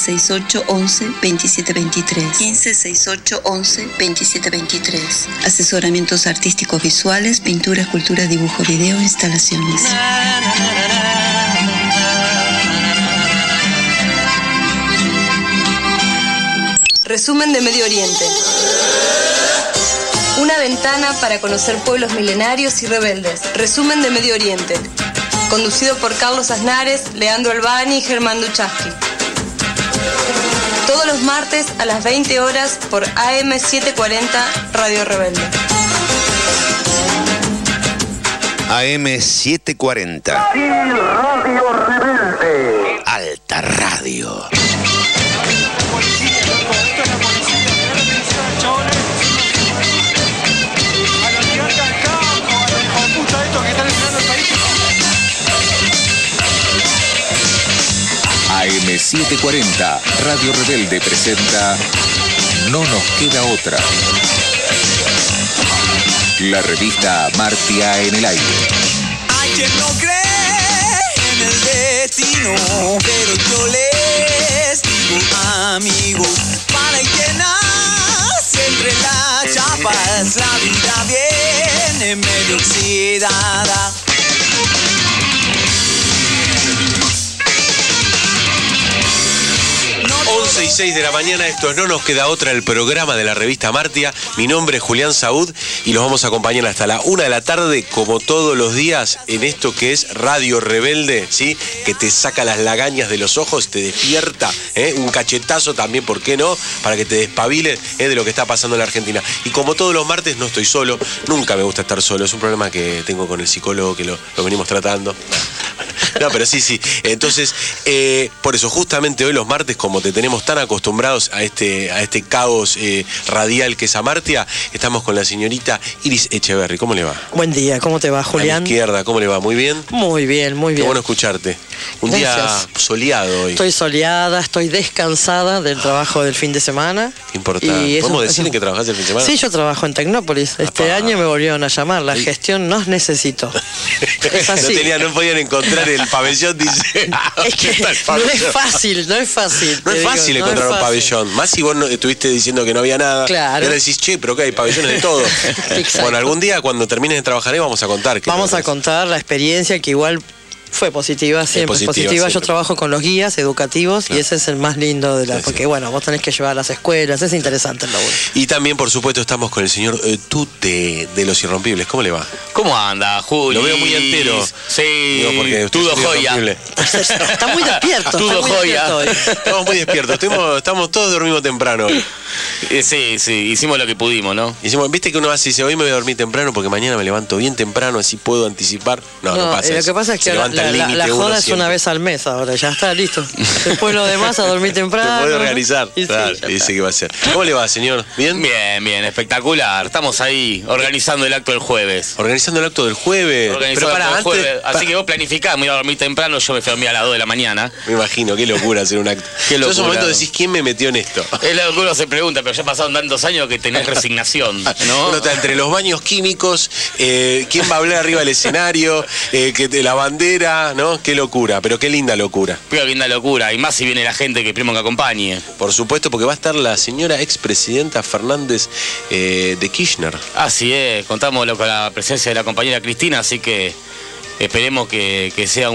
68 11 27 23. 15 68 11 27 23. Asesoramientos artísticos visuales, pintura, escultura, dibujo, video, instalaciones. Resumen de Medio Oriente. Una ventana para conocer pueblos milenarios y rebeldes. Resumen de Medio Oriente. Conducido por Carlos Aznares, Leandro Albani y Germán Duchaski. Todos los martes a las 20 horas por AM 740 Radio Rebelde. AM 740. Sí, Radio Rebelde. Alta Radio. AM 740, Radio Rebelde presenta No nos queda otra. La revista Martia en el aire. Hay quien no cree en el destino, pero yo les digo, amigos, para el que nace entre las chapas, la vida viene medio oxidada. 11 y 6 de la mañana, esto es No nos queda otra, el programa de la revista Martia. Mi nombre es Julián Saúd y los vamos a acompañar hasta la 1 de la tarde, como todos los días, en esto que es Radio Rebelde, ¿sí? Que te saca las lagañas de los ojos, te despierta, un cachetazo también, ¿por qué no? Para que te despabiles de lo que está pasando en la Argentina. Y como todos los martes, no estoy solo, nunca me gusta estar solo, es un problema que tengo con el psicólogo, que lo venimos tratando. No, pero sí. Entonces, por eso, justamente hoy los martes, como te tenemos tan acostumbrados a este caos radial que es Amartia, estamos con la señorita Iris Echeverry. ¿Cómo le va? Buen día, ¿cómo te va, Julián? A la izquierda, ¿cómo le va? ¿Muy bien? Muy bien, muy bien. Qué bueno escucharte. Un Gracias. Día soleado hoy. Estoy soleada, estoy descansada del trabajo del fin de semana. Qué importante. ¿Podemos decir que trabajás el fin de semana? Sí, yo trabajo en Tecnópolis. Este año me volvieron a llamar. La gestión nos necesito. Es así. No podían encontrar el pabellón, dice. Es que no es fácil. No es fácil encontrar un pabellón. Más si vos no, estuviste diciendo que no había nada. Claro. Y ahora decís, che, pero que hay pabellones de todo. Bueno, algún día cuando termines de trabajar ahí vamos a contar. Vamos a contar la experiencia que igual fue positiva, siempre es positiva. Yo trabajo con los guías educativos y ese es el más lindo porque bueno, vos tenés que llevar a las escuelas, es interesante el laburo. Y también, por supuesto, estamos con el señor Tute de Los Irrompibles. ¿Cómo le va? ¿Cómo anda, Julio? Lo veo muy entero. Sí, porque todo joya. Está muy despierto. Todo joya. Estamos muy despiertos. Estamos todos dormimos temprano hoy. Sí, hicimos lo que pudimos, ¿no? Viste que uno hace y dice, hoy me voy a dormir temprano porque mañana me levanto bien temprano, así puedo anticipar. No pasa lo eso. que pasa es que la joda es una vez al mes ahora, ya está, listo. Después lo demás a dormir temprano. Se puede organizar. Claro, dice que va a ser. ¿Cómo le va, señor? ¿Bien? Bien, espectacular. Estamos ahí organizando el acto del jueves. Organizando el acto del jueves. Pero para antes. Jueves. Así que vos planificás, me iba a dormir temprano, yo me fui a dormir a las 2 de la mañana. Me imagino, qué locura hacer un acto. Qué locura. En ese momento decís, ¿quién me metió en esto? Es lo que uno se pregunta, pero ya pasaron tantos años que tenés resignación, ¿no? Uno está entre los baños químicos, quién va a hablar arriba del escenario, la bandera, ¿no? Qué locura, pero qué linda locura. Qué linda locura, y más si viene la gente que primo que acompañe. Por supuesto, porque va a estar la señora expresidenta Fernández de Kirchner. Así es, contamos con la presencia de la compañera Cristina, así que esperemos que sea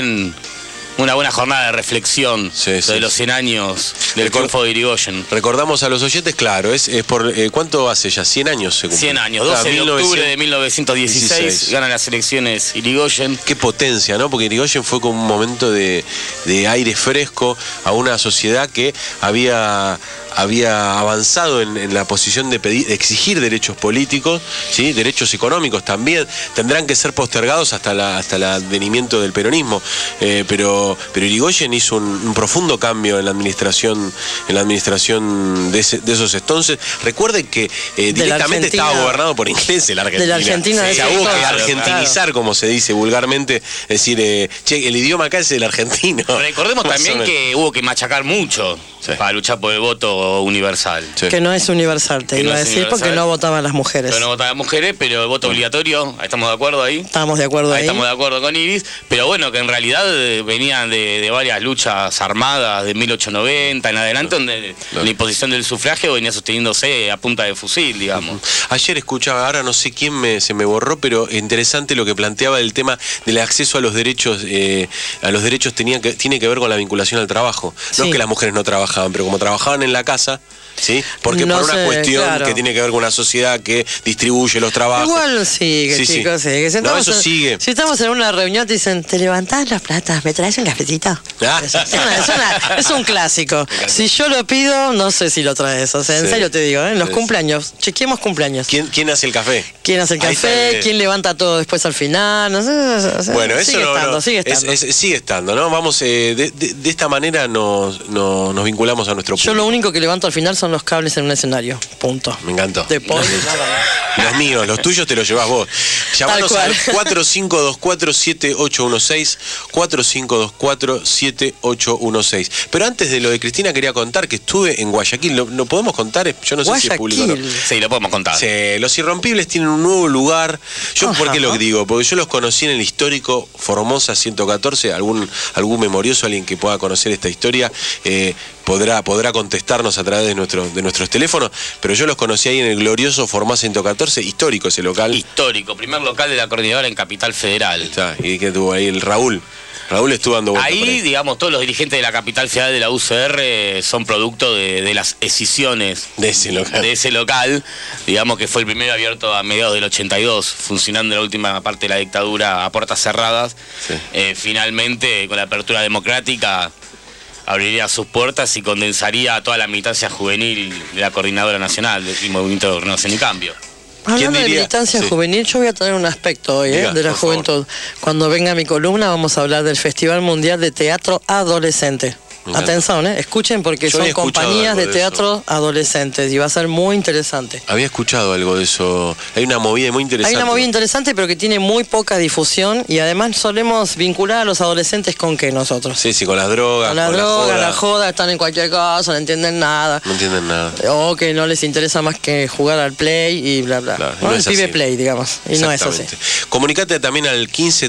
una buena jornada de reflexión de los 100 años del triunfo de Irigoyen. Recordamos a los oyentes, claro, es por ¿cuánto hace ya? 100 años se cumple. 100 años, 12 de octubre de 1916, ganan las elecciones Irigoyen. Qué potencia, ¿no? Porque Irigoyen fue como un momento de aire fresco a una sociedad que había avanzado en la posición de exigir derechos políticos, ¿sí? Derechos económicos también, tendrán que ser postergados hasta el advenimiento del peronismo, pero Irigoyen hizo un profundo cambio en la administración en la administración de esos entonces. Recuerden que directamente estaba gobernado por ingleses la Argentina. De la Argentina se hubo que argentinizar, como se dice vulgarmente, es decir, el idioma acá es el argentino. Recordemos también que hubo que machacar mucho para luchar por el voto universal. Sí. Que no es universal, te iba a decir, porque no votaban las mujeres. Pero no votaban las mujeres, pero el voto obligatorio, ¿estamos de acuerdo ahí? Estamos de acuerdo ahí. Estamos de acuerdo con Iris, pero bueno, que en realidad venían de varias luchas armadas de 1890 en adelante, donde la imposición del sufragio venía sosteniéndose a punta de fusil, digamos. Ayer escuchaba, ahora no sé quién se me borró, pero interesante lo que planteaba el tema del acceso a los derechos. Tiene que ver con la vinculación al trabajo. No es que las mujeres no trabajaban, pero como trabajaban en la casa, ¿sí? Porque por una cuestión que tiene que ver con una sociedad que distribuye los trabajos. Igual sigue, chicos. Que eso sigue. Si estamos en una reunión, te dicen, ¿te levantás los platos? ¿Me traes un cafecito? Es un clásico. Si yo lo pido, no sé si lo traes. O sea, en serio te digo, en los cumpleaños. Chequemos cumpleaños. ¿Quién hace el café? ¿Quién hace el café? ¿Quién levanta todo después al final? No sé, o sea, bueno, eso sigue estando. Sigue estando, ¿no? Vamos, de esta manera nos vinculamos a nuestro público. Yo lo único que levanto al final son los cables en un escenario. Punto. Me encantó. Después, los míos, los tuyos te los llevas vos. Llamanos al 4524-7816, 4524-7816. Pero antes de lo de Cristina quería contar que estuve en Guayaquil. ¿Lo podemos contar? Yo no sé si es público o no. Sí, lo podemos contar. Sí, los Irrompibles tienen un nuevo lugar. ¿Por qué lo digo? Porque yo los conocí en el histórico Formosa 114. Algún memorioso, alguien que pueda conocer esta historia, podrá contestarnos a través de nuestros teléfonos, pero yo los conocí ahí en el glorioso Formosa 114, histórico ese local. Histórico, primer local de la coordinadora en Capital Federal. Está, y que tuvo ahí el Raúl estuvo dando vueltas. Ahí, digamos, todos los dirigentes de la Capital Federal de la UCR son producto de las escisiones de ese local. Digamos que fue el primero abierto a mediados del 82, funcionando en la última parte de la dictadura a puertas cerradas. Sí. Finalmente, con la apertura democrática, abriría sus puertas y condensaría a toda la militancia juvenil de la Coordinadora Nacional del Movimiento de Renovación y Cambio. Hablando de militancia juvenil, yo voy a traer un aspecto hoy de la juventud. Cuando venga mi columna vamos a hablar del Festival Mundial de Teatro Adolescente. Atención, escuchen porque son compañías de teatro adolescentes y va a ser muy interesante. Había escuchado algo de eso. Hay una movida muy interesante. Hay una movida interesante, pero que tiene muy poca difusión y además solemos vincular a los adolescentes con qué nosotros. Sí, con las drogas. Con la joda, están en cualquier cosa, no entienden nada. No entienden nada. O que no les interesa más que jugar al play y bla, bla. Claro, no el pibe play, digamos. Y no es así. Comunicate también al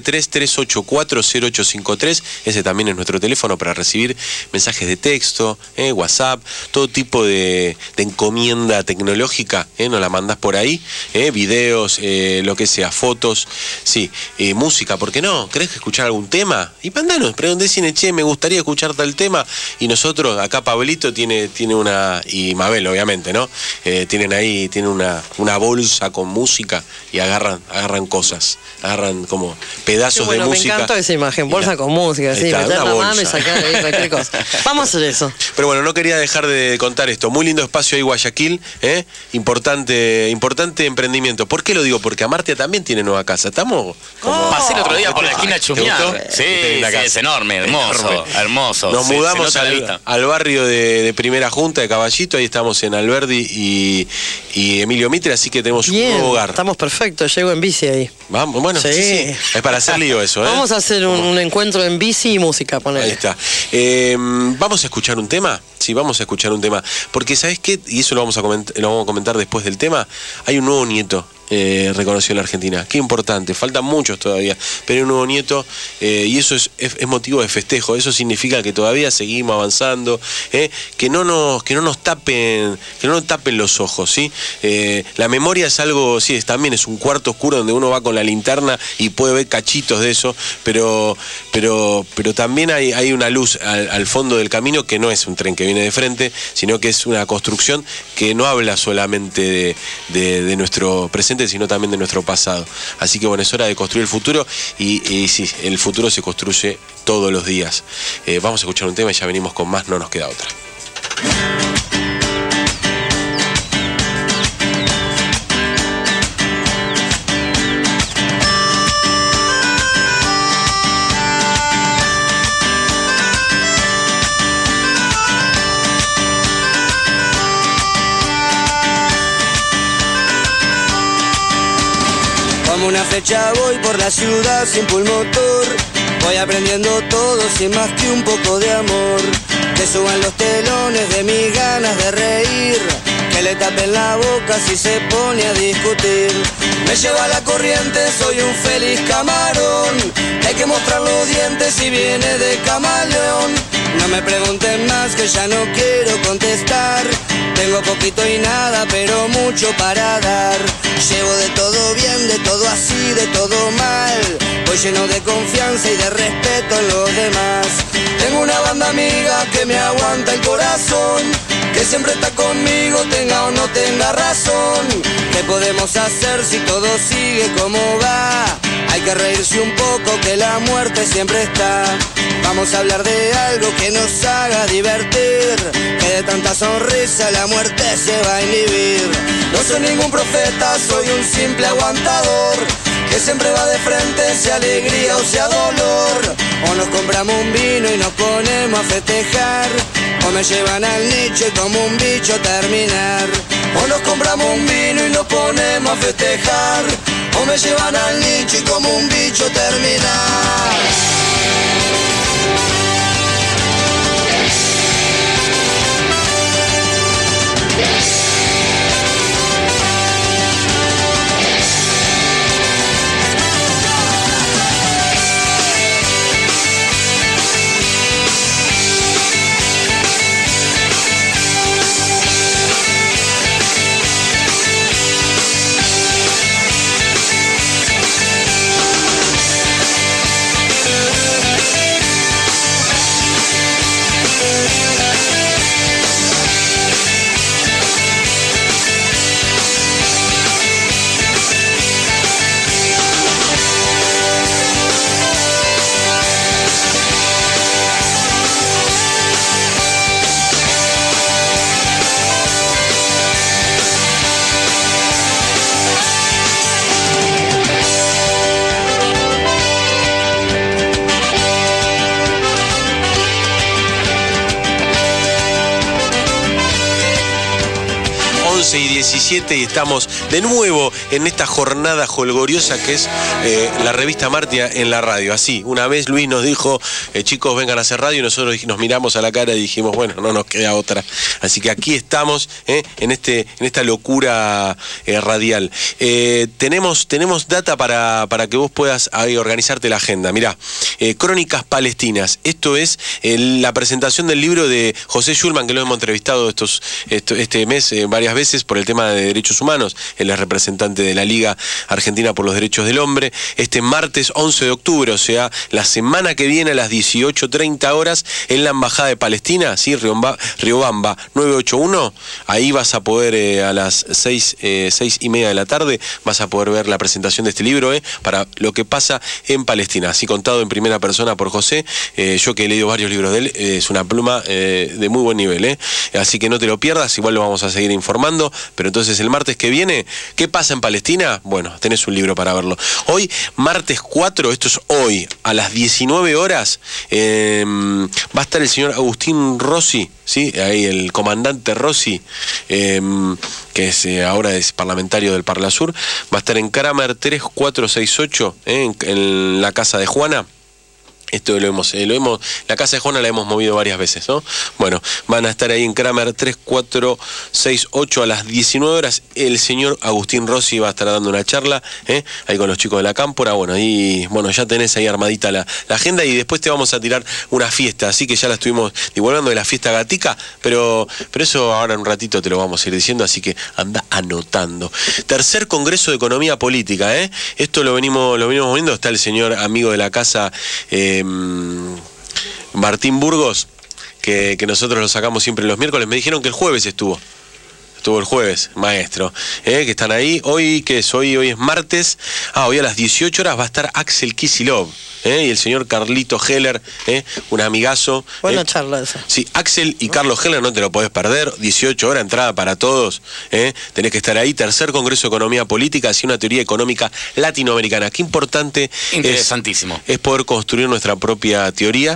1533840853. Ese también es nuestro teléfono para recibir mensajes de texto, WhatsApp, todo tipo de encomienda tecnológica, nos la mandás por ahí, videos, lo que sea, fotos, sí, música, ¿por qué no? ¿Querés escuchar algún tema? Y mandanos, decime, che, me gustaría escuchar tal tema, y nosotros, acá Pablito tiene una, y Mabel obviamente, ¿no? Tienen una bolsa con música y agarran cosas, agarran como pedazos de música. Me encantó esa imagen, bolsa con música, sí, meter la mano y sacar ahí cualquier cosa. Vamos a hacer eso. Pero bueno, no quería dejar de contar esto. Muy lindo espacio ahí, Guayaquil, importante emprendimiento. ¿Por qué lo digo? Porque Amartya también tiene nueva casa. Estamos como... Pasé el otro día por la esquina a chusmear. Sí, es enorme, hermoso. Nos mudamos al barrio de Primera Junta de Caballito, ahí estamos en Alberdi y Emilio Mitre, así que tenemos un nuevo hogar. Estamos perfectos, llego en bici ahí. Vamos, bueno, sí. Es para hacer lío eso, Vamos a hacer un encuentro en bici y música, ponele. Ahí está. ¿Vamos a escuchar un tema? Sí, vamos a escuchar un tema. Porque, ¿sabes qué? Y eso lo vamos a comentar después del tema. Hay un nuevo nieto. Reconoció en la Argentina. Qué importante, faltan muchos todavía, pero hay un nuevo nieto y eso es motivo de festejo. Eso significa que todavía seguimos avanzando, que no nos tapen los ojos, ¿sí? La memoria es algo, sí, también es un cuarto oscuro donde uno va con la linterna y puede ver cachitos de eso, pero también hay una luz al fondo del camino que no es un tren que viene de frente, sino que es una construcción que no habla solamente de nuestro presente, sino también de nuestro pasado. Así que bueno, es hora de construir el futuro y sí, el futuro se construye todos los días. Vamos a escuchar un tema y ya venimos con más, no nos queda otra. una flecha voy por la ciudad sin pulmotor. Voy aprendiendo todo sin más que un poco de amor. Que suban los telones de mis ganas de reír, que le tapen la boca si se pone a discutir. Me lleva la corriente, soy un feliz camarón. Hay que mostrar los dientes si viene de camaleón. No me pregunten más que ya no quiero contestar. Tengo poquito y nada, pero mucho para dar. Llevo de todo bien, de todo así, de todo mal. Voy lleno de confianza y de respeto en los demás. Tengo una banda amiga que me aguanta el corazón, que siempre está conmigo, tenga o no tenga razón. ¿Qué podemos hacer si todo sigue como va? Hay que reírse un poco, que la muerte siempre está. Vamos a hablar de algo que nos haga divertir, que de tanta sonrisa la muerte se va a inhibir. No soy ningún profeta, soy un simple aguantador, que siempre va de frente, sea alegría o sea dolor. O nos compramos un vino y nos ponemos a festejar, o me llevan al nicho y como un bicho terminar. O nos compramos un vino y nos ponemos a festejar, o me llevan al nicho y como un bicho terminar. 11:17 y estamos de nuevo en esta jornada jolgoriosa que es la revista Martia en la radio. Así, una vez Luis nos dijo, chicos, vengan a hacer radio, y nosotros nos miramos a la cara y dijimos, bueno, no nos queda otra. Así que aquí estamos en esta locura radial. Tenemos data para que vos puedas ahí organizarte la agenda. Mirá, Crónicas Palestinas. Esto es la presentación del libro de José Schulman, que lo hemos entrevistado este mes varias veces por el tema de derechos humanos. Él es representante de la Liga Argentina por los Derechos del Hombre. Este martes 11 de octubre, o sea, la semana que viene a las 18:30 horas en la Embajada de Palestina, ¿sí? Riobamba 981. Ahí vas a poder, a las 6:30 de la tarde, vas a poder ver la presentación de este libro, para lo que pasa en Palestina. Así contado en primera persona por José. Yo que he leído varios libros de él, es una pluma de muy buen nivel, Así que no te lo pierdas, igual lo vamos a seguir informando. Pero entonces el martes que viene, ¿qué pasa en Palestina? Bueno, tenés un libro para verlo. Hoy, martes 4, esto es hoy, a las 19 horas, va a estar el señor Agustín Rossi, ¿sí? Ahí el comandante Rossi, que ahora es parlamentario del Parlasur, va a estar en Kramer 3468, en la casa de Juana. Esto la casa de Juana la hemos movido varias veces, ¿no? Bueno, van a estar ahí en Kramer 3468 a las 19 horas. El señor Agustín Rossi va a estar dando una charla, ahí con los chicos de la Cámpora. Bueno, y ya tenés ahí armadita la agenda, y después te vamos a tirar una fiesta, así que ya la estuvimos divulgando de la fiesta gatica, pero eso ahora en un ratito te lo vamos a ir diciendo, así que anda anotando. Tercer Congreso de Economía Política, esto lo venimos viendo. Está el señor amigo de la casa, Martín Burgos, que nosotros lo sacamos siempre los miércoles. Me dijeron que el jueves estuvo el jueves, maestro, que están ahí. Hoy, ¿qué es? Hoy es martes. Hoy a las 18 horas va a estar Axel Kicillof, y el señor Carlito Heller, un amigazo. Buena charla esa. Sí, Axel y Carlos Heller, no te lo podés perder. 18 horas, entrada para todos. Tenés que estar ahí. Tercer Congreso de Economía Política, así una teoría económica latinoamericana. Qué importante. Interesantísimo. Es poder construir nuestra propia teoría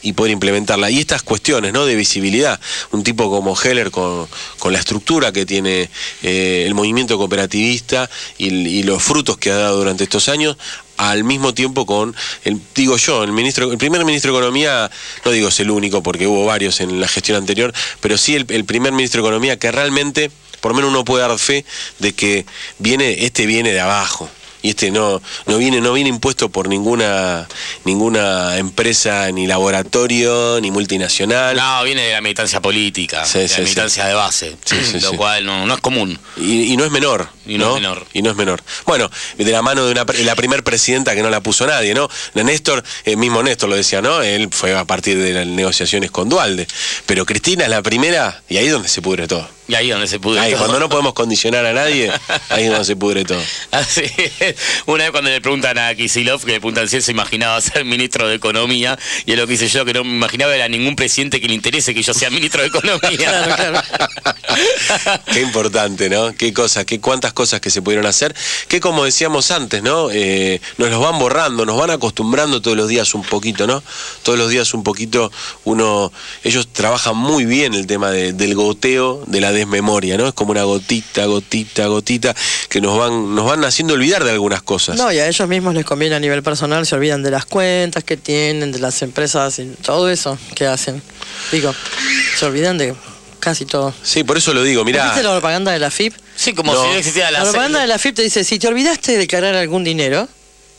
y poder implementarla. Y estas cuestiones, ¿no?, de visibilidad. Un tipo como Heller con la estructura que tiene el movimiento cooperativista y los frutos que ha dado durante estos años, al mismo tiempo con, el primer ministro de Economía, no digo es el único porque hubo varios en la gestión anterior, pero sí el primer ministro de Economía que realmente, por lo menos uno puede dar fe de que viene de abajo. Y no viene impuesto por ninguna empresa, ni laboratorio, ni multinacional. No, viene de la militancia política, de la militancia de base, lo cual no es común. Y no es menor. Y no es menor. Bueno, de la mano de la primer presidenta que no la puso nadie, ¿no? Néstor, mismo Néstor lo decía, ¿no? Él fue a partir de las negociaciones con Duhalde. Pero Cristina es la primera, y ahí es donde se pudre todo. Y ahí es donde se pudre todo. Cuando no podemos condicionar a nadie, ahí es donde se pudre todo. Así es. Una vez cuando le preguntan a Kicillof, que le preguntan si él se imaginaba ser ministro de Economía, y él lo que dice yo, que no me imaginaba era ningún presidente que le interese que yo sea ministro de Economía. Claro. Qué importante, ¿no? Cuántas cosas que se pudieron hacer, que como decíamos antes, ¿no? Nos los van borrando, nos van acostumbrando todos los días un poquito, ¿no? Todos los días un poquito ellos trabajan muy bien el tema del goteo, de la desmemoria, ¿no? Es como una gotita que nos van haciendo olvidar de algunas cosas. No, y a ellos mismos les conviene a nivel personal, se olvidan de las cuentas que tienen, de las empresas y todo eso que hacen. Digo, se olvidan de casi todo. Sí, por eso lo digo, mirá. ¿Viste la propaganda de la FIP? Sí, como si no existiera la propaganda de la FIP te dice, si te olvidaste de declarar algún dinero...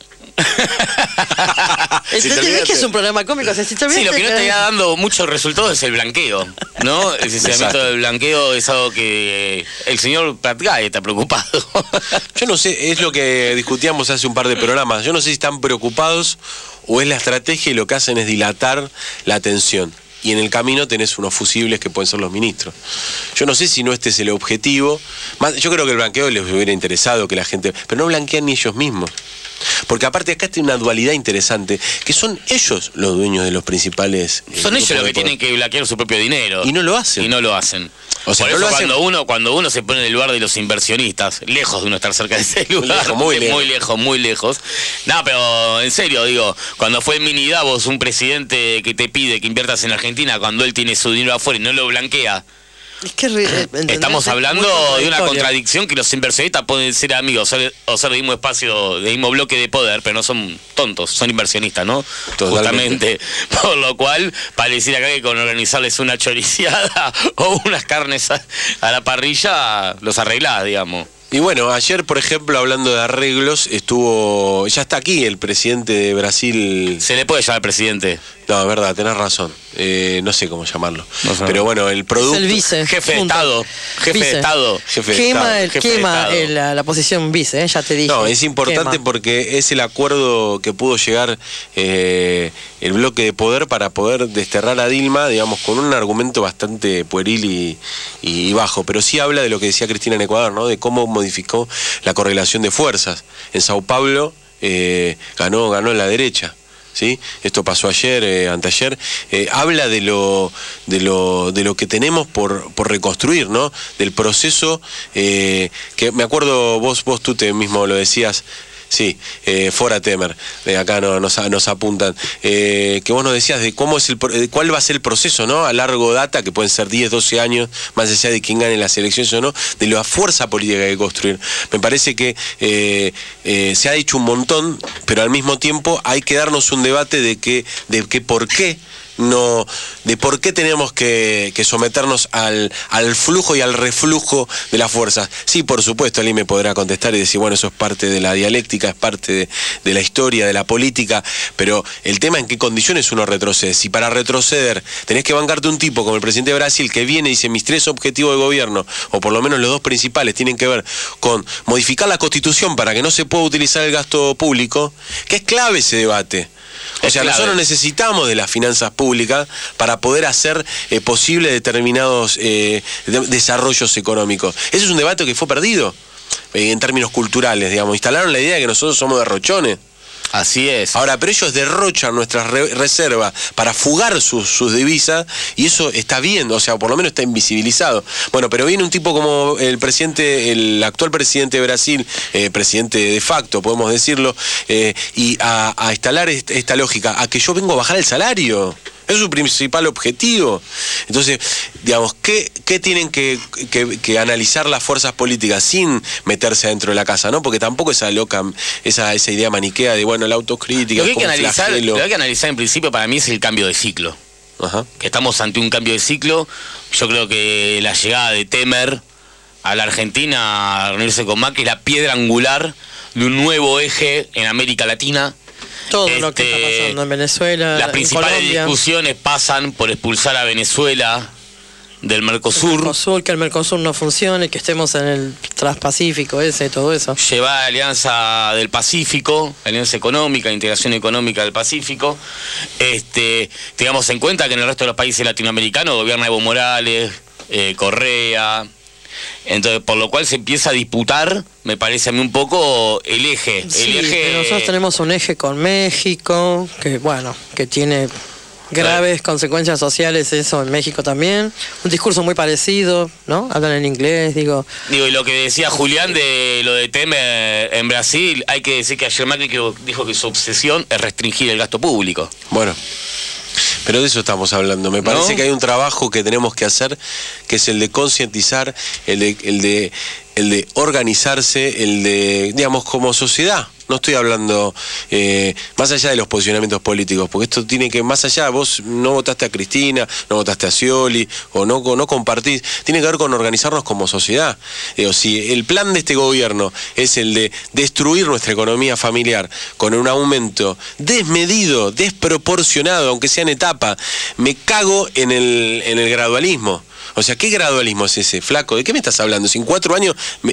¿Entendés que es un programa cómico? O sea, si te sí, lo que no te está dando muchos resultados es el blanqueo, ¿no? El funcionamiento del blanqueo es algo que el señor Pratgay está preocupado. Yo no sé, es lo que discutíamos hace un par de programas. Yo no sé si están preocupados o es la estrategia y lo que hacen es dilatar la atención. Y en el camino tenés unos fusibles que pueden ser los ministros. Yo no sé si no este es el objetivo. Yo creo que el blanqueo les hubiera interesado que la gente... Pero no blanquean ni ellos mismos. Porque aparte acá tiene una dualidad interesante, que son ellos los dueños de los principales... Son ellos los que tienen que blanquear su propio dinero. Y no lo hacen. O sea, por eso cuando uno se pone en el lugar de los inversionistas, lejos de uno estar cerca de ese lugar, muy lejos. No, pero en serio, digo, cuando fue el mini Davos, un presidente que te pide que inviertas en Argentina, cuando él tiene su dinero afuera y no lo blanquea, es que estamos hablando de una contradicción, que los inversionistas pueden ser amigos o ser del mismo espacio, del mismo bloque de poder, pero no son tontos, son inversionistas, ¿no? Totalmente. Justamente, por lo cual pareciera que con organizarles una choriciada o unas carnes a la parrilla los arreglás, digamos. Y bueno, ayer, por ejemplo, hablando de arreglos, ya está aquí el presidente de Brasil. ¿Se le puede llamar presidente? No, es verdad, tenés razón. No sé cómo llamarlo. No sé. Pero bueno, el producto... Es el vice. Jefe de Estado. Quema la posición vice, ya te dije. No, es importante porque es el acuerdo que pudo llegar el bloque de poder para poder desterrar a Dilma, digamos, con un argumento bastante pueril y bajo. Pero sí habla de lo que decía Cristina en Ecuador, ¿no? De cómo modificó la correlación de fuerzas. En Sao Paulo ganó la derecha. ¿Sí? Esto pasó ayer, anteayer. Habla de lo que tenemos por reconstruir, ¿no? Del proceso que me acuerdo, tú te mismo lo decías. Sí, Fora Temer, acá nos apuntan, que vos nos decías de cuál va a ser el proceso, ¿no? A largo data, que pueden ser 10, 12 años, más allá de quién gane las elecciones o no, de la fuerza política que hay que construir. Me parece que se ha dicho un montón, pero al mismo tiempo hay que darnos un debate de por qué tenemos que someternos al flujo y al reflujo de las fuerzas. Sí, por supuesto, alguien me podrá contestar y decir, bueno, eso es parte de la dialéctica, es parte de la historia, de la política, pero el tema en qué condiciones uno retrocede. Si para retroceder tenés que bancarte un tipo como el presidente de Brasil, que viene y dice, mis 3 objetivos de gobierno, o por lo menos los 2 principales, tienen que ver con modificar la Constitución para que no se pueda utilizar el gasto público, que es clave ese debate. O sea, nosotros necesitamos de las finanzas públicas para poder hacer posible determinados desarrollos económicos. Ese es un debate que fue perdido en términos culturales, digamos. Instalaron la idea de que nosotros somos derrochones. Así es. Ahora, pero ellos derrochan nuestras reservas para fugar sus divisas y eso está bien, o sea, por lo menos está invisibilizado. Bueno, pero viene un tipo como el actual presidente de Brasil, presidente de facto, podemos decirlo, y a instalar esta lógica, a que yo vengo a bajar el salario. Es su principal objetivo. Entonces, digamos, ¿qué tienen que analizar las fuerzas políticas sin meterse adentro de la casa, ¿no? Porque tampoco esa loca, esa idea maniquea de, bueno, la autocrítica. Lo que hay que analizar en principio para mí es el cambio de ciclo. Ajá. Que estamos ante un cambio de ciclo. Yo creo que la llegada de Temer a la Argentina a reunirse con Macri es la piedra angular de un nuevo eje en América Latina. Todo lo que está pasando en Venezuela, las principales discusiones pasan por expulsar a Venezuela del Mercosur. Que el Mercosur no funcione, que estemos en el Transpacífico todo eso. Llevar a la Alianza del Pacífico, Alianza Económica, Integración Económica del Pacífico. Tengamos en cuenta que en el resto de los países latinoamericanos gobierna Evo Morales, Correa. Entonces, por lo cual se empieza a disputar, me parece a mí un poco el eje. Pero nosotros tenemos un eje con México, que tiene graves consecuencias sociales, eso en México también. Un discurso muy parecido, ¿no? Hablan en inglés, digo, y lo que decía Julián de lo de Temer en Brasil, hay que decir que ayer Macri dijo que su obsesión es restringir el gasto público. Bueno, pero de eso estamos hablando. Me parece que hay un trabajo que tenemos que hacer, que es el de concientizar, el de organizarse, el de, digamos, como sociedad. No estoy hablando más allá de los posicionamientos políticos, porque esto tiene que, más allá, vos no votaste a Cristina, no votaste a Scioli, o no compartís, tiene que ver con organizarnos como sociedad. Si el plan de este gobierno es el de destruir nuestra economía familiar con un aumento desmedido, desproporcionado, aunque sea en etapa, me cago en el gradualismo. O sea, ¿qué gradualismo es ese, flaco? ¿De qué me estás hablando? Si en 4 años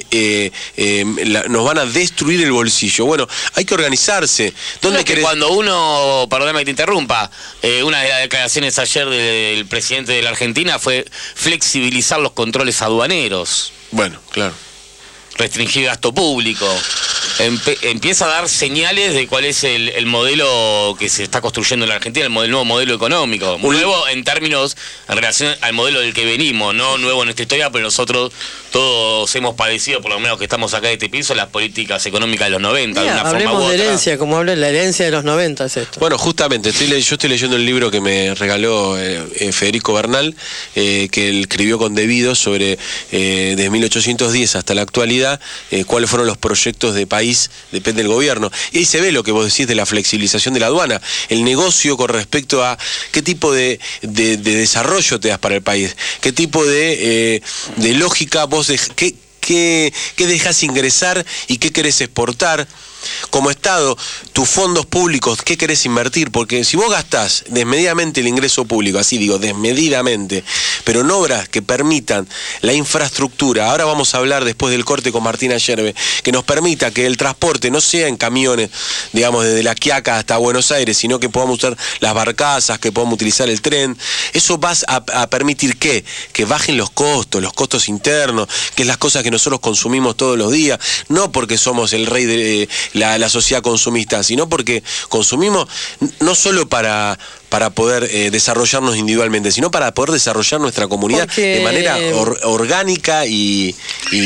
nos van a destruir el bolsillo. Bueno, hay que organizarse. Cuando uno, perdóname que te interrumpa, una de las declaraciones ayer del presidente de la Argentina fue flexibilizar los controles aduaneros. Bueno, claro. Restringir gasto público. Empieza a dar señales de cuál es el modelo que se está construyendo en la Argentina, el nuevo modelo económico. Nuevo en términos, en relación al modelo del que venimos, no nuevo en esta historia, pero nosotros todos hemos padecido, por lo menos que estamos acá de este piso, las políticas económicas de los 90, de una forma u otra. Hablemos de herencia, como habla la herencia de los 90 es esto. Bueno, justamente, yo estoy leyendo el libro que me regaló Federico Bernal, que él escribió con Debido sobre desde 1810 hasta la actualidad, cuáles fueron los proyectos de país, depende del gobierno. Y ahí se ve lo que vos decís de la flexibilización de la aduana, el negocio con respecto a qué tipo de desarrollo te das para el país, qué tipo de lógica vos qué dejás ingresar y qué querés exportar. Como Estado, tus fondos públicos, ¿qué querés invertir? Porque si vos gastás desmedidamente el ingreso público, así digo, desmedidamente, pero en obras que permitan la infraestructura, ahora vamos a hablar después del corte con Martina Yerbe, que nos permita que el transporte no sea en camiones, digamos, desde La Quiaca hasta Buenos Aires, sino que podamos usar las barcazas, que podamos utilizar el tren. Eso va a permitir que bajen los costos internos, que es las cosas que nosotros consumimos todos los días, no porque somos el rey de la sociedad consumista, sino porque consumimos no solo para poder desarrollarnos individualmente, sino para poder desarrollar nuestra comunidad de manera orgánica y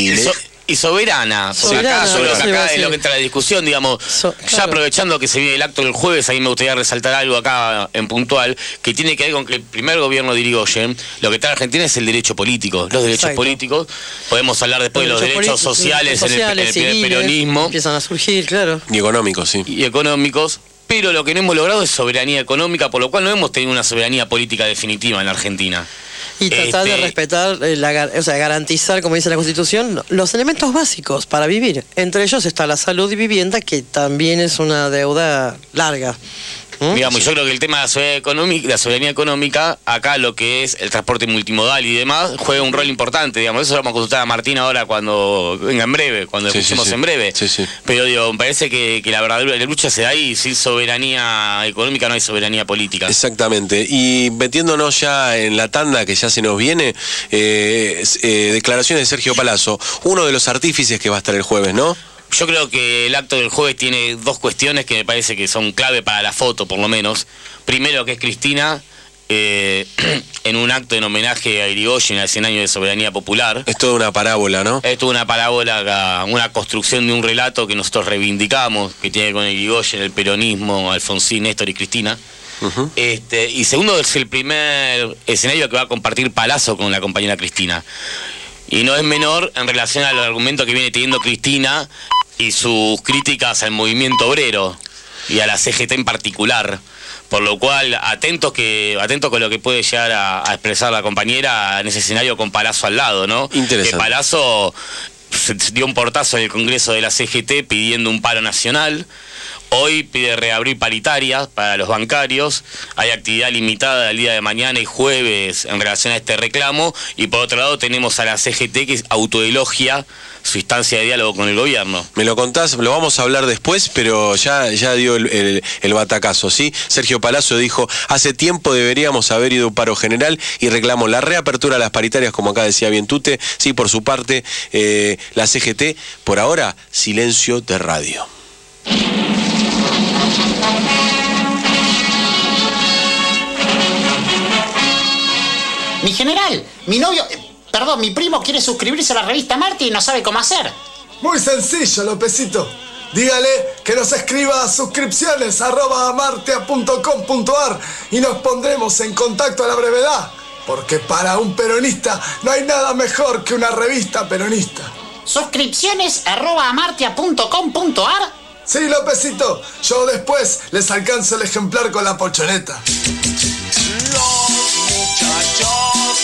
soberana. Acá es lo que entra la discusión, digamos. Ya aprovechando que se viene el acto del jueves, a mí me gustaría resaltar algo acá en puntual, que tiene que ver con que el primer gobierno de Irigoyen, lo que está en Argentina es el derecho político. Los derechos políticos, podemos hablar después de los derechos sociales en el peronismo. Empiezan a surgir, claro. Y económicos, sí. Y económicos. Pero lo que no hemos logrado es soberanía económica, por lo cual no hemos tenido una soberanía política definitiva en la Argentina. Y tratar de respetar, garantizar, como dice la Constitución, los elementos básicos para vivir. Entre ellos está la salud y vivienda, que también es una deuda larga. Digamos, yo creo que el tema de la soberanía económica, acá lo que es el transporte multimodal y demás, juega un rol importante, digamos. Eso vamos a consultar a Martín ahora cuando venga en breve, cuando escuchemos en breve. Sí. Pero digo, me parece que la verdadera lucha se da ahí. Sin soberanía económica no hay soberanía política. Exactamente. Y metiéndonos ya en la tanda que ya se nos viene, declaraciones de Sergio Palazzo, uno de los artífices que va a estar el jueves, ¿no? Yo creo que el acto del jueves tiene dos cuestiones que me parece que son clave para la foto, por lo menos. Primero, que es Cristina, en un acto en homenaje a Irigoyen, al 100 años de soberanía popular. Es toda una parábola, ¿no? Es toda una parábola, una construcción de un relato que nosotros reivindicamos, que tiene con Irigoyen, el peronismo, Alfonsín, Néstor y Cristina. Y segundo, es el primer escenario que va a compartir Palazzo con la compañera Cristina. Y no es menor en relación al argumento que viene teniendo Cristina y sus críticas al movimiento obrero y a la CGT en particular. Por lo cual, atento con lo que puede llegar a expresar la compañera en ese escenario con Palazzo al lado, ¿no? Interesante. Que Palazzo se dio un portazo en el Congreso de la CGT pidiendo un paro nacional. Hoy pide reabrir paritarias para los bancarios. Hay actividad limitada el día de mañana y jueves en relación a este reclamo. Y por otro lado tenemos a la CGT que autoelogia su instancia de diálogo con el gobierno. Me lo contás, lo vamos a hablar después, pero ya dio el batacazo, ¿sí? Sergio Palazzo dijo, hace tiempo deberíamos haber ido a un paro general y reclamó la reapertura de las paritarias, como acá decía bien Tute. Sí, por su parte, la CGT, por ahora, silencio de radio. Mi general, mi primo quiere suscribirse a la revista Martia y no sabe cómo hacer. Muy sencillo, Lopecito. Dígale que nos escriba a suscripciones@martia.com.ar y nos pondremos en contacto a la brevedad. Porque para un peronista no hay nada mejor que una revista peronista. ¿Suscripciones@martia.com.ar? Sí, Lopecito. Yo después les alcanzo el ejemplar con la pocholeta. Los muchachos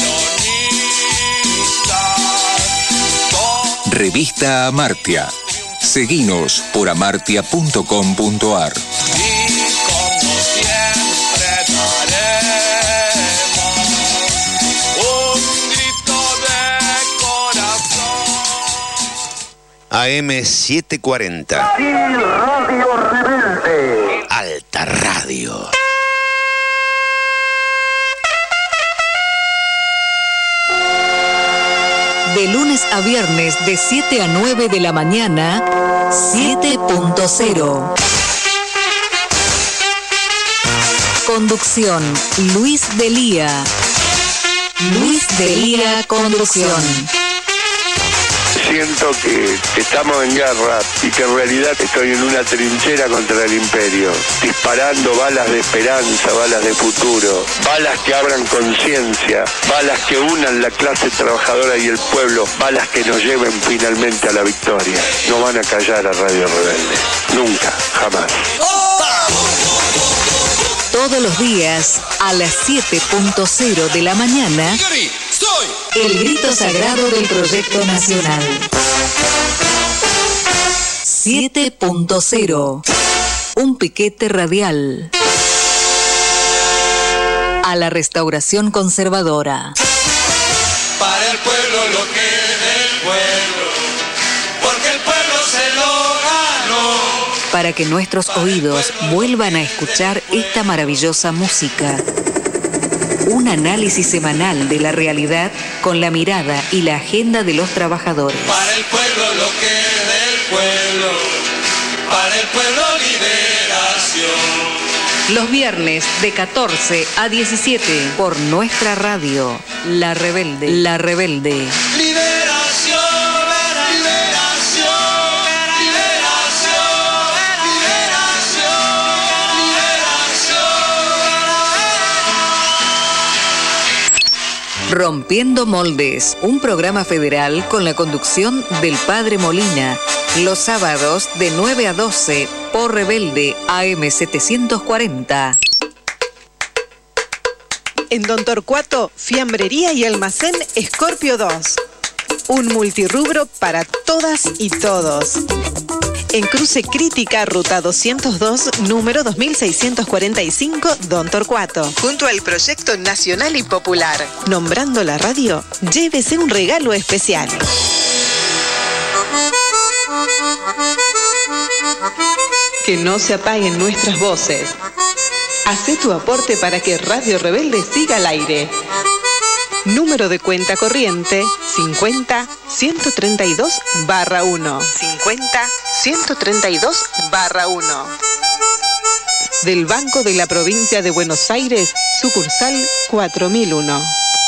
peronistas. Revista Amartya. Seguinos por amartya.com.ar. Y como siempre daremos un grito de corazón. AM740. Y Radio Rebelde. Alta Radio. De lunes a viernes de 7 a 9 de la mañana, 7.0. Conducción, Luis Delía. Luis Delía, conducción. Siento que estamos en guerra y que en realidad estoy en una trinchera contra el imperio, disparando balas de esperanza, balas de futuro, balas que abran conciencia, balas que unan la clase trabajadora y el pueblo, balas que nos lleven finalmente a la victoria. No van a callar a Radio Rebelde, nunca, jamás. Todos los días a las 7.0 de la mañana, el grito sagrado del Proyecto Nacional. 7.0. Un piquete radial a la restauración conservadora. Para el pueblo lo que es del pueblo, porque el pueblo se lo ganó. Para que nuestros oídos vuelvan a escuchar esta maravillosa música. Un análisis semanal de la realidad con la mirada y la agenda de los trabajadores. Para el pueblo lo que es del pueblo, para el pueblo liberación. Los viernes de 14 a 17 por nuestra radio, La Rebelde. La Rebelde. Liberación, liberación, liberación, liberación. Rompiendo Moldes, un programa federal con la conducción del Padre Molina, los sábados de 9 a 12 por Rebelde AM740. En Don Torcuato, fiambrería y almacén Scorpio 2. Un multirrubro para todas y todos. En Cruce Crítica, ruta 202, número 2645, Don Torcuato. Junto al Proyecto Nacional y Popular. Nombrando la radio, llévese un regalo especial. Que no se apaguen nuestras voces. Hacé tu aporte para que Radio Rebelde siga al aire. Número de cuenta corriente 50-132-1. 50-132-1. Del Banco de la Provincia de Buenos Aires, sucursal 4001.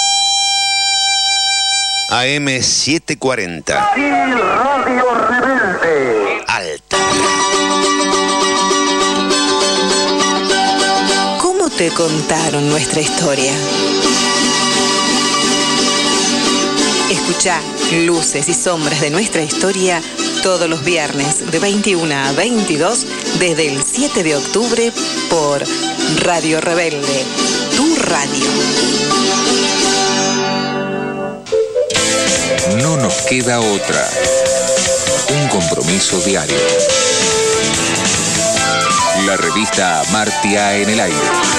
AM740. Y Radio Rebelde. Alta. contaron nuestra historia. Escuchá Luces y Sombras de nuestra historia todos los viernes de 21 a 22 desde el 7 de octubre por Radio Rebelde, tu radio. No nos queda otra. Un compromiso diario. La revista Amartya en el aire.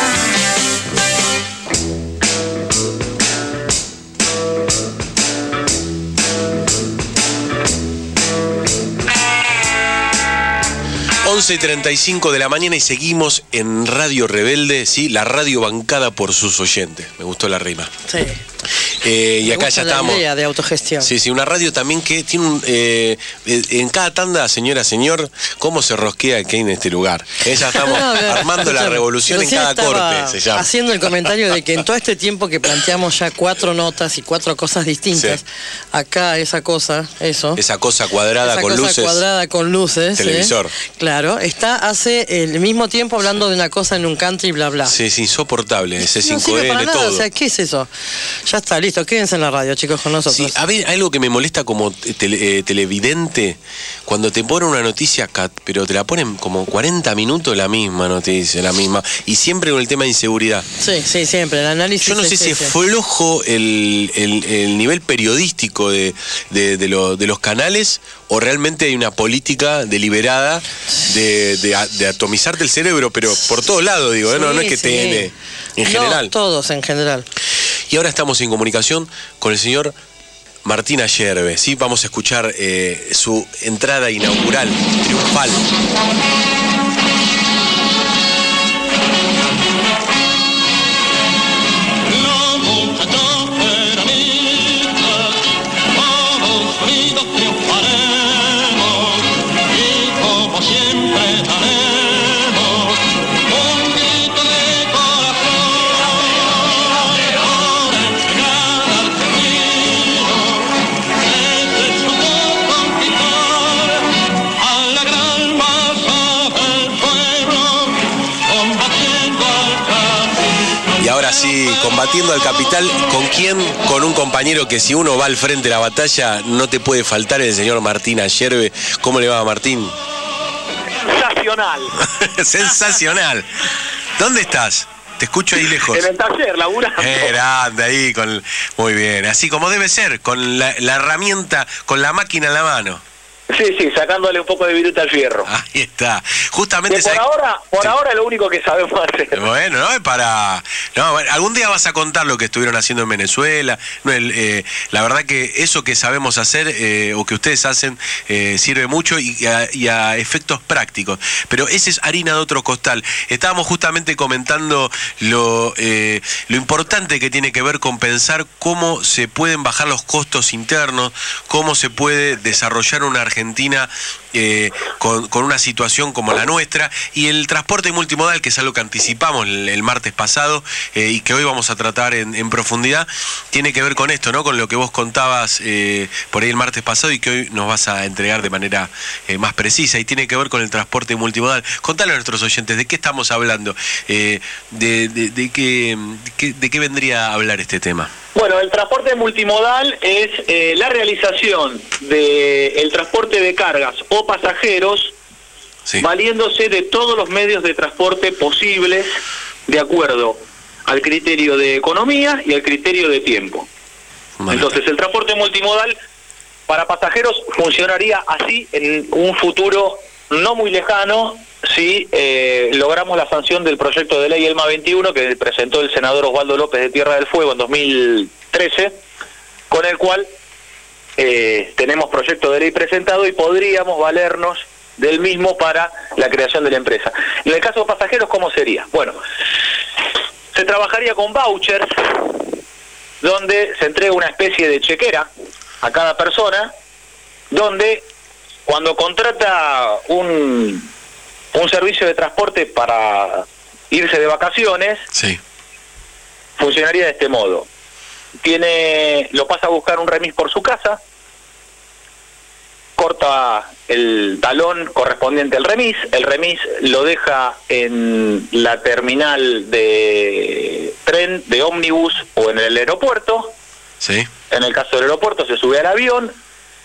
Y 35 de la mañana y seguimos en Radio Rebelde, ¿sí? La radio bancada por sus oyentes. Me gustó la rima. Sí. Y acá ya estamos. Idea de autogestión. Sí, una radio también que tiene en cada tanda, señora, señor, cómo se rosquea que hay en este lugar. Ya estamos armando la revolución en cada corte, se llama. Haciendo el comentario de que en todo este tiempo que planteamos ya 4 notas y 4 cosas distintas, sí. Acá esa cosa cuadrada con luces. Televisor. Claro, hace el mismo tiempo hablando de una cosa en un country, bla, bla. Sí, es insoportable, ese 5N, no sirve para nada, todo. O sea, ¿qué es eso? Ya está, listo, quédense en la radio, chicos, con nosotros. Sí, a ver, algo que me molesta como televidente, cuando te ponen una noticia, pero te la ponen como 40 minutos la misma noticia, y siempre con el tema de inseguridad. Sí, siempre, el análisis. Yo no sé si es flojo el nivel periodístico de los canales, o realmente hay una política deliberada de atomizarte el cerebro, pero por todos lados, digo, no es que TN, en general. Todos en general. Y ahora estamos en comunicación con el señor Martín Ayerbe, ¿sí? Vamos a escuchar su entrada inaugural, triunfal. Sí, combatiendo al capital. ¿Con quién? Con un compañero que si uno va al frente de la batalla no te puede faltar, el señor Martín Ayerbe. ¿Cómo le va, Martín? Sensacional. Sensacional. ¿Dónde estás? Te escucho ahí lejos. En el taller, laburando. Grande ahí, muy bien. Así como debe ser, con la herramienta, con la máquina en la mano. Sí, sacándole un poco de viruta al fierro. Ahí está. Justamente por ahora es lo único que sabemos hacer. Bueno, algún día vas a contar lo que estuvieron haciendo en Venezuela. La verdad que eso que sabemos hacer o que ustedes hacen sirve mucho y a efectos prácticos. Pero ese es harina de otro costal. Estábamos justamente comentando lo importante que tiene que ver con pensar cómo se pueden bajar los costos internos, cómo se puede desarrollar una Argentina con una situación como la nuestra, y el transporte multimodal, que es algo que anticipamos el martes pasado y que hoy vamos a tratar en profundidad, tiene que ver con esto, ¿no? Con lo que vos contabas por ahí el martes pasado y que hoy nos vas a entregar de manera más precisa, y tiene que ver con el transporte multimodal. Contale a nuestros oyentes de qué estamos hablando, de qué vendría a hablar este tema. Bueno, el transporte multimodal es la realización del transporte de cargas o pasajeros, sí, valiéndose de todos los medios de transporte posibles de acuerdo al criterio de economía y al criterio de tiempo. Entonces, el transporte multimodal para pasajeros funcionaría así en un futuro no muy lejano, si logramos la sanción del proyecto de ley ELMA 21 que presentó el senador Osvaldo López de Tierra del Fuego en 2013, con el cual tenemos proyecto de ley presentado y podríamos valernos del mismo para la creación de la empresa. En el caso de pasajeros, ¿cómo sería? Bueno, se trabajaría con vouchers, donde se entrega una especie de chequera a cada persona, donde cuando contrata un servicio de transporte para irse de vacaciones, sí, funcionaría de este modo. Lo pasa a buscar un remis por su casa, corta el talón correspondiente al remis, el remis lo deja en la terminal de tren, de ómnibus o en el aeropuerto. Sí. En el caso del aeropuerto se sube al avión,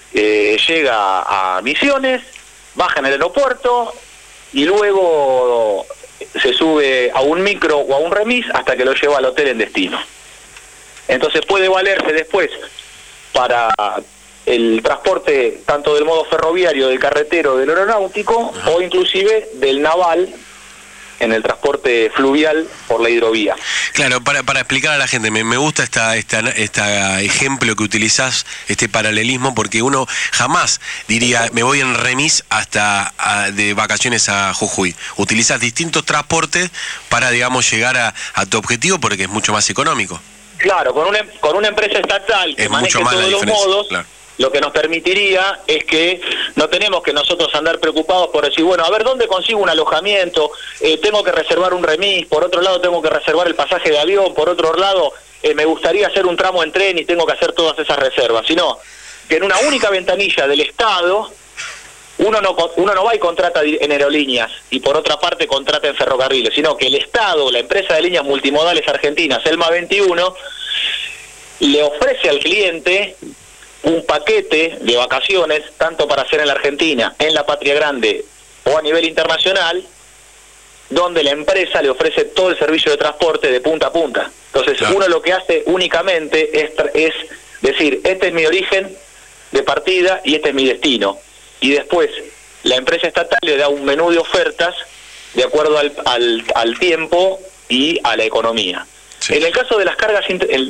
llega a Misiones, baja en el aeropuerto y luego se sube a un micro o a un remis hasta que lo lleva al hotel en destino. Entonces puede valerse después para el transporte tanto del modo ferroviario, del carretero, del aeronáutico, o inclusive del naval en el transporte fluvial por la hidrovía. Claro, para explicar a la gente, me gusta esta ejemplo que utilizás, este paralelismo, porque uno jamás diría, me voy en remis hasta de vacaciones a Jujuy. Utilizás distintos transportes para, digamos, llegar a tu objetivo porque es mucho más económico. Claro, con una empresa estatal que maneje todos los modos, claro. Lo que nos permitiría es que no tenemos que nosotros andar preocupados por decir, bueno, a ver, ¿dónde consigo un alojamiento? Tengo que reservar un remis, por otro lado tengo que reservar el pasaje de avión, por otro lado me gustaría hacer un tramo en tren y tengo que hacer todas esas reservas, sino que en una única ventanilla del Estado uno no va y contrata en aerolíneas y por otra parte contrata en ferrocarriles, sino que el Estado, la empresa de líneas multimodales argentinas, Elma 21, le ofrece al cliente un paquete de vacaciones, tanto para hacer en la Argentina, en la Patria Grande o a nivel internacional, donde la empresa le ofrece todo el servicio de transporte de punta a punta. Entonces, claro. Uno lo que hace únicamente es decir, este es mi origen de partida y este es mi destino. Y después, la empresa estatal le da un menú de ofertas de acuerdo al tiempo y a la economía. Sí. En el caso de las cargas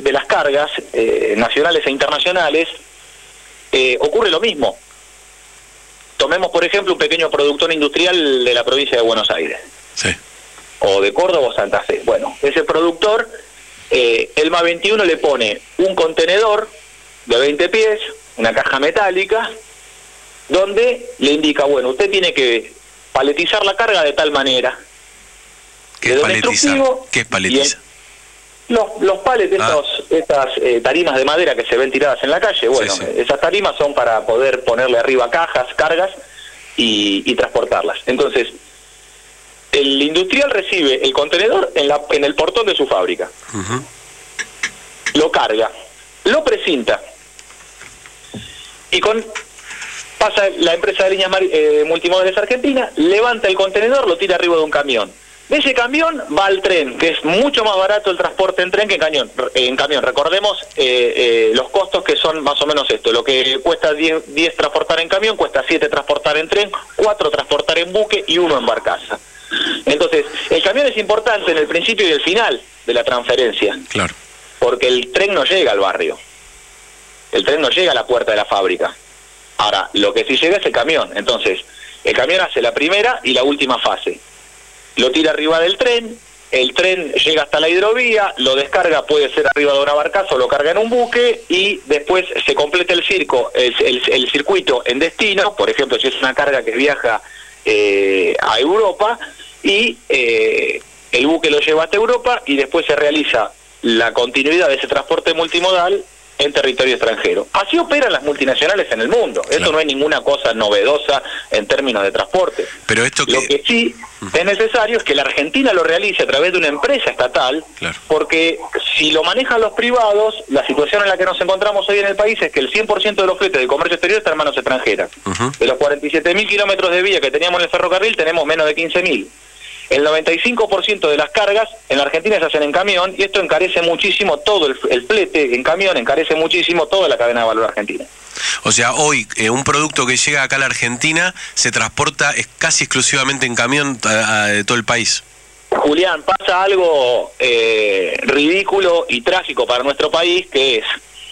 nacionales e internacionales, ocurre lo mismo. Tomemos, por ejemplo, un pequeño productor industrial de la provincia de Buenos Aires. Sí. O de Córdoba o Santa Fe. Bueno, ese productor, Elma 21 le pone un contenedor de 20 pies, una caja metálica, donde le indica, bueno, usted tiene que paletizar la carga de tal manera. ¿Qué es paletizar? ¿Qué es paletizar? Los palets, estas tarimas de madera que se ven tiradas en la calle, bueno, sí. Esas tarimas son para poder ponerle arriba cargas y transportarlas. Entonces, el industrial recibe el contenedor en el portón de su fábrica. Uh-huh. Lo carga, lo precinta y pasa la empresa de líneas multimodales argentina, levanta el contenedor, lo tira arriba de un camión. De ese camión va al tren, que es mucho más barato el transporte en tren que en camión. Recordemos los costos que son más o menos esto. Lo que cuesta 10 transportar en camión, cuesta 7 transportar en tren, 4 transportar en buque y 1 en barcaza. Entonces, el camión es importante en el principio y el final de la transferencia. Claro. Porque el tren no llega al barrio. El tren no llega a la puerta de la fábrica. Ahora, lo que sí llega es el camión. Entonces, el camión hace la primera y la última fase. Lo tira arriba del tren, el tren llega hasta la hidrovía, lo descarga, puede ser arriba de una barcaza o lo carga en un buque y después se completa el circuito en destino, por ejemplo, si es una carga que viaja a Europa y el buque lo lleva hasta Europa y después se realiza la continuidad de ese transporte multimodal en territorio extranjero. Así operan las multinacionales en el mundo. Claro. Eso no es ninguna cosa novedosa en términos de transporte. Pero esto Lo que sí es necesario es que la Argentina lo realice a través de una empresa estatal, claro. Porque si lo manejan los privados, la situación en la que nos encontramos hoy en el país es que el 100% de los fletes de comercio exterior está en manos extranjeras. Uh-huh. De los 47.000 kilómetros de vía que teníamos en el ferrocarril, tenemos menos de 15.000. El 95% de las cargas en la Argentina se hacen en camión y esto encarece muchísimo todo el flete en camión, encarece muchísimo toda la cadena de valor argentina. O sea, hoy un producto que llega acá a la Argentina se transporta casi exclusivamente en camión de todo el país. Julián, pasa algo ridículo y trágico para nuestro país, que es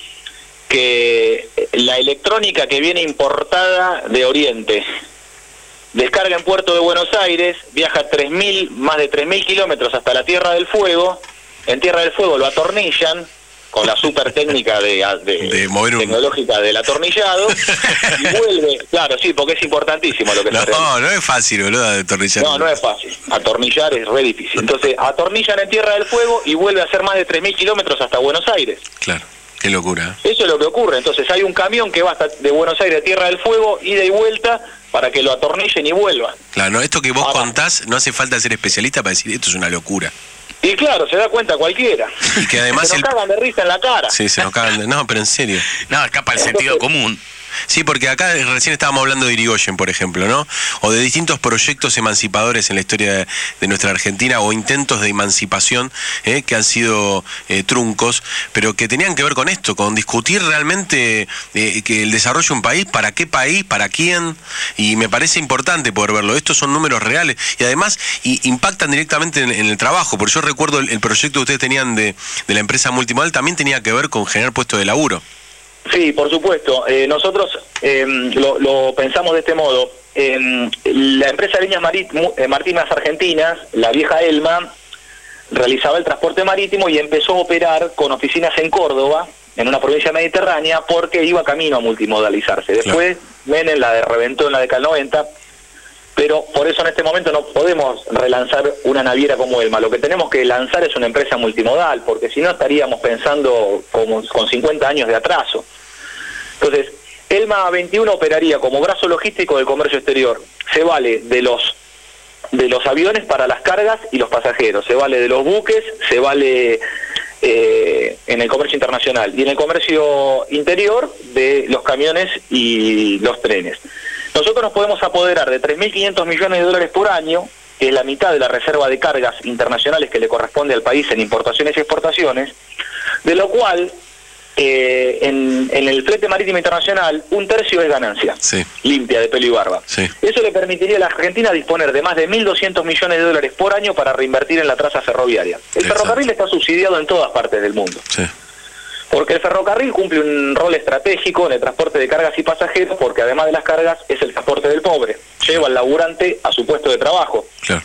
que la electrónica que viene importada de Oriente descarga en Puerto de Buenos Aires, viaja más de 3.000 kilómetros hasta la Tierra del Fuego. En Tierra del Fuego lo atornillan con la super técnica tecnológica del atornillado y vuelve, claro, sí, porque es importantísimo lo que se realiza. No es fácil, boludo, atornillar. No es fácil. Atornillar es re difícil. Entonces, atornillan en Tierra del Fuego y vuelve a hacer más de 3.000 kilómetros hasta Buenos Aires. Claro. Qué locura. Eso es lo que ocurre. Entonces hay un camión que va hasta de Buenos Aires a Tierra del Fuego, ida y vuelta, para que lo atornillen y vuelvan. Claro, no, esto que vos contás, no hace falta ser especialista para decir esto es una locura. Y claro, se da cuenta cualquiera. Y que además se nos cagan de risa en la cara. Sí, se nos cagan de... No, pero en serio. No, escapa el sentido común. Sí, porque acá recién estábamos hablando de Irigoyen, por ejemplo, ¿no? O de distintos proyectos emancipadores en la historia de nuestra Argentina, o intentos de emancipación que han sido truncos, pero que tenían que ver con esto, con discutir realmente que el desarrollo de un país, para qué país, para quién, y me parece importante poder verlo. Estos son números reales y además impactan directamente en el trabajo, porque yo recuerdo el proyecto que ustedes tenían de la empresa multimodal, también tenía que ver con generar puestos de laburo. Sí, por supuesto. Nosotros lo pensamos de este modo. La empresa de líneas marítimas argentinas, la vieja Elma, realizaba el transporte marítimo y empezó a operar con oficinas en Córdoba, en una provincia mediterránea, porque iba camino a multimodalizarse. Después Menem la reventó en la década del 90, pero por eso en este momento no podemos relanzar una naviera como Elma. Lo que tenemos que lanzar es una empresa multimodal, porque si no estaríamos pensando con 50 años de atraso. Entonces, Elma 21 operaría como brazo logístico del comercio exterior. Se vale de los aviones para las cargas y los pasajeros, se vale de los buques, se vale en el comercio internacional y en el comercio interior de los camiones y los trenes. Nosotros nos podemos apoderar de 3.500 millones de dólares por año, que es la mitad de la reserva de cargas internacionales que le corresponde al país en importaciones y exportaciones, de lo cual en el flete marítimo internacional 1/3 es ganancia, limpia, de pelo y barba. Eso le permitiría a la Argentina disponer de más de 1.200 millones de dólares por año para reinvertir en la traza ferroviaria. El ferrocarril está subsidiado en todas partes del mundo. Porque el ferrocarril cumple un rol estratégico en el transporte de cargas y pasajeros, porque además de las cargas es el transporte del pobre, lleva al laburante a su puesto de trabajo.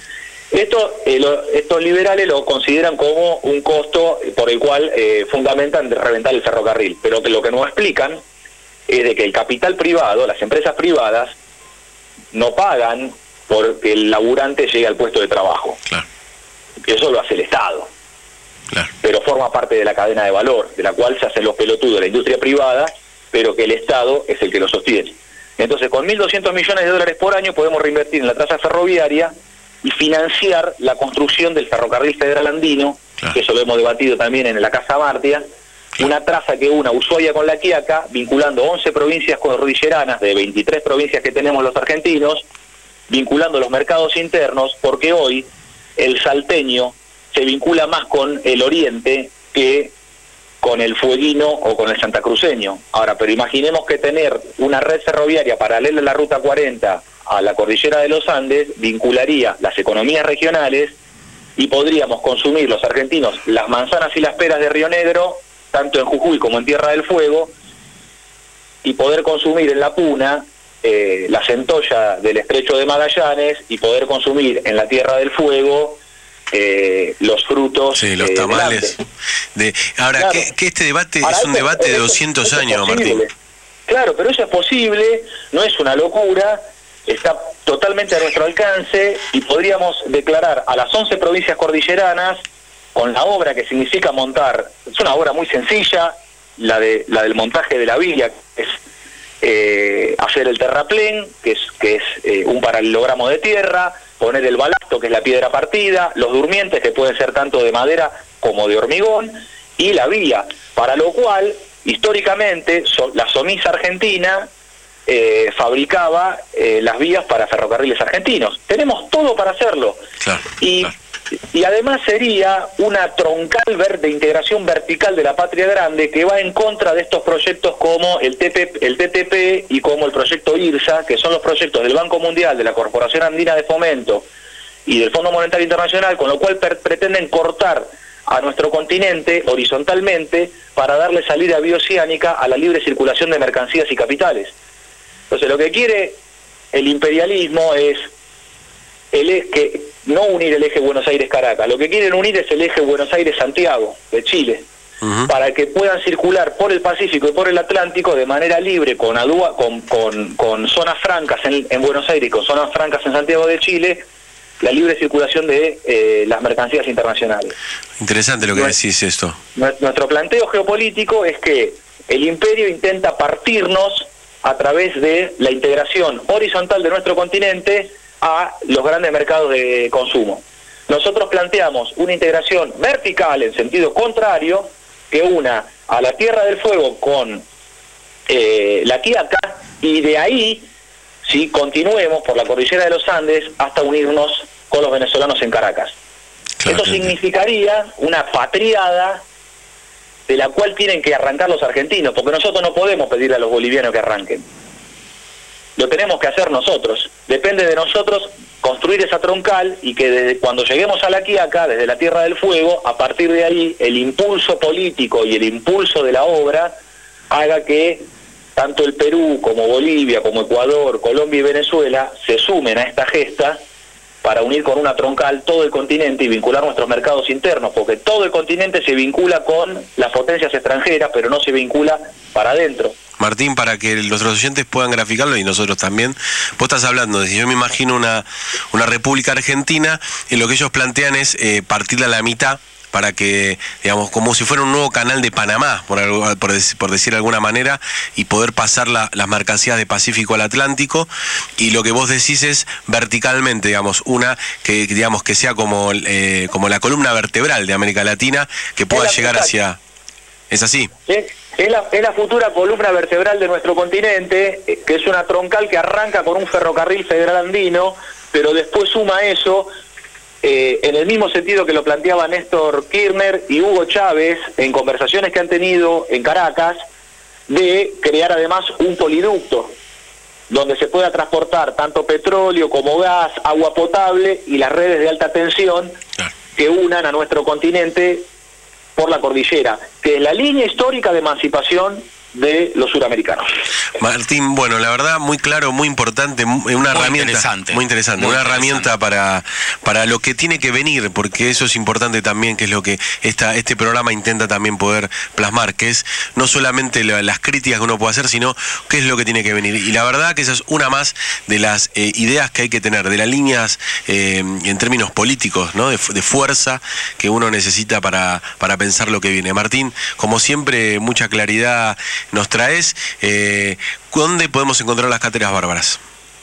Estos liberales lo consideran como un costo por el cual fundamentan de reventar el ferrocarril, pero lo que no explican es de que el capital privado, las empresas privadas, no pagan porque el laburante llegue al puesto de trabajo. Eso lo hace el Estado. Pero forma parte de la cadena de valor, de la cual se hacen los pelotudos de la industria privada, pero que el Estado es el que lo sostiene. Entonces, con 1.200 millones de dólares por año podemos reinvertir en la traza ferroviaria y financiar la construcción del ferrocarril federal andino, que eso lo hemos debatido también en la Casa Martia, una traza que una Ushuaia con La Quiaca, vinculando 11 provincias cordilleranas de 23 provincias que tenemos los argentinos, vinculando los mercados internos, porque hoy el salteño se vincula más con el oriente que con el fueguino o con el santacruceño. Ahora, pero imaginemos que tener una red ferroviaria paralela a la Ruta 40 a la cordillera de los Andes vincularía las economías regionales y podríamos consumir los argentinos las manzanas y las peras de Río Negro, tanto en Jujuy como en Tierra del Fuego, y poder consumir en La Puna la centolla del Estrecho de Magallanes y poder consumir en la Tierra del Fuego los frutos, los tamales. Ahora, que este debate es un debate de 200 años, Martín. Claro, pero eso es posible, no es una locura, está totalmente a nuestro alcance y podríamos declarar a las 11 provincias cordilleranas, con la obra que significa montar, es una obra muy sencilla, la del montaje de la villa, que es hacer el terraplén, que es un paralelogramo de tierra, poner el balasto, que es la piedra partida, los durmientes, que pueden ser tanto de madera como de hormigón, y la vía, para lo cual, históricamente, la SOMIS argentina fabricaba las vías para ferrocarriles argentinos. Tenemos todo para hacerlo. Y además sería una troncal de integración vertical de la patria grande que va en contra de estos proyectos como el TTP y como el proyecto IRSA, que son los proyectos del Banco Mundial, de la Corporación Andina de Fomento y del Fondo Monetario Internacional, con lo cual pretenden cortar a nuestro continente horizontalmente para darle salida bioceánica a la libre circulación de mercancías y capitales. Entonces, lo que quiere el imperialismo es que no unir el eje Buenos Aires-Caracas, lo que quieren unir es el eje Buenos Aires-Santiago, de Chile, para que puedan circular por el Pacífico y por el Atlántico de manera libre, con zonas francas en Buenos Aires y con zonas francas en Santiago de Chile, la libre circulación de las mercancías internacionales. Interesante lo que decís esto. Nuestro planteo geopolítico es que el imperio intenta partirnos a través de la integración horizontal de nuestro continente a los grandes mercados de consumo. Nosotros planteamos una integración vertical en sentido contrario, que una a la Tierra del Fuego con la Quiaca, y de ahí ¿sí? continuemos por la cordillera de los Andes hasta unirnos con los venezolanos en Caracas. Claro, esto significaría una patriada de la cual tienen que arrancar los argentinos, porque nosotros no podemos pedirle a los bolivianos que arranquen. Lo tenemos que hacer nosotros. Depende de nosotros construir esa troncal y que desde cuando lleguemos a la Quiaca, desde la Tierra del Fuego, a partir de ahí el impulso político y el impulso de la obra haga que tanto el Perú como Bolivia, como Ecuador, Colombia y Venezuela se sumen a esta gesta para unir con una troncal todo el continente y vincular nuestros mercados internos, porque todo el continente se vincula con las potencias extranjeras, pero no se vincula para adentro. Martín, para que nuestros oyentes puedan graficarlo y nosotros también, vos estás hablando de, si yo me imagino una República Argentina, y lo que ellos plantean es partirla a la mitad, para que, digamos, como si fuera un nuevo canal de Panamá, por decir de alguna manera, y poder pasar las mercancías de Pacífico al Atlántico, y lo que vos decís es verticalmente, digamos, una que digamos que sea como la columna vertebral de América Latina, que pueda llegar hacia... ¿Es así? ¿Sí? Es la futura columna vertebral de nuestro continente, que es una troncal que arranca con un ferrocarril federal andino, pero después suma eso, en el mismo sentido que lo planteaba Néstor Kirchner y Hugo Chávez en conversaciones que han tenido en Caracas, de crear además un poliducto donde se pueda transportar tanto petróleo como gas, agua potable y las redes de alta tensión que unan a nuestro continente por la cordillera, que es la línea histórica de emancipación de los suramericanos. Martín, bueno, la verdad muy claro, muy importante, una herramienta muy interesante, una herramienta para lo que tiene que venir, porque eso es importante también, que es lo que este programa intenta también poder plasmar, que es no solamente las críticas que uno puede hacer, sino qué es lo que tiene que venir. Y la verdad que esa es una más de las ideas que hay que tener, de las líneas en términos políticos, ¿no? de fuerza que uno necesita para pensar lo que viene. Martín, como siempre, mucha claridad nos traes. ¿Dónde podemos encontrar las cátedras bárbaras?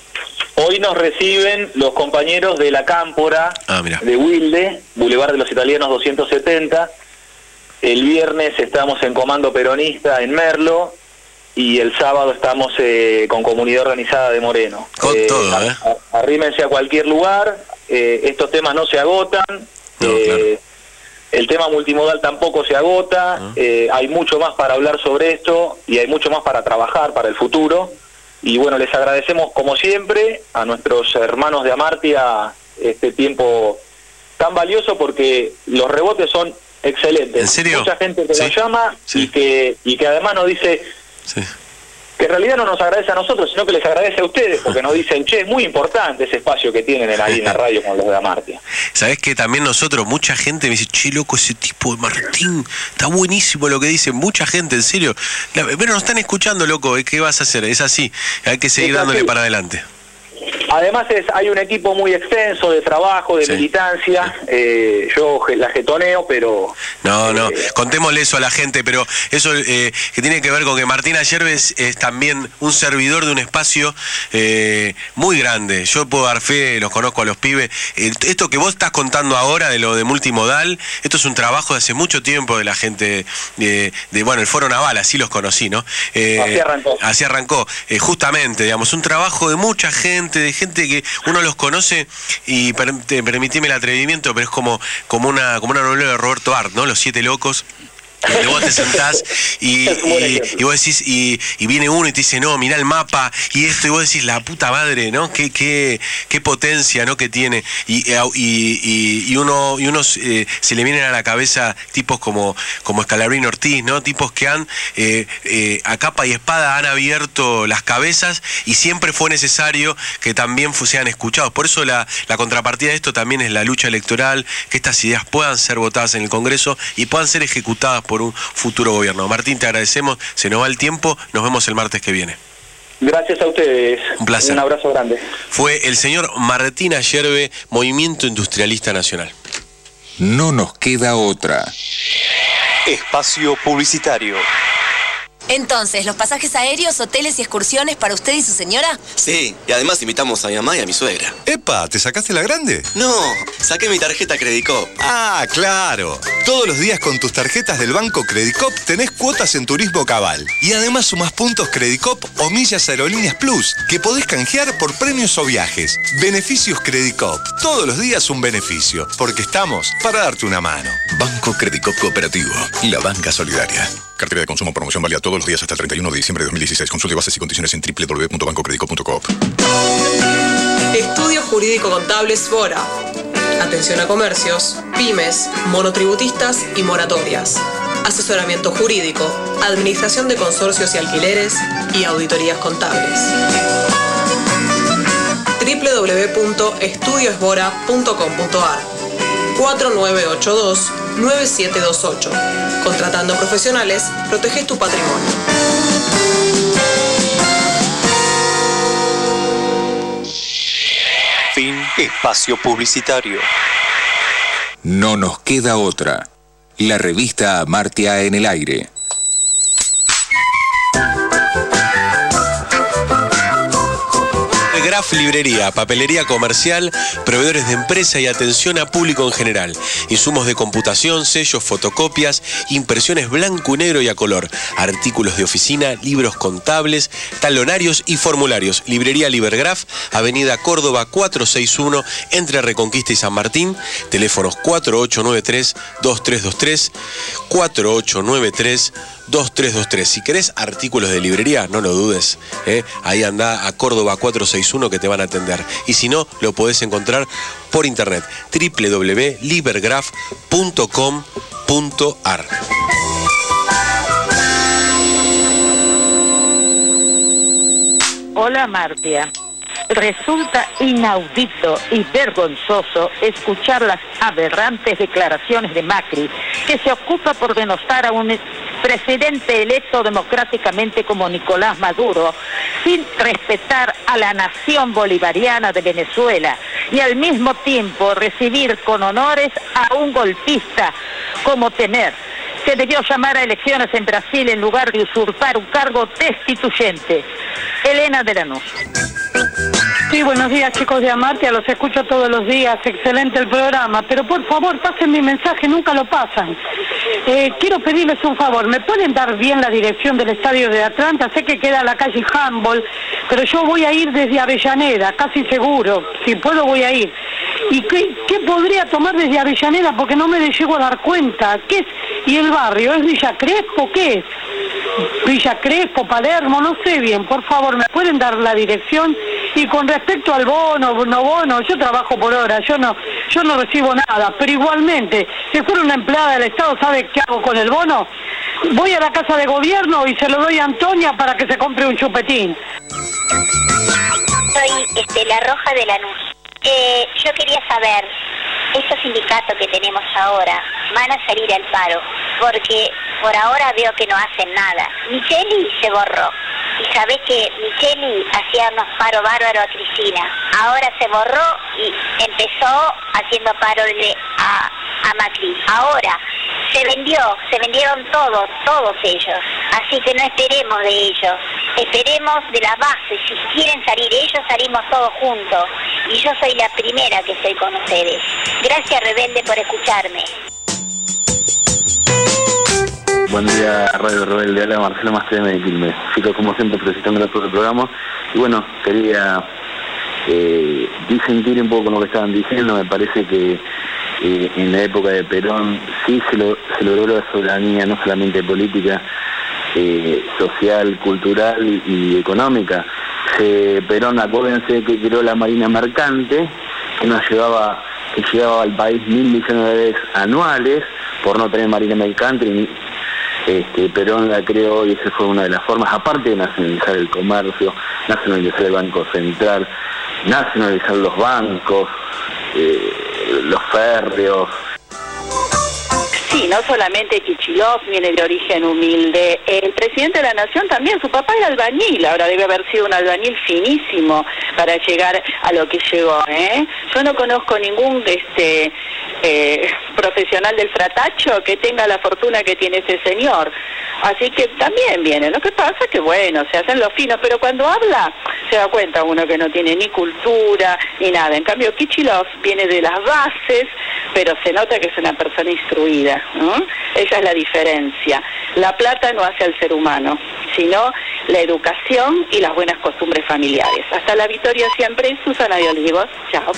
Hoy nos reciben los compañeros de la Cámpora de Wilde, Boulevard de los Italianos 270. El viernes estamos en Comando Peronista en Merlo y el sábado estamos con Comunidad Organizada de Moreno. Con todo, arrímense a cualquier lugar, estos temas no se agotan. No, claro. El tema multimodal tampoco se agota, hay mucho más para hablar sobre esto y hay mucho más para trabajar para el futuro. Y bueno, les agradecemos como siempre a nuestros hermanos de Amartya este tiempo tan valioso, porque los rebotes son excelentes. ¿En serio? Mucha gente que nos llama y que además nos dice... que en realidad no nos agradece a nosotros, sino que les agradece a ustedes, porque nos dicen, che, es muy importante ese espacio que tienen ahí en la radio con los de Amartya. ¿Sabés que también nosotros, mucha gente me dice, che, loco, ese tipo de Martín, está buenísimo lo que dice, mucha gente, en serio, pero nos están escuchando, loco, ¿qué vas a hacer? Es así, hay que seguir dándole para adelante. Además hay un equipo muy extenso de trabajo, de militancia, yo la getoneo, pero... No, contémosle eso a la gente, pero eso que tiene que ver con que Martín Ayerbe es también un servidor de un espacio muy grande. Yo puedo dar fe, los conozco a los pibes. Esto que vos estás contando ahora de lo de multimodal, esto es un trabajo de hace mucho tiempo de la gente bueno, el Foro Naval, así los conocí, ¿no? Así arrancó. Justamente, digamos, un trabajo de mucha gente, de gente que uno los conoce, y permitime el atrevimiento, pero es como una novela de Roberto Art, ¿no? Los 7 locos. Y vos te sentás y vos decís, y viene uno y te dice, no, mirá el mapa y esto, y vos decís, la puta madre, ¿no? Qué potencia, ¿no? que tiene. Y uno se le vienen a la cabeza tipos como Scalabrini Ortiz, ¿no? Tipos que han a capa y espada han abierto las cabezas, y siempre fue necesario que también sean escuchados. Por eso la contrapartida de esto también es la lucha electoral, que estas ideas puedan ser votadas en el Congreso y puedan ser ejecutadas por un futuro gobierno. Martín, te agradecemos, se nos va el tiempo, nos vemos el martes que viene. Gracias a ustedes. Un placer. Un abrazo grande. Fue el señor Martín Ayerbe, Movimiento Industrialista Nacional. No nos queda otra. Espacio publicitario. Entonces, ¿los pasajes aéreos, hoteles y excursiones para usted y su señora? Sí, y además invitamos a mi mamá y a mi suegra. ¡Epa! ¿Te sacaste la grande? No, saqué mi tarjeta Credicop. Ah, claro. Todos los días con tus tarjetas del banco Credicop tenés cuotas en Turismo Cabal. Y además sumás puntos Credicop o millas Aerolíneas Plus, que podés canjear por premios o viajes. Beneficios Credicop. Todos los días un beneficio, porque estamos para darte una mano. Banco Credicop Cooperativo, la banca solidaria. Cartera de consumo, promoción válida todos los días hasta el 31 de diciembre de 2016. Consulte bases y condiciones en www.bancocredicop.coop. Estudio Jurídico Contable Sbora. Atención a comercios, pymes, monotributistas y moratorias. Asesoramiento jurídico, administración de consorcios y alquileres y auditorías contables. www.estudiosbora.com.ar 4982-9728. Contratando profesionales, proteges tu patrimonio. Fin. Espacio publicitario. No nos queda otra. La revista Amartya en el aire. Graf Librería, papelería comercial, proveedores de empresa y atención a público en general. Insumos de computación, sellos, fotocopias, impresiones blanco y negro y a color. Artículos de oficina, libros contables, talonarios y formularios. Librería Libergraf, Avenida Córdoba 461, entre Reconquista y San Martín. Teléfonos 4893-2323, 4893-2323. Si querés artículos de librería, no lo dudes. Ahí anda a Córdoba 461 que te van a atender. Y si no, lo podés encontrar por internet. www.libergraf.com.ar. Hola, Martia. Resulta inaudito y vergonzoso escuchar las aberrantes declaraciones de Macri, que se ocupa por denostar a un presidente electo democráticamente como Nicolás Maduro, sin respetar a la nación bolivariana de Venezuela, y al mismo tiempo recibir con honores a un golpista como Temer. Se debió llamar a elecciones en Brasil en lugar de usurpar un cargo destituyente. Elena de Lanús. Sí, buenos días, chicos de Amartya, los escucho todos los días, excelente el programa, pero por favor pasen mi mensaje, nunca lo pasan. Quiero pedirles un favor, ¿me pueden dar bien la dirección del estadio de Atlanta? Sé que queda en la calle Humboldt, pero yo voy a ir desde Avellaneda, casi seguro, si puedo voy a ir. ¿Y qué podría tomar desde Avellaneda? Porque no me llego a dar cuenta. ¿Qué es? ¿Y el barrio? ¿Es Villa Crespo? ¿Qué es? Villa Crespo, Palermo, no sé bien, por favor, ¿me pueden dar la dirección? Y con respecto al bono, no bono, yo trabajo por hora, yo no recibo nada, pero igualmente, si fuera una empleada del Estado, ¿sabe qué hago con el bono? Voy a la casa de gobierno y se lo doy a Antonia para que se compre un chupetín. Soy La Roja de Lanús. Yo quería saber, estos sindicatos que tenemos ahora van a salir al paro, porque por ahora veo que no hacen nada. Micheli se borró, y sabés que Micheli hacía unos paros bárbaros a Cristina. Ahora se borró y empezó haciendo paro a Macri. Ahora se vendieron todos ellos. Así que no esperemos de ellos, esperemos de la base. Si quieren salir ellos, salimos todos juntos. Y yo soy la primera que estoy con ustedes. Gracias, Rebelde, por escucharme. Buen día, Radio Rebelde. Hola, Marcelo Mastreme de Quilmes. Chicos, como siempre, felicitándolos por el programa. Y bueno, quería disentir un poco con lo que estaban diciendo. Me parece que en la época de Perón sí se logró la soberanía, no solamente política, social, cultural y económica. Perón, acuérdense que creó la Marina Mercante, que llevaba al país 1.000 millones de dólares anuales por no tener Marina Mercante. Perón la creó y esa fue una de las formas, aparte de nacionalizar el comercio, nacionalizar el Banco Central, nacionalizar los bancos, los férreos. Sí, no solamente Kicillof viene de origen humilde, el presidente de la Nación también, su papá era albañil, ahora debe haber sido un albañil finísimo para llegar a lo que llegó, ¿eh? Yo no conozco ningún profesional del fratacho que tenga la fortuna que tiene ese señor, así que también viene. Lo que pasa es que bueno, se hacen los finos, pero cuando habla se da cuenta uno que no tiene ni cultura ni nada. En cambio Kicillof viene de las bases, pero se nota que es una persona instruida, ¿no? Esa es la diferencia. La plata no hace al ser humano, sino la educación y las buenas costumbres familiares. Hasta la victoria siempre, Susana de Olivos. Chao.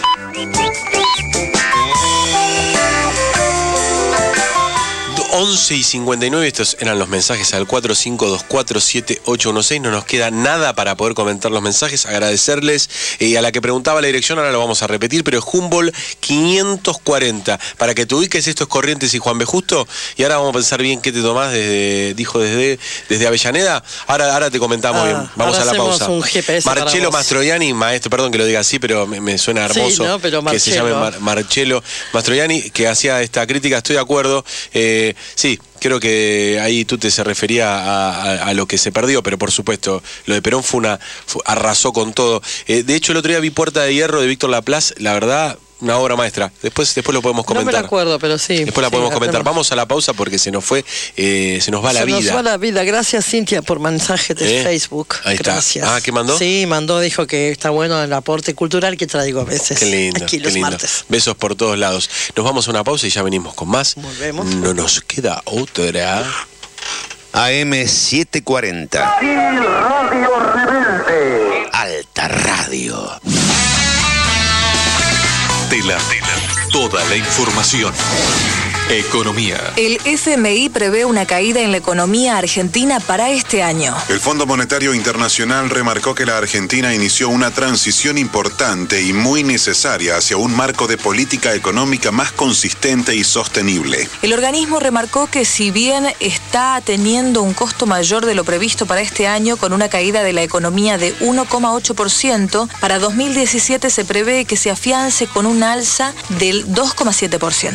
11:59, estos eran los mensajes al 45247816. No nos queda nada para poder comentar los mensajes. Agradecerles a la que preguntaba la dirección, ahora lo vamos a repetir, pero es Humboldt 540. Para que te ubiques, esto es Corrientes y Juan B. Justo. Y ahora vamos a pensar bien qué te tomás desde Avellaneda. Ahora te comentamos bien. Vamos a la pausa. Un GPS Marcelo Mastroianni, maestro, perdón que lo diga así, pero me suena hermoso. Sí, ¿no? Pero que se llame Marcelo Mastroianni, que hacía esta crítica. Estoy de acuerdo. Sí, creo que ahí Tute se refería a lo que se perdió, pero por supuesto, lo de Perón arrasó con todo. De hecho, el otro día vi Puerta de Hierro de Víctor Laplace, la verdad, una obra maestra. Después lo podemos comentar. No me acuerdo, pero sí. Después la podemos comentar. Vamos a la pausa porque se nos va la vida. Se nos va la vida. Gracias, Cintia, por mensaje de Facebook. Ahí Gracias. Está. ¿Qué mandó? Sí, dijo que está bueno el aporte cultural que traigo a veces. Qué lindo, aquí los martes. Besos por todos lados. Nos vamos a una pausa y ya venimos con más. Volvemos. No nos queda otra. AM740. Radio Rebelde. Alta Radio. Tela. Toda la información. Economía. El FMI prevé una caída en la economía argentina para este año. El Fondo Monetario Internacional remarcó que la Argentina inició una transición importante y muy necesaria hacia un marco de política económica más consistente y sostenible. El organismo remarcó que si bien está teniendo un costo mayor de lo previsto para este año, con una caída de la economía de 1,8%, para 2017 se prevé que se afiance con un alza del 2,7%.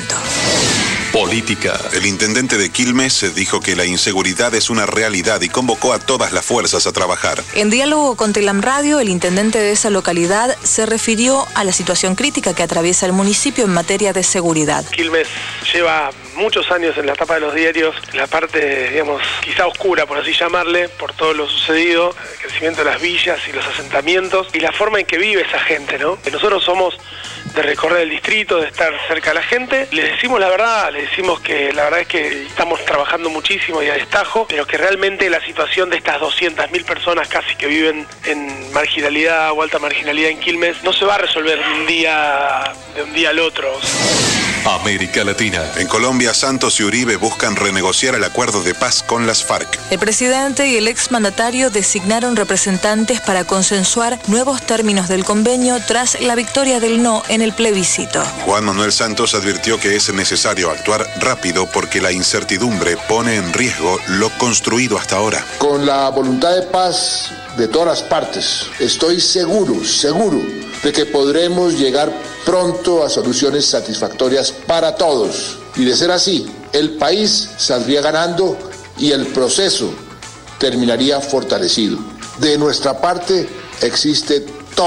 Política. El intendente de Quilmes dijo que la inseguridad es una realidad y convocó a todas las fuerzas a trabajar. En diálogo con Telam Radio, el intendente de esa localidad se refirió a la situación crítica que atraviesa el municipio en materia de seguridad. Quilmes lleva muchos años en la tapa de los diarios, la parte, digamos, quizá oscura, por así llamarle, por todo lo sucedido, el crecimiento de las villas y los asentamientos y la forma en que vive esa gente, ¿no? Nosotros somos de recorrer el distrito, de estar cerca de la gente. Les decimos la verdad, les decimos que la verdad es que estamos trabajando muchísimo y a destajo, pero que realmente la situación de estas 200.000 personas casi que viven en marginalidad o alta marginalidad en Quilmes no se va a resolver de un día al otro. América Latina. En Colombia, Santos y Uribe buscan renegociar el acuerdo de paz con las FARC. El presidente y el exmandatario designaron representantes para consensuar nuevos términos del convenio tras la victoria del no en el plebiscito. Juan Manuel Santos advirtió que es necesario actuar rápido porque la incertidumbre pone en riesgo lo construido hasta ahora. Con la voluntad de paz de todas las partes, estoy seguro de que podremos llegar pronto a soluciones satisfactorias para todos. Y de ser así, el país saldría ganando y el proceso terminaría fortalecido. De nuestra parte existe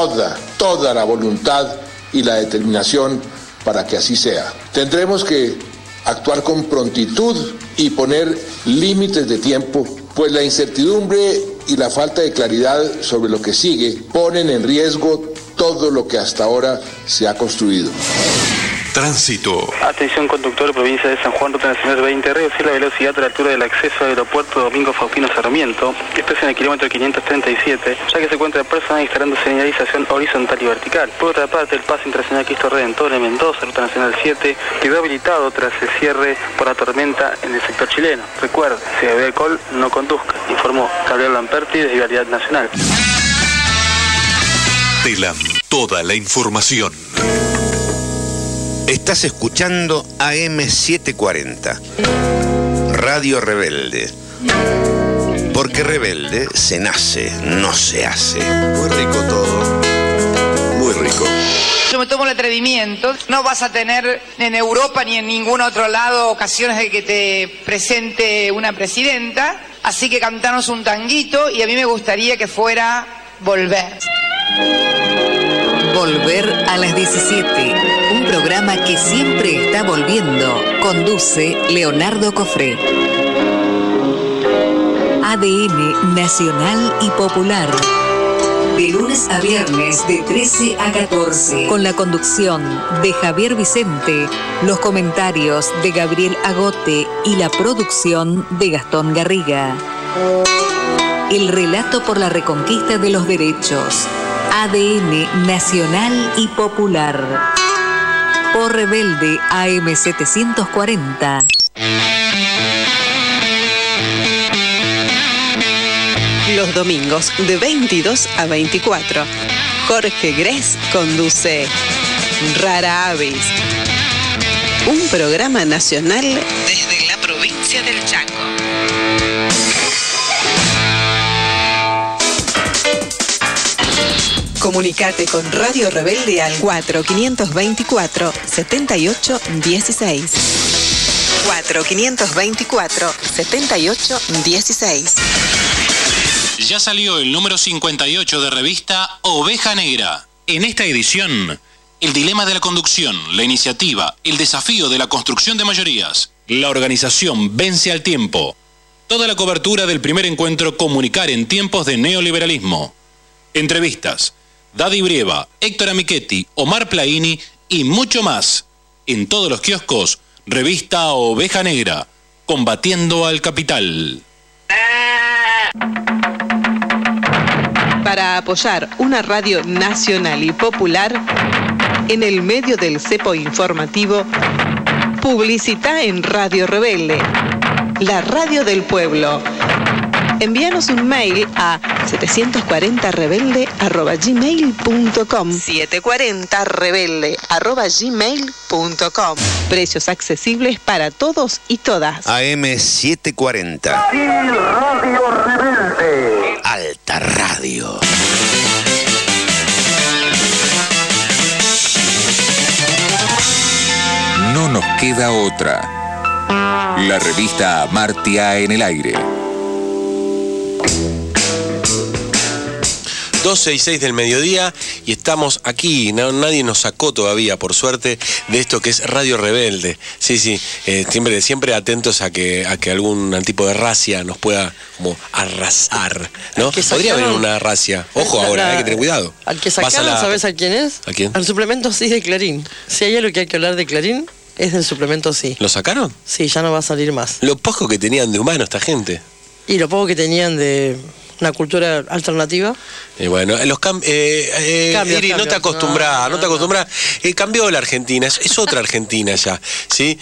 toda la voluntad y la determinación para que así sea. Tendremos que actuar con prontitud y poner límites de tiempo, pues la incertidumbre y la falta de claridad sobre lo que sigue ponen en riesgo todo lo que hasta ahora se ha construido. Tránsito. Atención conductor, provincia de San Juan, ruta nacional 20, reducir la velocidad a la altura del acceso al aeropuerto Domingo Faustino Sarmiento, que está en el kilómetro 537, ya que se encuentra personal instalando señalización horizontal y vertical. Por otra parte, el paso internacional Cristo Redentor en Mendoza, ruta nacional 7, quedó habilitado tras el cierre por la tormenta en el sector chileno. Recuerde, si bebe alcohol, no conduzca, informó Gabriel Lamperti de Vialidad Nacional. Telam, toda la información. Estás escuchando AM740, Radio Rebelde. Porque rebelde se nace, no se hace. Muy rico todo, muy rico. Yo me tomo el atrevimiento. No vas a tener en Europa ni en ningún otro lado ocasiones de que te presente una presidenta. Así que cantanos un tanguito y a mí me gustaría que fuera Volver. Volver a las 17. Un programa que siempre está volviendo. Conduce Leonardo Cofré. ADN Nacional y Popular. De lunes a viernes de 13 a 14. Con la conducción de Javier Vicente, los comentarios de Gabriel Agote y la producción de Gastón Garriga. El relato por la reconquista de los derechos. ADN Nacional y Popular. Por Rebelde AM 740. Los domingos de 22 a 24. Jorge Gress conduce Rara Avis, un programa nacional desde la provincia del Chaco. Comunicate con Radio Rebelde al 4524-7816. 4524-7816. Ya salió el número 58 de revista Oveja Negra. En esta edición, el dilema de la conducción, la iniciativa, el desafío de la construcción de mayorías. La organización vence al tiempo. Toda la cobertura del primer encuentro Comunicar en tiempos de neoliberalismo. Entrevistas. Daddy Brieva, Héctor Amichetti, Omar Plaini y mucho más. En todos los kioscos, revista Oveja Negra. Combatiendo al capital. Para apoyar una radio nacional y popular, en el medio del cepo informativo, publicita en Radio Rebelde, la radio del pueblo. Envíanos un mail a 740rebelde@gmail.com. 740rebelde@gmail.com. Precios accesibles para todos y todas. AM 740. Radio Rebelde. Alta Radio. No nos queda otra. La revista Amartya en el aire. 12 y 6 del mediodía y estamos aquí. Nadie nos sacó todavía, por suerte, de esto que es Radio Rebelde. Sí, siempre atentos a que algún tipo de racia nos pueda como arrasar, ¿no? Podría haber una racia. Ojo ahora, hay que tener cuidado. Al que sacaron, ¿sabes a quién es? ¿A quién? Al suplemento Sí de Clarín. Si hay algo que hay que hablar de Clarín, es del suplemento Sí. ¿Lo sacaron? Sí, ya no va a salir más. Lo poco que tenían de humano esta gente. Y lo poco que tenían de una cultura alternativa. Bueno, los Iri, no te acostumbras, no te acostumbras. Cambió la Argentina, es otra Argentina ya, ¿sí?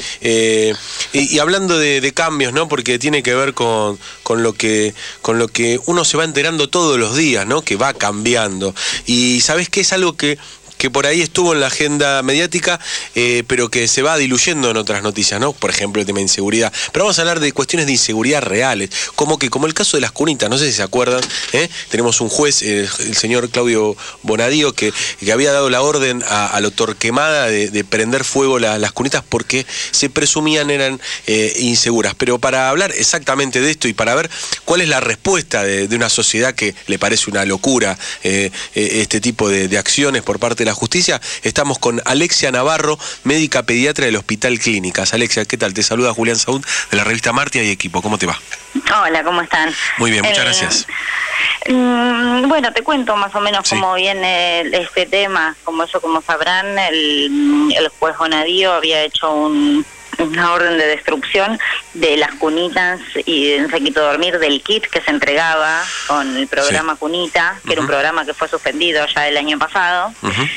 Y hablando de cambios, ¿no? Porque tiene que ver con lo que uno se va enterando todos los días, ¿no? Que va cambiando. Y ¿sabés qué? Es algo que por ahí estuvo en la agenda mediática, pero que se va diluyendo en otras noticias, ¿no? Por ejemplo, el tema de inseguridad. Pero vamos a hablar de cuestiones de inseguridad reales, como el caso de las cunitas, no sé si se acuerdan, tenemos un juez, el señor Claudio Bonadío, que había dado la orden a lo Torquemada de prender fuego las cunitas porque se presumían eran inseguras. Pero para hablar exactamente de esto y para ver cuál es la respuesta de una sociedad que le parece una locura este tipo de acciones por parte de la justicia, estamos con Alexia Navarro, médica pediatra del Hospital Clínicas. Alexia, ¿qué tal? Te saluda Julián Saúd de la revista Amartya y equipo. ¿Cómo te va? Hola, ¿cómo están? Muy bien, muchas gracias. Bueno, te cuento más o menos cómo viene este tema. Como sabrán, el juez Bonadío había hecho una orden de destrucción de las cunitas y de un saquito de dormir del kit que se entregaba con el programa Cunita, que era un programa que fue suspendido ya el año pasado,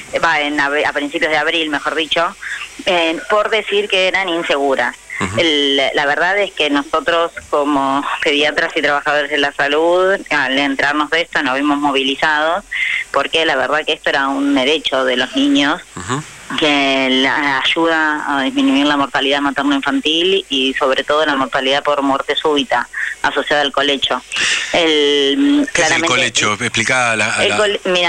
a principios de abril, mejor dicho, por decir que eran inseguras. La verdad es que nosotros como pediatras y trabajadores de la salud, al entrarnos de esto nos vimos movilizados, porque la verdad que esto era un derecho de los niños, que ayuda a disminuir la mortalidad materno-infantil y sobre todo la mortalidad por muerte súbita asociada al colecho. ¿Qué es el colecho? Explicá Mira,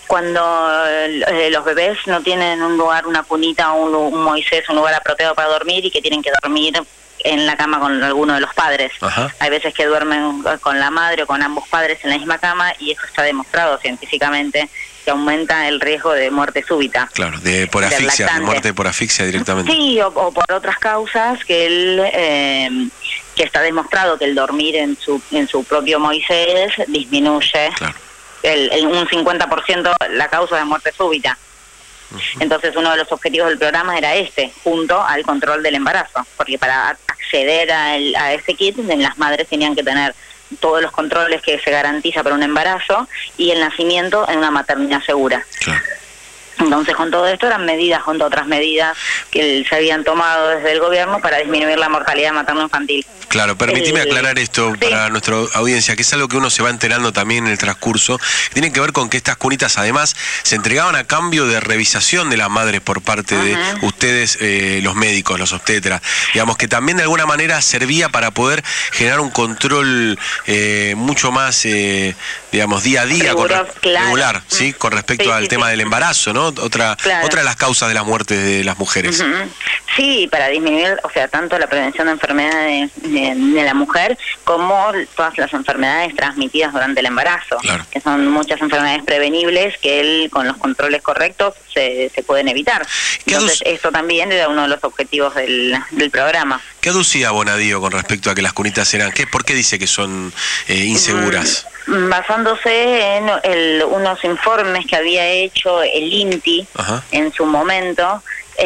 Cuando los bebés no tienen un lugar, una cunita o un Moisés, un lugar apropiado para dormir y que tienen que dormir en la cama con alguno de los padres. Ajá. Hay veces que duermen con la madre o con ambos padres en la misma cama y eso está demostrado científicamente que aumenta el riesgo de muerte súbita. Claro, por asfixia, de muerte por asfixia directamente. Sí, o por otras causas que que está demostrado que el dormir en su propio Moisés disminuye un 50% la causa de muerte súbita. Entonces uno de los objetivos del programa era junto al control del embarazo, porque para acceder a ese kit las madres tenían que tener todos los controles que se garantiza para un embarazo y el nacimiento en una maternidad segura. Claro. Entonces, con todo esto eran medidas junto a otras medidas que se habían tomado desde el gobierno para disminuir la mortalidad materno-infantil. Claro, permíteme aclarar esto para nuestra audiencia, que es algo que uno se va enterando también en el transcurso. Tiene que ver con que estas cunitas además se entregaban a cambio de revisación de las madres por parte de ustedes, los médicos, los obstetras. Digamos que también de alguna manera servía para poder generar un control mucho más, digamos, día a día, regular, ¿sí? Con respecto al tema del embarazo, ¿no? Otra de las causas de las muertes de las mujeres. Sí, para disminuir, o sea, tanto la prevención de enfermedades de la mujer como todas las enfermedades transmitidas durante el embarazo, que son muchas enfermedades prevenibles que con los controles correctos se pueden evitar. Entonces, esto también era uno de los objetivos del programa. ¿Qué aducía Bonadío con respecto a que las cunitas eran? ¿Por qué dice que son inseguras? Basándose en unos informes que había hecho el INTI en su momento,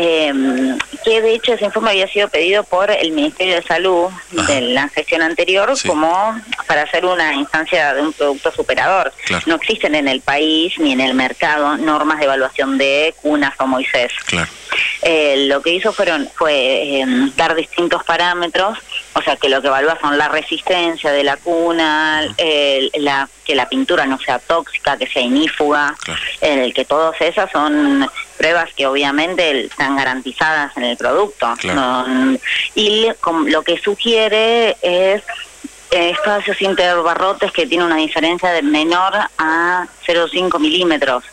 que de hecho ese informe había sido pedido por el Ministerio de Salud de la gestión anterior como para hacer una instancia de un producto superador. No existen en el país ni en el mercado normas de evaluación de cunas o Moisés. Lo que hizo fue dar distintos parámetros, o sea que lo que evalúa son la resistencia de la cuna, que la pintura no sea tóxica, que sea inífuga, que todas esas son pruebas que obviamente están garantizadas en el producto. Y lo que sugiere es espacios interbarrotes que tienen una diferencia de menor a 0,5 milímetros.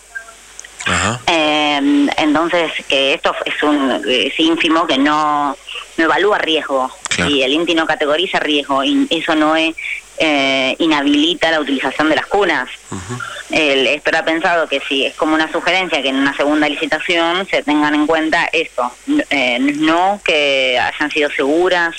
Entonces que esto es ínfimo, que no evalúa riesgo y el INTI no categoriza riesgo y eso no inhabilita la utilización de las cunas. Esto era pensado que si es como una sugerencia que en una segunda licitación se tengan en cuenta esto, no que hayan sido seguras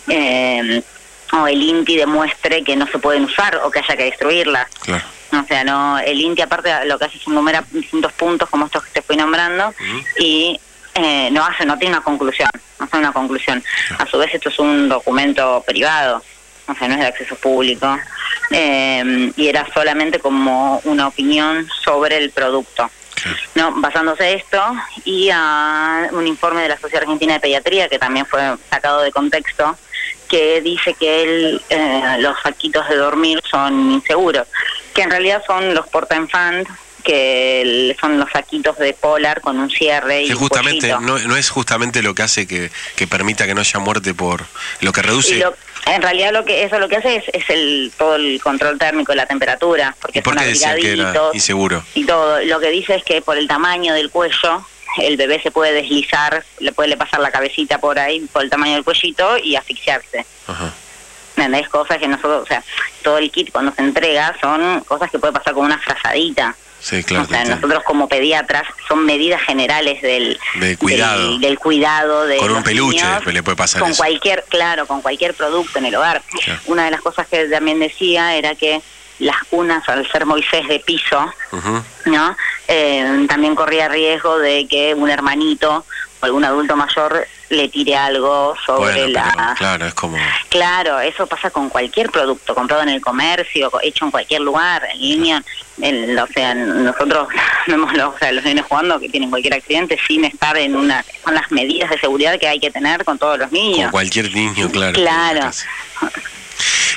o el INTI demuestre que no se pueden usar o que haya que destruirlas. O sea, el INTI aparte lo que hace es enumerar distintos puntos como estos que te fui nombrando y no tiene una conclusión, A su vez esto es un documento privado, o sea, no es de acceso público, y era solamente como una opinión sobre el producto. Basándose esto y a un informe de la Sociedad Argentina de Pediatría que también fue sacado de contexto, que dice que los saquitos de dormir son inseguros, que en realidad son los porta-infant, que son los saquitos de Polar con un cierre y justamente no es justamente lo que hace que permita que no haya muerte por lo que reduce. En realidad lo que hace es todo el control térmico de la temperatura, porque ¿Y por qué decían que era inseguro? Y todo lo que dice es que por el tamaño del cuello el bebé se puede deslizar, le puede pasar la cabecita por ahí, por el tamaño del cuellito y asfixiarse. ¿Entendés? Cosas que nosotros, o sea, todo el kit cuando se entrega son cosas que puede pasar con una frazadita. Sí, claro. O sea, nosotros como pediatras son medidas generales del cuidado. Del cuidado de con un los peluche niños, le puede pasar con eso. con cualquier producto en el hogar. Una de las cosas que también decía era que las cunas, al ser Moisés de piso, ¿no? También corría riesgo de que un hermanito o algún adulto mayor le tire algo sobre Claro, es como... Claro, eso pasa con cualquier producto comprado en el comercio, hecho en cualquier lugar. El niño, o sea, nosotros vemos los niños jugando que tienen cualquier accidente sin estar con las medidas de seguridad que hay que tener con todos los niños. Con cualquier niño, claro. Claro.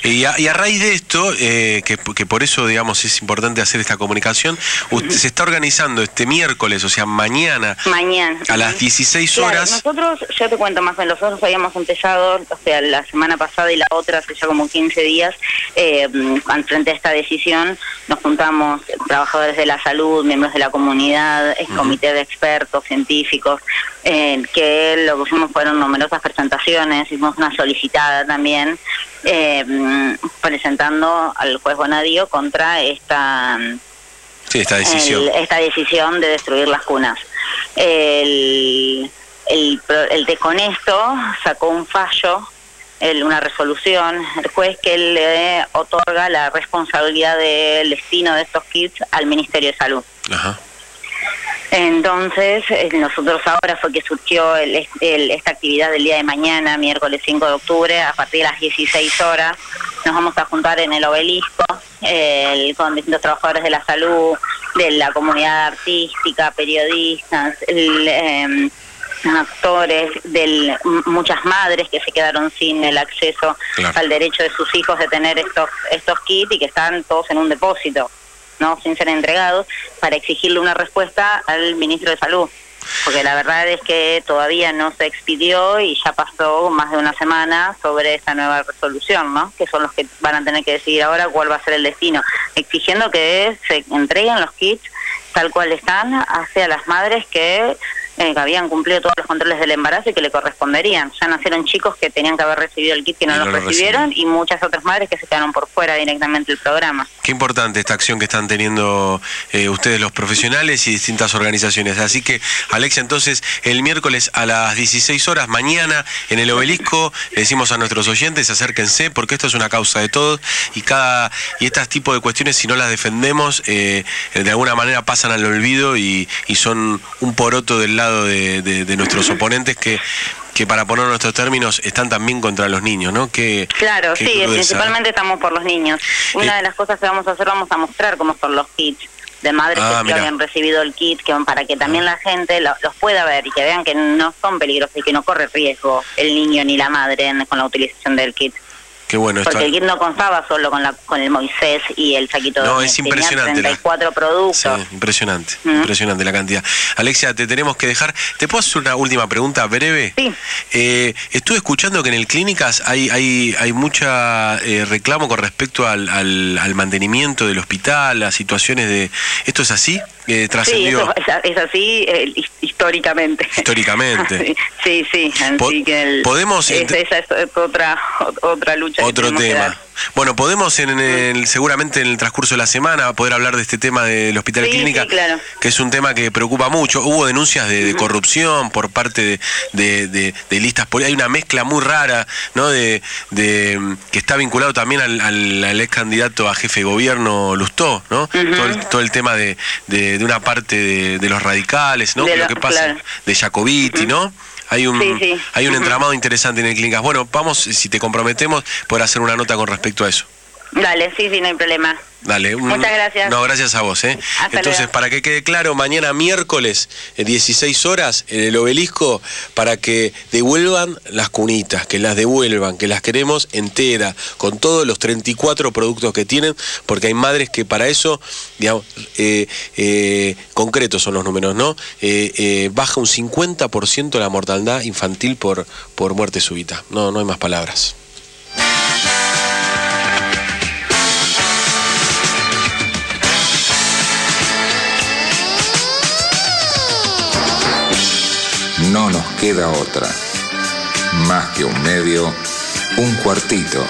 Y a raíz de esto, que por eso, digamos, es importante hacer esta comunicación, se está organizando este miércoles, o sea, mañana. A las 16 horas. Claro, nosotros, yo te cuento más o menos, nosotros habíamos empezado, o sea, la semana pasada y la otra, hace ya como 15 días, frente a esta decisión, nos juntamos trabajadores de la salud, miembros de la comunidad, comité de expertos, científicos, que lo que hicimos fueron numerosas presentaciones, hicimos una solicitada también, presentando al juez Bonadío contra esta decisión de destruir las cunas. El Desconesto sacó un fallo, una resolución, el juez, que le otorga la responsabilidad del destino de estos kits al Ministerio de Salud. Ajá. Entonces, nosotros ahora fue que surgió esta actividad del día de mañana, miércoles 5 de octubre, a partir de las 16 horas. Nos vamos a juntar en el Obelisco con distintos trabajadores de la salud, de la comunidad artística, periodistas, actores, muchas madres que se quedaron sin el acceso al derecho de sus hijos de tener estos kits y que están todos en un depósito, ¿no?, sin ser entregados, para exigirle una respuesta al ministro de Salud, porque la verdad es que todavía no se expidió y ya pasó más de una semana sobre esta nueva resolución, ¿no?, que son los que van a tener que decidir ahora cuál va a ser el destino, exigiendo que se entreguen los kits tal cual están hacia las madres que habían cumplido todos los controles del embarazo y que le corresponderían. Ya nacieron chicos que tenían que haber recibido el kit que no lo recibieron, y muchas otras madres que se quedaron por fuera directamente del programa. Qué importante esta acción que están teniendo ustedes, los profesionales y distintas organizaciones. Así que, Alexia, entonces, el miércoles a las 16 horas, mañana, en el Obelisco, le decimos a nuestros oyentes, acérquense, porque esto es una causa de todos, y este tipo de cuestiones, si no las defendemos, de alguna manera pasan al olvido y son un poroto del lado de nuestros oponentes que para poner nuestros términos están también contra los niños, ¿no? Claro, sí, principalmente estamos por los niños. Una de las cosas que vamos a hacer, vamos a mostrar cómo son los kits de madres que habían recibido el kit, para que también la gente los pueda ver y que vean que no son peligrosos y que no corre riesgo el niño ni la madre con la utilización del kit. Qué bueno. Porque el kit no constaba solo con el Moisés y el saquito de... No, es impresionante. Tenía 34 productos. Sí, impresionante, impresionante la cantidad. Alexia, te tenemos que dejar. ¿Te puedo hacer una última pregunta breve? Sí. Estuve escuchando que en el Clínicas hay mucha reclamo con respecto al mantenimiento del hospital, las situaciones de... ¿Esto es así? ¿Trascendió? Sí, es así históricamente. Históricamente. Sí. Así que podemos... Esa es otra lucha. Otro tema. Bueno, podemos seguramente en el transcurso de la semana poder hablar de este tema del Hospital Clínica, sí, claro, que es un tema que preocupa mucho. Hubo denuncias de corrupción por parte de listas políticas. Hay una mezcla muy rara, ¿no? Que está vinculado también al ex candidato a jefe de gobierno Lustó, ¿no? Todo el tema de una parte de los radicales, ¿no? Lo que pasa de Jacobiti, ¿no? Hay un entramado interesante en el Clínicas. Bueno, vamos, si te comprometemos, poder hacer una nota con respecto a eso. Dale, sí, no hay problema. Dale. Muchas gracias. No, gracias a vos. Entonces, luego. Para que quede claro, mañana miércoles, 16 horas, en el Obelisco, para que devuelvan las cunitas, que las devuelvan, que las queremos enteras, con todos los 34 productos que tienen, porque hay madres que para eso, digamos, concretos son los números, ¿no? Baja un 50% la mortalidad infantil por muerte súbita. No hay más palabras. No nos queda otra. Más que un medio, un cuartito.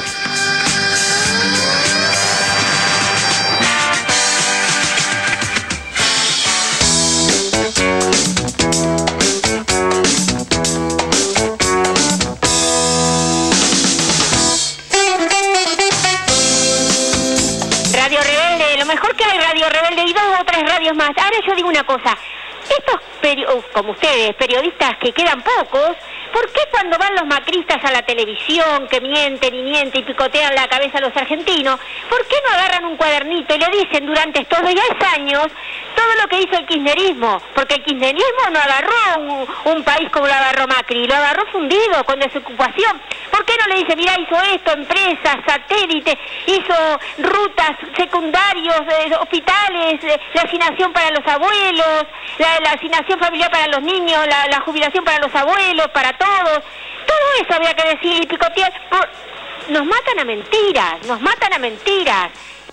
Radio Rebelde, lo mejor que hay Radio Rebelde y 2 o 3 radios más. Ahora yo digo una cosa. Estos, como ustedes, periodistas que quedan pocos, ¿por qué cuando van los macristas a la televisión, que mienten y picotean la cabeza a los argentinos, por qué no agarran un cuadernito y le dicen durante estos 10 años todo lo que hizo el kirchnerismo? Porque el kirchnerismo no agarró un país como lo agarró Macri, lo agarró fundido, con desocupación. ¿Por qué no le dice, mirá, hizo esto, empresas, satélites, hizo rutas secundarios, hospitales, la asignación para los abuelos, la asignación familiar para los niños, la jubilación para los abuelos, para todos? Todo eso había que decir y picotear. Nos matan a mentiras.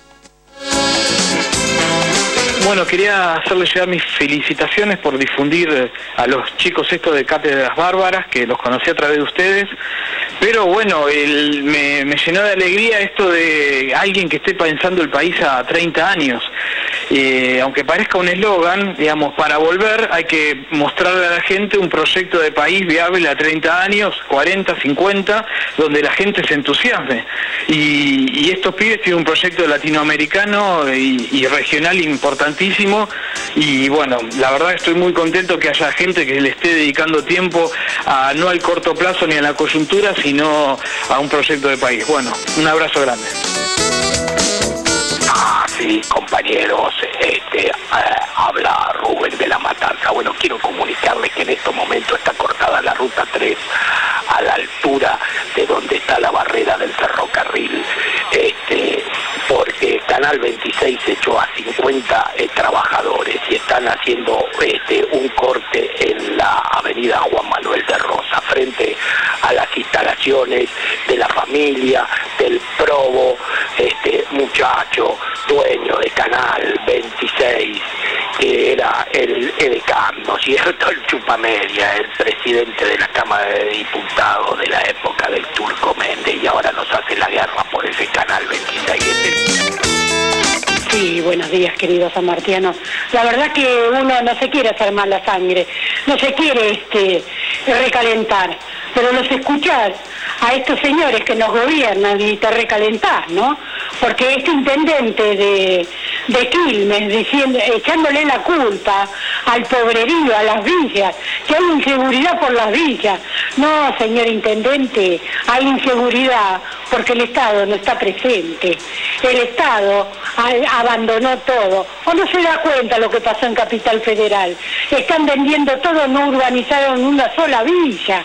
Bueno, quería hacerle llegar mis felicitaciones por difundir a los chicos esto de Cátedras Bárbaras, que los conocí a través de ustedes, pero bueno, me llenó de alegría esto de alguien que esté pensando el país a 30 años. Aunque parezca un eslogan, digamos, para volver hay que mostrarle a la gente un proyecto de país viable a 30 años, 40, 50, donde la gente se entusiasme. Y estos pibes tienen un proyecto latinoamericano y regional importantísimo, y bueno, la verdad estoy muy contento que haya gente que le esté dedicando tiempo no al corto plazo ni a la coyuntura, sino a un proyecto de país. Bueno, un abrazo grande. Sí, compañeros, habla Rubén de La Matanza. Bueno, quiero comunicarles que en estos momentos está cortada la ruta 3 a la altura de donde está la barrera del ferrocarril, porque Canal 26 echó a 50 trabajadores y están haciendo un corte en la avenida Juan Manuel de Rosa, frente a las instalaciones de la familia del Probo, muchacho dueño de Canal 26, que era el Edecam, ¿no es cierto?, el chupamedia, el presidente de la Cámara de Diputados de la época del Turco Méndez, y ahora nos hace la guerra por ese Canal 26. Sí, buenos días, queridos sanmartianos. La verdad que uno no se quiere hacer mal la sangre, no se quiere recalentar, pero los escuchás a estos señores que nos gobiernan y te recalentás, ¿no? Porque este intendente de Quilmes, echándole la culpa al pobrerío, a las villas, que hay inseguridad por las villas. No, señor intendente, hay inseguridad porque el Estado no está presente. El Estado abandonó todo. ¿O no se da cuenta lo que pasó en Capital Federal? Están vendiendo todo, no urbanizaron una sola villa.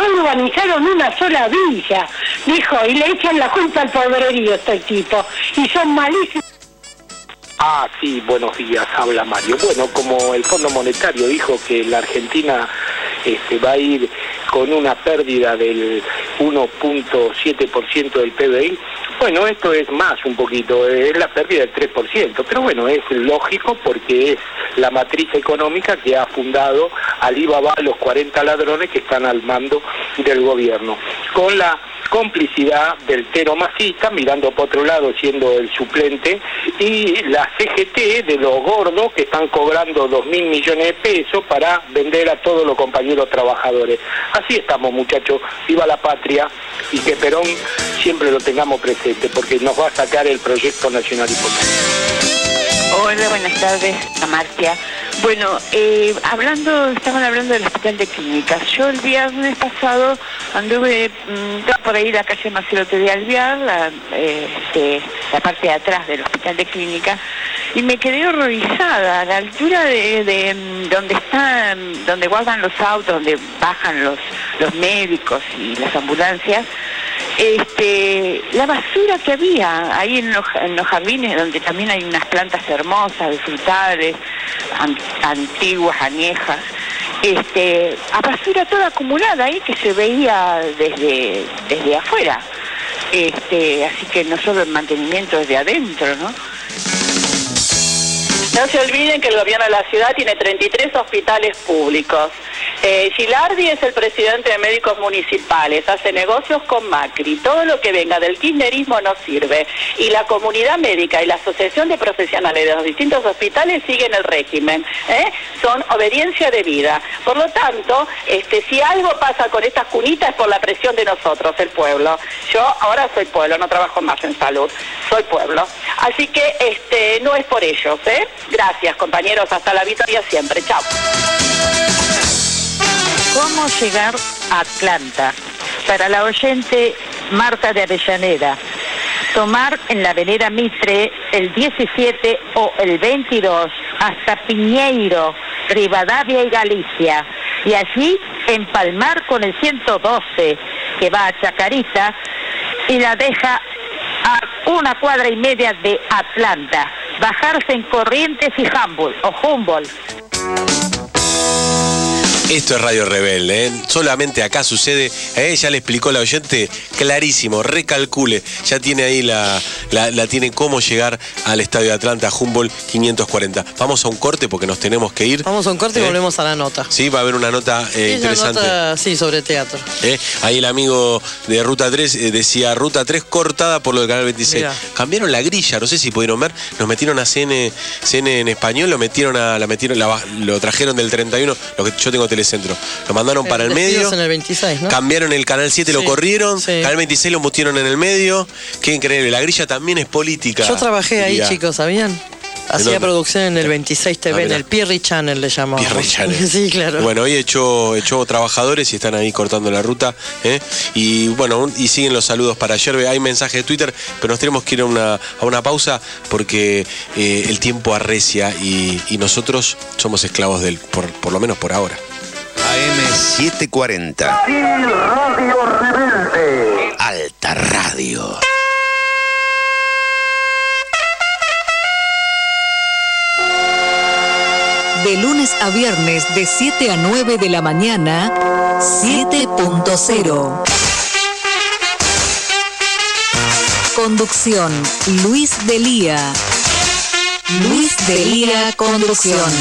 Dijo, y le echan la culpa al pobrerío este tipo. Y son malísimos. Sí, buenos días, habla Mario. Bueno, como el Fondo Monetario dijo que la Argentina va a ir con una pérdida del 1.7% del PBI, bueno, esto es más un poquito, es la pérdida del 3%, pero bueno, es lógico porque es la matriz económica que ha fundado Alibaba, los 40 ladrones que están al mando del gobierno, con la complicidad del Tero Masista, mirando por otro lado, siendo el suplente, y la CGT de los gordos que están cobrando 2.000 millones de pesos para vender a todos los compañeros trabajadores. Así estamos, muchachos, viva la patria, y que Perón siempre lo tengamos presente, porque nos va a sacar el proyecto nacional y popular. Hola, buenas tardes, Amartya. Bueno, estaban hablando del Hospital de Clínicas. Yo el viernes pasado anduve por ahí la calle Marcelo T. de Alvear, la parte de atrás del Hospital de Clínicas, y me quedé horrorizada a la altura de donde guardan los autos, donde bajan los médicos y las ambulancias. La basura que había ahí en los jardines, donde también hay unas plantas hermosas, de frutales, antiguas, añejas, a basura toda acumulada ahí que se veía desde afuera. Así que no solo el mantenimiento desde adentro, ¿no? No se olviden que el gobierno de la ciudad tiene 33 hospitales públicos. Gilardi es el presidente de Médicos Municipales, hace negocios con Macri. Todo lo que venga del kirchnerismo no sirve. Y la comunidad médica y la asociación de profesionales de los distintos hospitales siguen el régimen. Son obediencia de vida. Por lo tanto, si algo pasa con estas cunitas es por la presión de nosotros, el pueblo. Yo ahora soy pueblo, no trabajo más en salud, soy pueblo. Así que no es por ellos, Gracias, compañeros, hasta la victoria siempre. Chao. ¿Cómo llegar a Atlanta? Para la oyente Marta de Avellaneda, tomar en la Avenida Mitre el 17 o el 22 hasta Piñeiro, Rivadavia y Galicia, y allí empalmar con el 112 que va a Chacarita y la deja a 1,5 cuadras de Atlanta. Bajarse en Corrientes y Humboldt. Esto es Radio Rebelde, ¿eh? Solamente acá sucede, ya le explicó la oyente, clarísimo, recalcule, ya tiene ahí la tiene cómo llegar al estadio de Atlanta, Humboldt 540. Vamos a un corte porque nos tenemos que ir. Vamos a un corte y volvemos a la nota. Sí, va a haber una nota interesante. Una nota, sí, sobre teatro. Ahí el amigo de Ruta 3 decía, Ruta 3 cortada por lo del Canal 26. Mirá. Cambiaron la grilla, no sé si pudieron ver, nos metieron a CN en español, lo trajeron del 31, lo que yo tengo Telecentro. Lo mandaron para el medio. En el 26, ¿no? Cambiaron el Canal 7, lo corrieron. Sí. Canal 26 lo pusieron en el medio. Qué increíble. La grilla también es política. Yo trabajé ahí, chicos, ¿sabían? Hacía producción en el 26 TV, en el Pierri Channel le llamamos. Pierri Channel. Sí, claro. Bueno, hoy echó trabajadores y están ahí cortando la ruta. Y bueno, y siguen los saludos para Yerbe. Hay mensajes de Twitter, pero nos tenemos que ir a una pausa porque el tiempo arrecia y nosotros somos esclavos de él, por lo menos por ahora. AM740. Radio Rebelde. Alta Radio. De lunes a viernes de 7 a 9 de la mañana, 7.0. Conducción, Luis Delía. Luis Delía, conducción.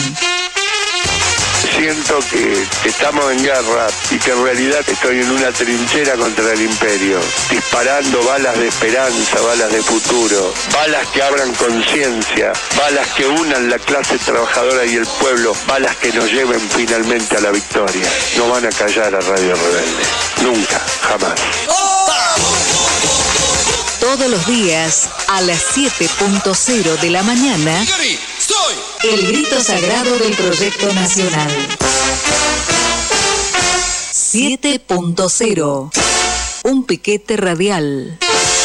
Siento que estamos en guerra y que en realidad estoy en una trinchera contra el imperio, disparando balas de esperanza, balas de futuro, balas que abran conciencia, balas que unan la clase trabajadora y el pueblo, balas que nos lleven finalmente a la victoria. No van a callar a Radio Rebelde, nunca, jamás. Todos los días a las 7.0 de la mañana, el grito sagrado del Proyecto Nacional. 7.0. Un piquete radial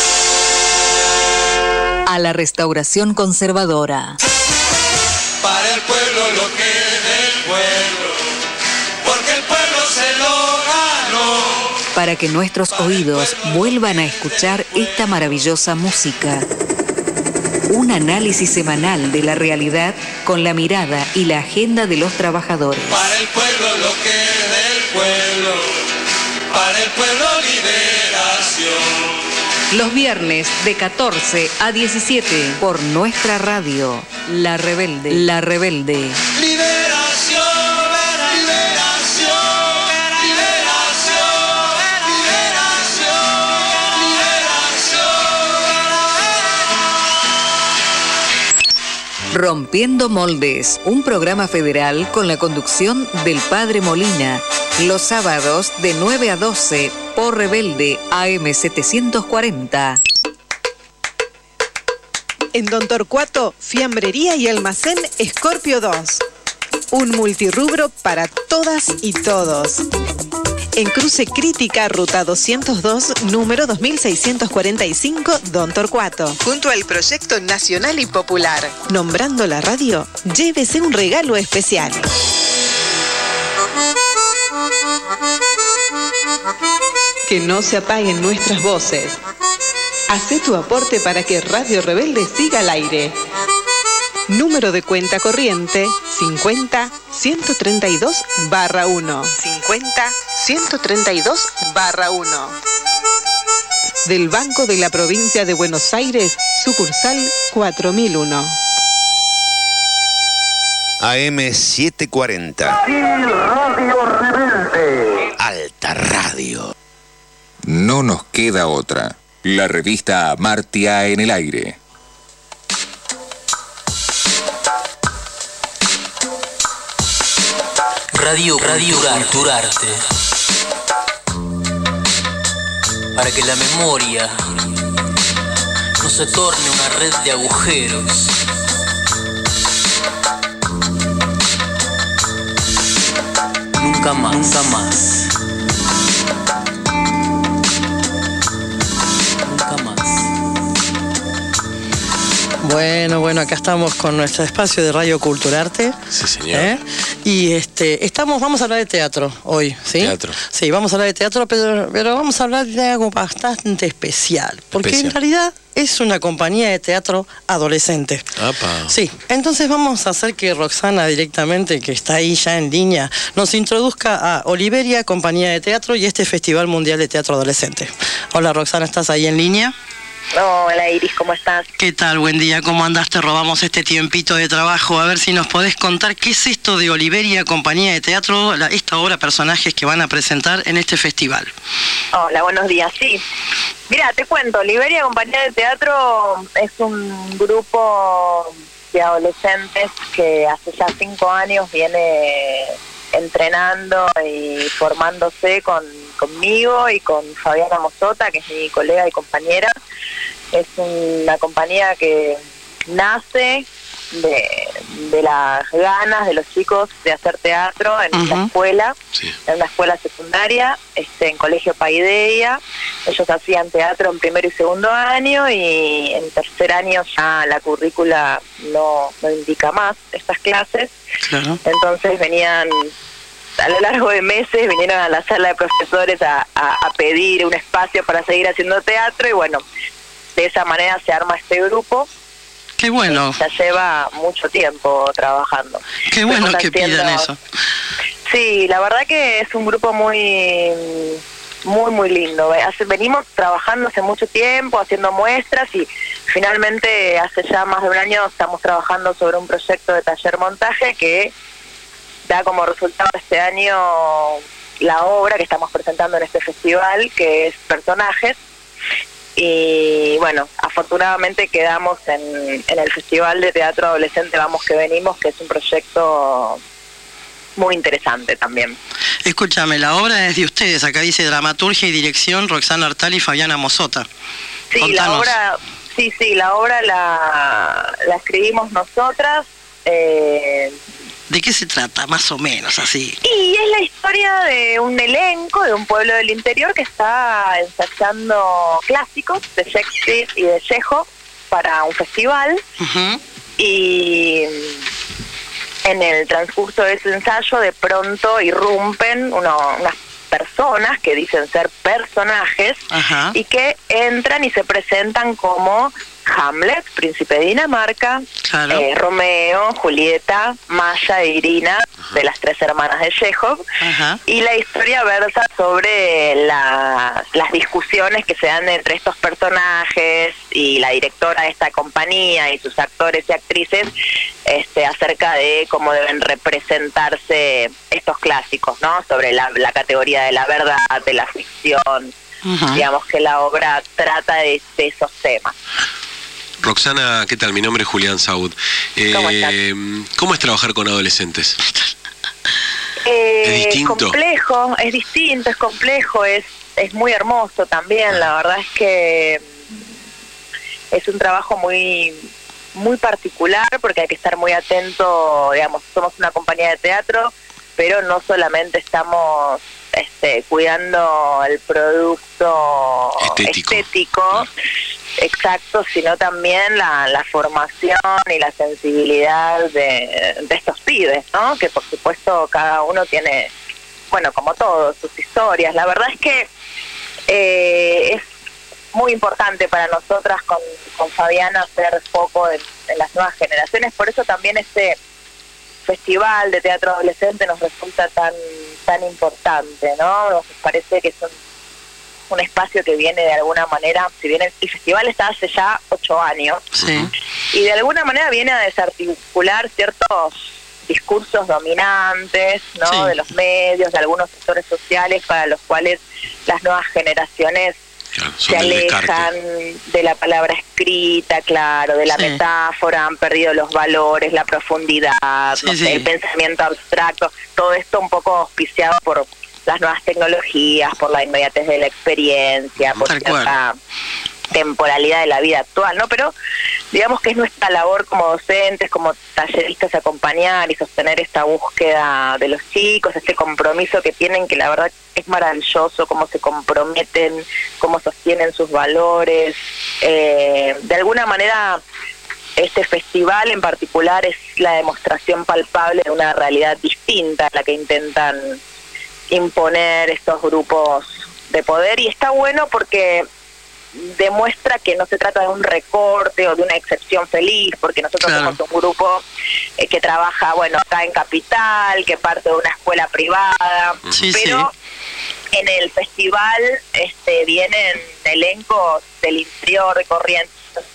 a la restauración conservadora. Para el pueblo lo que es del pueblo, porque el pueblo se lo ganó. Para que nuestros oídos vuelvan a escuchar esta maravillosa música. Un análisis semanal de la realidad con la mirada y la agenda de los trabajadores. Para el pueblo lo que es del pueblo, para el pueblo liberación. Los viernes de 14 a 17 por nuestra radio, La Rebelde. La Rebelde. Liberación, liberación, liberación, liberación. Rompiendo Moldes, un programa federal con la conducción del Padre Molina, los sábados de 9 a 12 por Rebelde AM740. En Don Torcuato, fiambrería y almacén Scorpio 2. Un multirrubro para todas y todos. En Cruce Crítica, ruta 202, número 2645, Don Torcuato. Junto al Proyecto Nacional y Popular. Nombrando la radio, llévese un regalo especial. Que no se apaguen nuestras voces. Hacé tu aporte para que Radio Rebelde siga al aire. Número de cuenta corriente 50-132-1. 50-132-1. Del Banco de la Provincia de Buenos Aires, sucursal 4001. AM740. Radio Rebelde. Alta Radio. No nos queda otra. La revista Amartya en el aire. Radio Culturarte. Para que la memoria no se torne una red de agujeros. Nunca más, nunca más. Bueno, acá estamos con nuestro espacio de Radio Culturarte. Sí, señor. Y vamos a hablar de teatro hoy, ¿sí? Teatro. Sí, vamos a hablar de teatro, pero vamos a hablar de algo bastante especial. Porque en realidad es una compañía de teatro adolescente. ¡Apa! Sí, entonces vamos a hacer que Roxana directamente, que está ahí ya en línea, nos introduzca a Oliveria, compañía de teatro, y este Festival Mundial de Teatro Adolescente. Hola Roxana, ¿estás ahí en línea? Hola Iris, ¿cómo estás? ¿Qué tal? Buen día, ¿cómo andás? Te robamos este tiempito de trabajo. A ver si nos podés contar qué es esto de Oliveria, compañía de teatro, esta obra, personajes que van a presentar en este festival. Hola, buenos días, sí. Mira, te cuento, Oliveria, compañía de teatro es un grupo de adolescentes que hace ya 5 años viene entrenando y formándose conmigo y con Fabiana Mosota, que es mi colega y compañera. Es una compañía que nace de las ganas de los chicos de hacer teatro en la escuela, en una escuela secundaria, en Colegio Paideia. Ellos hacían teatro en primero y segundo año, y en tercer año ya la currícula no indica más estas clases. Claro. Entonces venían, a lo largo de meses, vinieron a la sala de profesores a pedir un espacio para seguir haciendo teatro, y bueno, de esa manera se arma este grupo. Qué bueno. Ya lleva mucho tiempo trabajando. Qué bueno que pidan eso. Sí, la verdad que es un grupo muy lindo. Venimos trabajando hace mucho tiempo, haciendo muestras, y finalmente hace ya más de un año estamos trabajando sobre un proyecto de taller montaje que da como resultado este año la obra que estamos presentando en este festival, que es Personajes. Y bueno, afortunadamente quedamos en el Festival de Teatro Adolescente Vamos que Venimos, que es un proyecto muy interesante también. Escúchame, la obra es de ustedes, acá dice dramaturgia y dirección Roxana Artali y Fabiana Mosota. Sí, contanos. La obra la escribimos nosotras. ¿De qué se trata, más o menos, así? Y es la historia de un elenco de un pueblo del interior que está ensayando clásicos de Shakespeare y de Chekhov para un festival. Y en el transcurso de ese ensayo de pronto irrumpen unas personas que dicen ser personajes y que entran y se presentan como Hamlet, príncipe de Dinamarca, Romeo, Julieta, Maya e Irina, de las 3 hermanas de Chekhov. Y la historia versa sobre las discusiones que se dan entre estos personajes y la directora de esta compañía y sus actores y actrices acerca de cómo deben representarse estos clásicos, ¿no? Sobre la categoría de la verdad, de la ficción. Digamos que la obra trata de esos temas. Roxana, ¿qué tal? Mi nombre es Julián Saud. ¿Cómo es trabajar con adolescentes? ¿Es distinto? Complejo, es distinto, es complejo, es muy hermoso también. La verdad es que es un trabajo muy particular, porque hay que estar muy atento. Digamos, somos una compañía de teatro, pero no solamente estamos cuidando el producto estético, exacto, sino también la formación y la sensibilidad de estos pibes, ¿no? Que por supuesto cada uno tiene, bueno, como todos, sus historias. La verdad es que es muy importante para nosotras con Fabiana hacer foco en las nuevas generaciones. Por eso también este festival de teatro adolescente nos resulta tan importante, ¿no? Nos parece que es un espacio que viene de alguna manera, si bien el festival está hace ya 8 años, y de alguna manera viene a desarticular ciertos discursos dominantes, ¿no? De los medios, de algunos sectores sociales para los cuales las nuevas generaciones se alejan de la palabra escrita, de la metáfora, han perdido los valores, la profundidad, el pensamiento abstracto, todo esto un poco auspiciado por las nuevas tecnologías, por la inmediatez de la experiencia, por cierta temporalidad de la vida actual, ¿no? Pero digamos que es nuestra labor como docentes, como talleristas, acompañar y sostener esta búsqueda de los chicos, este compromiso que tienen, que la verdad es maravilloso, cómo se comprometen, cómo sostienen sus valores. De alguna manera este festival en particular es la demostración palpable de una realidad distinta a la que intentan imponer estos grupos de poder, y está bueno porque demuestra que no se trata de un recorte o de una excepción feliz, porque nosotros somos un grupo que trabaja, bueno, acá en Capital, que parte de una escuela privada, pero en el festival vienen elencos del interior de Corrientes.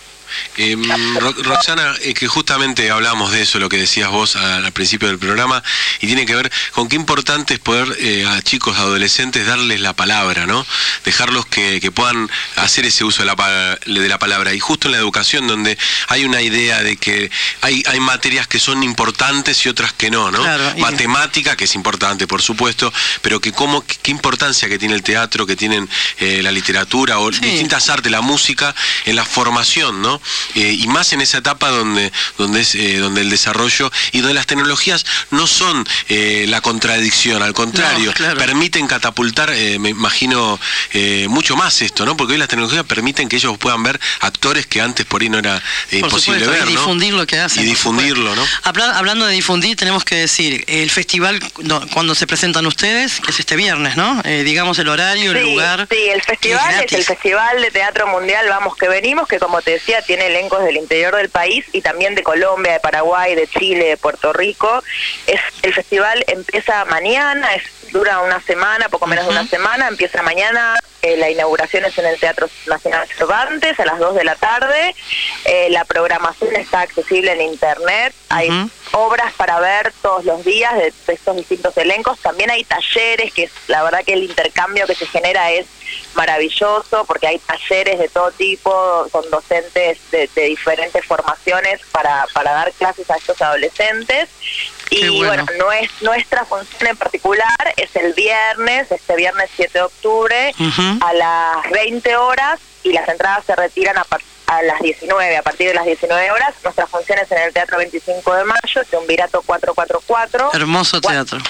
Roxana, que justamente hablamos de eso, lo que decías vos al principio del programa, y tiene que ver con qué importante es poder a chicos, adolescentes, darles la palabra, ¿no? Dejarlos que puedan hacer ese uso de la palabra. Y justo en la educación, donde hay una idea de que hay materias que son importantes y otras que no, ¿no? Claro, matemática, que es importante, por supuesto, pero que qué importancia que tiene el teatro, que tienen la literatura o distintas artes, la música, en la formación, ¿no? Y más en esa etapa donde el desarrollo y donde las tecnologías no son la contradicción, al contrario, permiten catapultar, me imagino, mucho más esto, ¿no? Porque hoy las tecnologías permiten que ellos puedan ver actores que antes por ahí no era posible ver, ¿no? Y difundir lo que hacen. Y difundirlo, ¿no? Hablando de difundir, tenemos que decir, el festival, cuando se presentan ustedes, que es este viernes, ¿no? Digamos el horario, el lugar. Sí, el festival es el Festival de Teatro Mundial Vamos que Venimos, que como te decía, tiene elencos del interior del país y también de Colombia, de Paraguay, de Chile, de Puerto Rico. El festival empieza mañana, dura una semana, poco menos de una semana, empieza mañana, la inauguración es en el Teatro Nacional Cervantes a las 2 de la tarde, la programación está accesible en internet, hay obras para ver todos los días de estos distintos elencos, también hay talleres, que la verdad que el intercambio que se genera es maravilloso, porque hay talleres de todo tipo, son docentes de diferentes formaciones para dar clases a estos adolescentes. Y bueno, nuestra función en particular es el viernes, este viernes 7 de octubre, a las 20 horas, y las entradas se retiran a las 19, a partir de las 19 horas. Nuestra función es en el Teatro 25 de Mayo, Triunvirato 444. Hermoso teatro.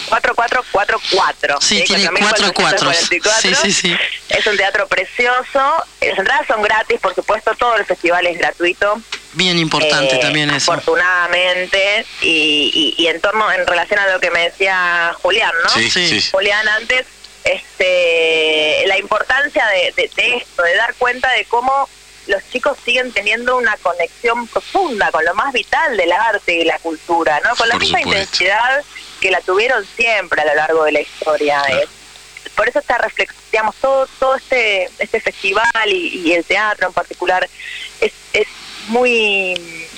4444. Sí, tiene 44. Sí. Es un teatro precioso. Las entradas son gratis, por supuesto, todo el festival es gratuito. Bien importante también eso. Afortunadamente, y en relación a lo que me decía Julián, ¿no? Sí. Julián, antes, la importancia de esto, de dar cuenta de cómo los chicos siguen teniendo una conexión profunda con lo más vital del arte y la cultura, ¿no? Con la misma intensidad que la tuvieron siempre a lo largo de la historia. Por eso esta reflexión, digamos, todo este festival y el teatro en particular es muy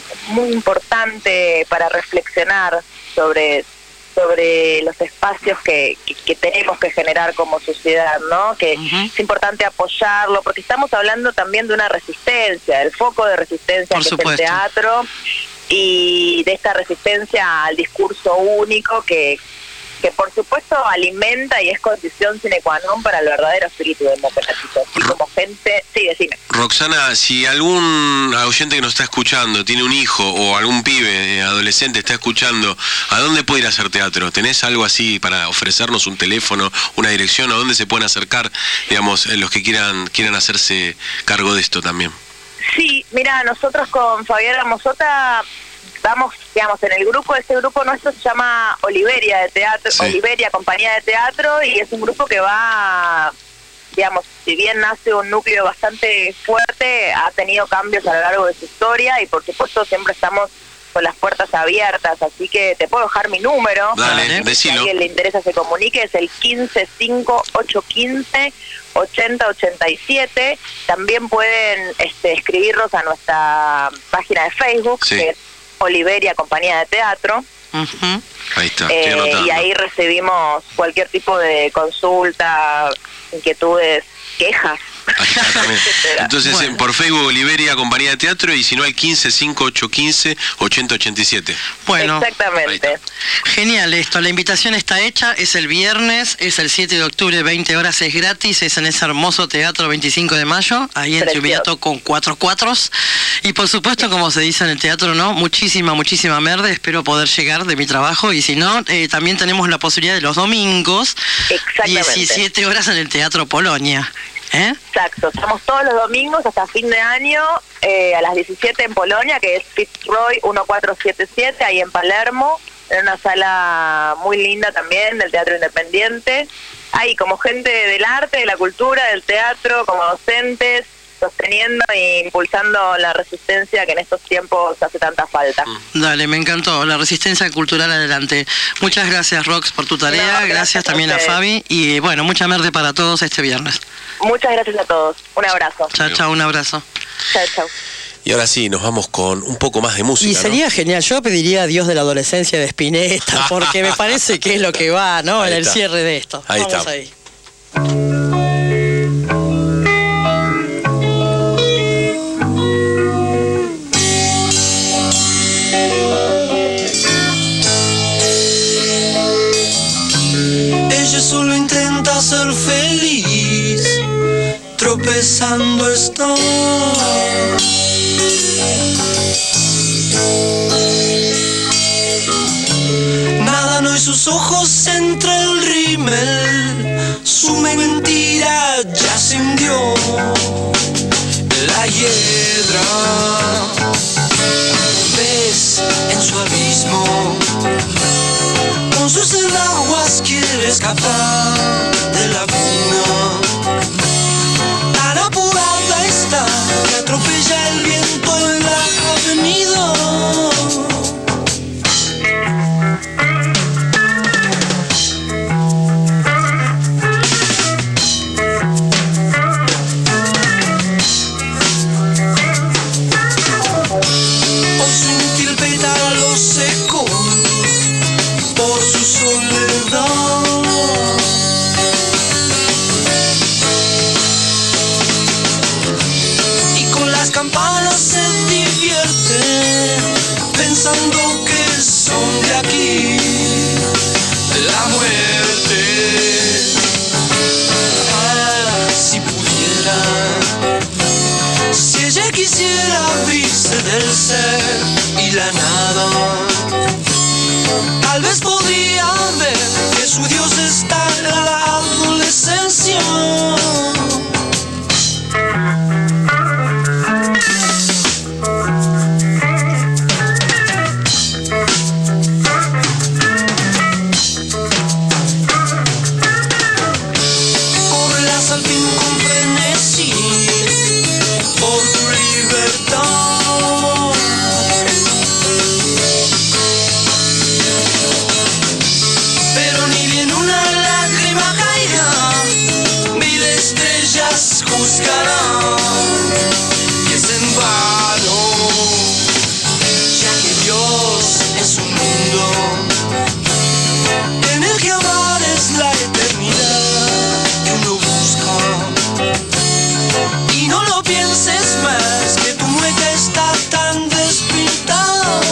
importante para reflexionar sobre los espacios que tenemos que generar como sociedad, ¿no? Que es importante apoyarlo, porque estamos hablando también de una resistencia, del foco de resistencia que es el teatro, y de esta resistencia al discurso único que por supuesto alimenta y es condición sine qua non para el verdadero espíritu democrático. Y como gente... Sí, decime. Roxana, si algún oyente que nos está escuchando tiene un hijo o algún pibe, adolescente, está escuchando, ¿a dónde puede ir a hacer teatro? ¿Tenés algo así para ofrecernos, un teléfono, una dirección? ¿A dónde se pueden acercar, digamos, los que quieran hacerse cargo de esto también? Sí, mira, nosotros con Fabiola Mosota estamos, digamos, en el grupo, este grupo nuestro se llama Oliveria de Teatro, Oliveria Compañía de Teatro, y es un grupo que va, digamos, si bien nace un núcleo bastante fuerte, ha tenido cambios a lo largo de su historia, y por supuesto siempre estamos con las puertas abiertas, así que te puedo dejar mi número. Dale, decilo. Si a alguien le interesa se comunique, es el 155815-8087. También pueden escribirnos a nuestra página de Facebook, que es Oliveria Compañía de Teatro. Ahí está, y ahí recibimos cualquier tipo de consulta, inquietudes, quejas. Entonces, por Facebook Oliveria Compañía de Teatro, y si no, al 155815-8087. Bueno, exactamente. Genial esto, la invitación está hecha, es el viernes, es el 7 de octubre, 20 horas, es gratis, es en ese hermoso Teatro 25 de Mayo, ahí en Triunvirato con 4 cuatros. Y por supuesto, como se dice en el teatro, ¿no? Muchísima merde, espero poder llegar de mi trabajo, y si no, también tenemos la posibilidad de los domingos, 17 horas en el Teatro Polonia. Exacto, estamos todos los domingos hasta fin de año a las 17 en Polonia, que es Fitzroy 1477, ahí en Palermo, en una sala muy linda también del Teatro Independiente. Ahí como gente del arte, de la cultura, del teatro, como docentes, sosteniendo e impulsando la resistencia que en estos tiempos hace tanta falta. Dale, me encantó, la resistencia cultural adelante. Muchas gracias, Rox, por tu tarea, gracias también a Fabi, y bueno, mucha merde para todos este viernes. Muchas gracias a todos, un abrazo. Chao, un abrazo. Chao. Y ahora sí, nos vamos con un poco más de música. Y sería genial, yo pediría Dios de la adolescencia de Spinetta, porque me parece que es lo que va, ¿no? En el cierre de esto. Ahí vamos está. Ahí. Ella solo intenta ser feliz, tropezando está. Nadan hoy sus ojos entre el rímel, su mentira ya se hundió. La hiedra, ves en su abismo, con sus enaguas quiere escapar de la laguna. Tan apurada está que atropella el viento en la avenida. Hoy su inútil pétalo secó por su soledad. Y con las campanas se divierte, pensando que son de aquí. La muerte, si pudiera, si ella quisiera abrirse del ser y la nada, tal vez podría ver que su Dios está en la adolescencia. Correrás al fin con frenesí por tu libertad. Pero ni bien una lágrima caiga, mil estrellas juzgarán que es en vano, ya que Dios es un mundo en el que amar es la eternidad que uno busca. Y no lo pienses más, que tu mueca está tan despintada.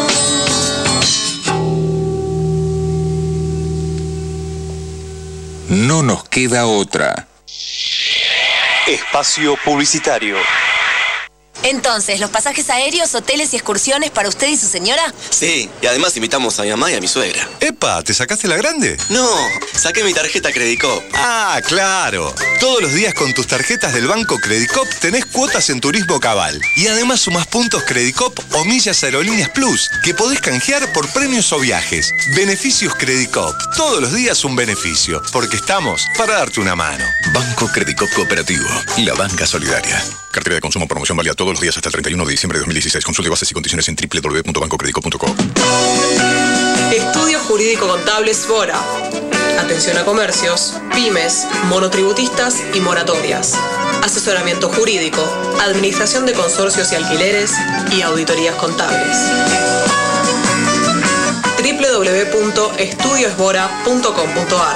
No nos queda otra. Espacio publicitario. Entonces, ¿los pasajes aéreos, hoteles y excursiones para usted y su señora? Sí, y además invitamos a mi mamá y a mi suegra. ¡Epa! ¿Te sacaste la grande? No, saqué mi tarjeta Credicop. Ah, claro. Todos los días con tus tarjetas del banco Credicop tenés cuotas en Turismo Cabal. Y además sumás puntos Credicop o millas Aerolíneas Plus, que podés canjear por premios o viajes. Beneficios Credicop. Todos los días un beneficio, porque estamos para darte una mano. Banco Credicop Cooperativo, la banca solidaria. Cartera de consumo, promoción válida todos los días hasta el 31 de diciembre de 2016. Consulte bases y condiciones en www.bancocredicop.co. Estudio Jurídico Contable Svora. Atención a comercios, pymes, monotributistas y moratorias. Asesoramiento jurídico, administración de consorcios y alquileres y auditorías contables. www.estudiosvora.com.ar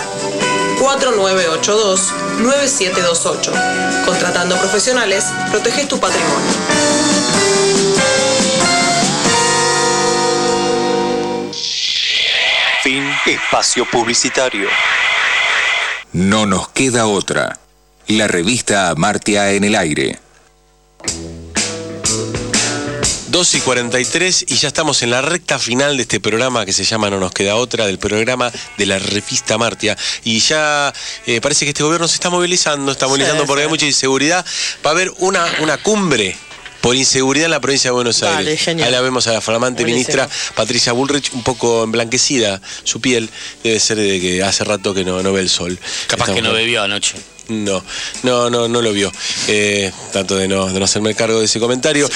4982-9728. Contratando profesionales, proteges tu patrimonio. Fin. Espacio publicitario. No nos queda otra. La revista Amartya en el aire. 2:43 y ya estamos en la recta final de este programa que se llama No nos queda otra, del programa de la revista Martia. Y ya parece que este gobierno se está movilizando porque hay mucha inseguridad. Va a haber una cumbre por inseguridad en la provincia de Buenos Aires. Genial. Ahí la vemos a la flamante ministra Patricia Bullrich, un poco emblanquecida su piel. Debe ser de que hace rato que no ve el sol. Capaz que no bebió anoche. No lo vio. Tanto de no hacerme cargo de ese comentario.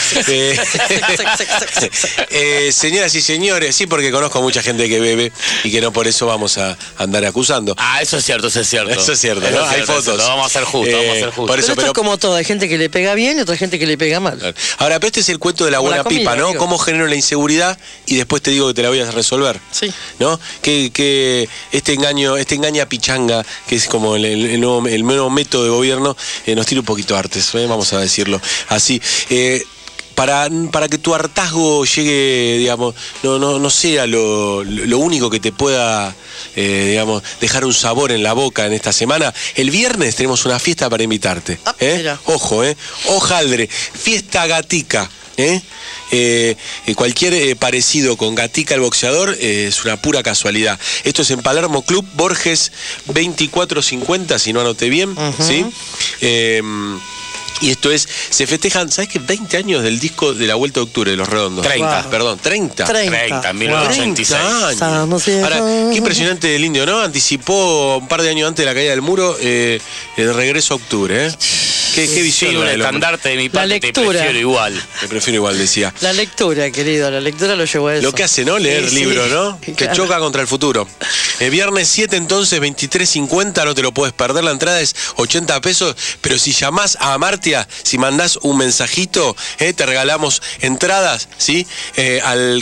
Señoras y señores, sí, porque conozco a mucha gente que bebe y que no por eso vamos a andar acusando. Eso es cierto. Eso es cierto, ¿no? Hay fotos. Vamos a ser justos, Por eso, pero esto es como todo, hay gente que le pega bien y otra gente que le pega mal. Ahora, pero este es el cuento de la buena pipa, ¿no? Digo. Cómo genero la inseguridad y después te digo que te la voy a resolver. Sí. ¿No? Que este engaña pichanga, que es como el nuevo método de gobierno, nos tira un poquito artes, vamos a decirlo así. Para que tu hartazgo llegue, digamos, no sea lo único que te pueda, digamos, dejar un sabor en la boca en esta semana. El viernes tenemos una fiesta para invitarte. Ojo, hojaldre, fiesta Gatica. Cualquier parecido con Gatica el boxeador es una pura casualidad. Esto es en Palermo Club Borges 2450, si no anoté bien, ¿sí? Y esto se festejan, ¿sabes qué? 20 años del disco de la Vuelta de Octubre de Los Redondos. 30. Wow. Perdón, 30. 1986. 30 años. Ahora, qué impresionante el indio, ¿no? Anticipó un par de años antes de la caída del muro el regreso a Octubre, ¿eh? Qué visión. Sí, un estandarte de mi parte, te prefiero igual. Te prefiero igual, decía. La lectura, querido, la lectura lo llevó a eso. Lo que hace, ¿no? Leer libros, ¿no? Que claro. Choca contra el futuro. Viernes 7, entonces, 23:50, no te lo puedes perder. La entrada es 80 pesos, pero si llamás a Martia, si mandás un mensajito, te regalamos entradas, ¿sí? Al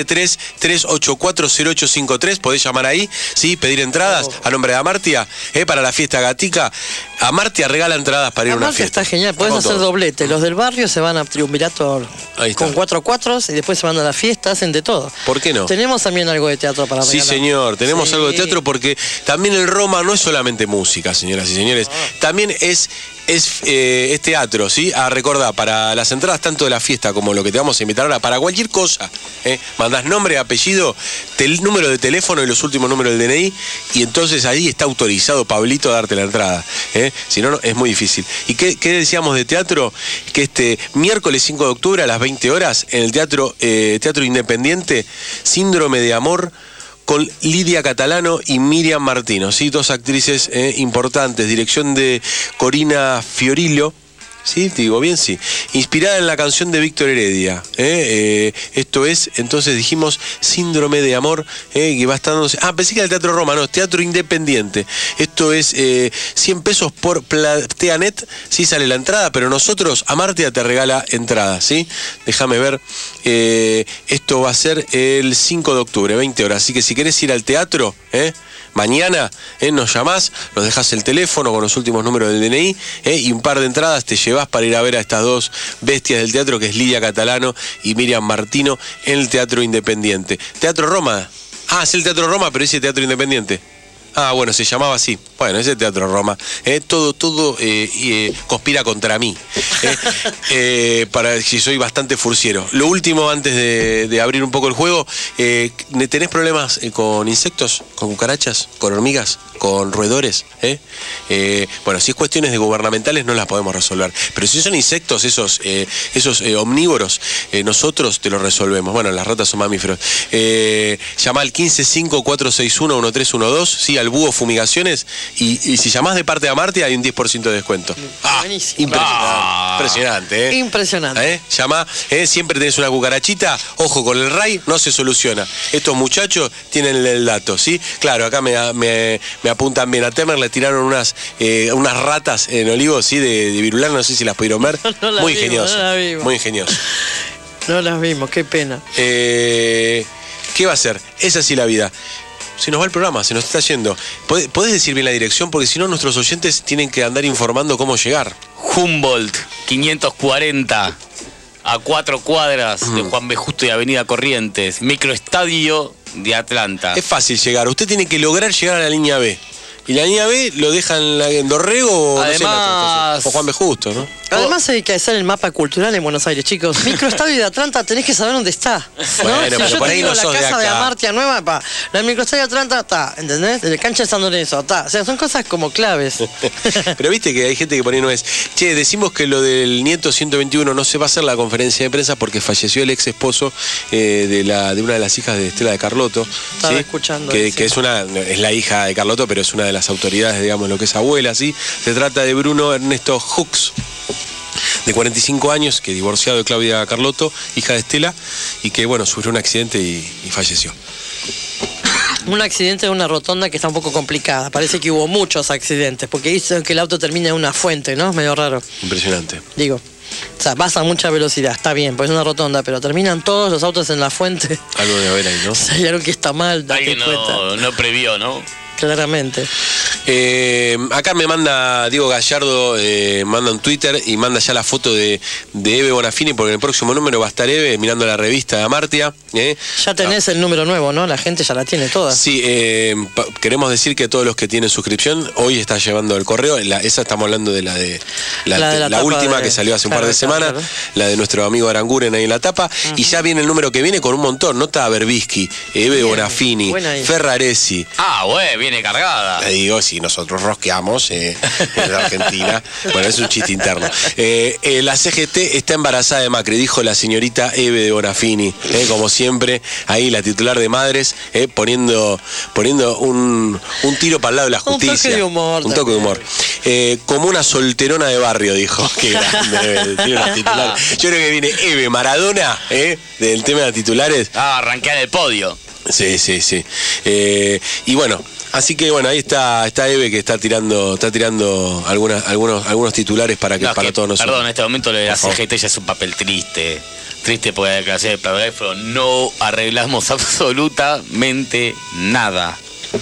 153-384-0853, podés llamar ahí, ¿sí? Pedir entradas a nombre de Amartia, para la fiesta Gatica. Amartia regala entradas para ir a una fiesta. Está genial, podés hacer doblete. Los del barrio se van a Triunvirato con 4 cuatros y después se van a la fiesta, hacen de todo. ¿Por qué no? Tenemos también algo de teatro para regalar. Sí, señor, tenemos algo de teatro porque también el Roma no es solamente música, señoras y señores, también es teatro, ¿sí? A recordar, para las entradas tanto de la fiesta como lo que te vamos a invitar ahora, para cualquier cosa, mandás nombre, apellido, número de teléfono y los últimos números del DNI, y entonces ahí está autorizado Pablito a darte la entrada, si no, es muy difícil. ¿Y qué decíamos de teatro? Que este miércoles 5 de octubre a las 20 horas en el Teatro Independiente, Síndrome de Amor, con Lidia Catalano y Miriam Martino, ¿sí? Dos actrices importantes, dirección de Corina Fiorillo, ¿sí? Te digo bien, sí. Inspirada en la canción de Víctor Heredia. Esto es, entonces dijimos, Síndrome de Amor, que va estando... pensé que era el Teatro Roma, no, Teatro Independiente. Esto es 100 pesos por PlateaNet, sí sale la entrada, pero nosotros, Amartia te regala entradas, ¿sí? Déjame ver. Esto va a ser el 5 de octubre, 20 horas. Así que si querés ir al teatro, mañana nos llamás, nos dejás el teléfono con los últimos números del DNI y un par de entradas te llevas para ir a ver a estas dos bestias del teatro, que es Lidia Catalano y Miriam Martino, en el Teatro Independiente. Teatro Roma. Es el Teatro Roma, pero dice Teatro Independiente. Bueno, se llamaba así. Bueno, ese Teatro Roma. Todo conspira contra mí. Para si soy bastante furciero. Lo último, antes de abrir un poco el juego, ¿tenés problemas con insectos? ¿Con cucarachas? ¿Con hormigas? ¿Con roedores? Bueno, si es cuestiones de gubernamentales no las podemos resolver. Pero si son insectos, esos omnívoros, nosotros te los resolvemos. Bueno, las ratas son mamíferos. Llama al 155-461-1312, ¿sí? Al Búho Fumigaciones, y si llamás de parte de Amartia hay un 10% de descuento. Buenísimo. Impresionante. Impresionante. Llamá, siempre tenés una cucarachita, ojo, con el RAI no se soluciona. Estos muchachos tienen el dato, ¿sí? Claro, acá me apuntan bien. A Temer le tiraron unas ratas en Olivos, ¿sí? De Virulán, no sé si las pudieron ver. Muy ingenioso. Muy ingenioso. No las vimos, qué pena. ¿Qué va a hacer? Es así la vida. Se nos va el programa, se nos está yendo. ¿Podés decir bien la dirección? Porque si no, nuestros oyentes tienen que andar informando cómo llegar. Humboldt, 540, a 4 cuadras de Juan B. Justo y Avenida Corrientes, microestadio de Atlanta. Es fácil llegar, usted tiene que lograr llegar a la línea B. Y la línea B lo dejan en Dorrego o, además, no sé, o Juan B. Justo, ¿no? Además hay que hacer el mapa cultural en Buenos Aires, chicos. Microestadio de Atlanta, tenés que saber dónde está, ¿no? Bueno, si pero yo por te ahí digo no la sos de casa de acá. Amartya Nueva, la microestadio de Atlanta está, ¿entendés? De la cancha de San Lorenzo está. O sea, son cosas como claves. Pero viste que hay gente que por ahí no es. Che, decimos que lo del nieto 121 no se va a hacer la conferencia de prensa porque falleció el ex esposo de una de las hijas de Estela de Carlotto. Estaba ¿sí? escuchando. Que sí. es la hija de Carlotto, pero es una de las autoridades, digamos, lo que es abuela, ¿sí? Se trata de Bruno Ernesto Hux, de 45 años, que divorciado de Claudia Carlotto, hija de Estela, y que, bueno, sufrió un accidente y falleció. Un accidente de una rotonda que está un poco complicada. Parece que hubo muchos accidentes, porque dicen que el auto termina en una fuente, ¿no? Es medio raro. Impresionante. Digo, o sea, vas a mucha velocidad, está bien, pues es una rotonda, pero terminan todos los autos en la fuente. Algo de haber ahí, ¿no? O sea, hay algo que está mal, date Alguien cuenta. no previó, ¿no? Claramente. Acá me manda Diego Gallardo, manda un Twitter y manda ya la foto de Eve Bonafini, porque en el próximo número va a estar Eve mirando la revista de Amartya. Ya tenés el número nuevo, ¿no? La gente ya la tiene toda. Sí, queremos decir que todos los que tienen suscripción hoy está llevando el correo. Esa estamos hablando de la última que salió hace un par de semanas, la de nuestro amigo Aranguren ahí en la tapa. Y ya viene el número que viene con un montón. Nota Berbisky, Eve Bonafini, Ferraresi. Ah, güey, viene cargada. Te digo, si nosotros rosqueamos en la Argentina. Bueno, es un chiste interno. La CGT está embarazada de Macri, dijo la señorita Eve de Bonafini. Como siempre, ahí la titular de Madres, poniendo un tiro para el lado de la justicia. Un toque de humor. Un toque de humor. Como una solterona de barrio, dijo. Qué grande, tiene una titular. Yo creo que viene Eve Maradona, del tema de titulares. Arranquear el podio. Sí. Y bueno, así que bueno, ahí está Eve que está tirando algunos titulares para todos nosotros. Perdón, en este momento la CGT ya es un papel triste. Triste porque la declaración de Pablo no arreglamos absolutamente nada.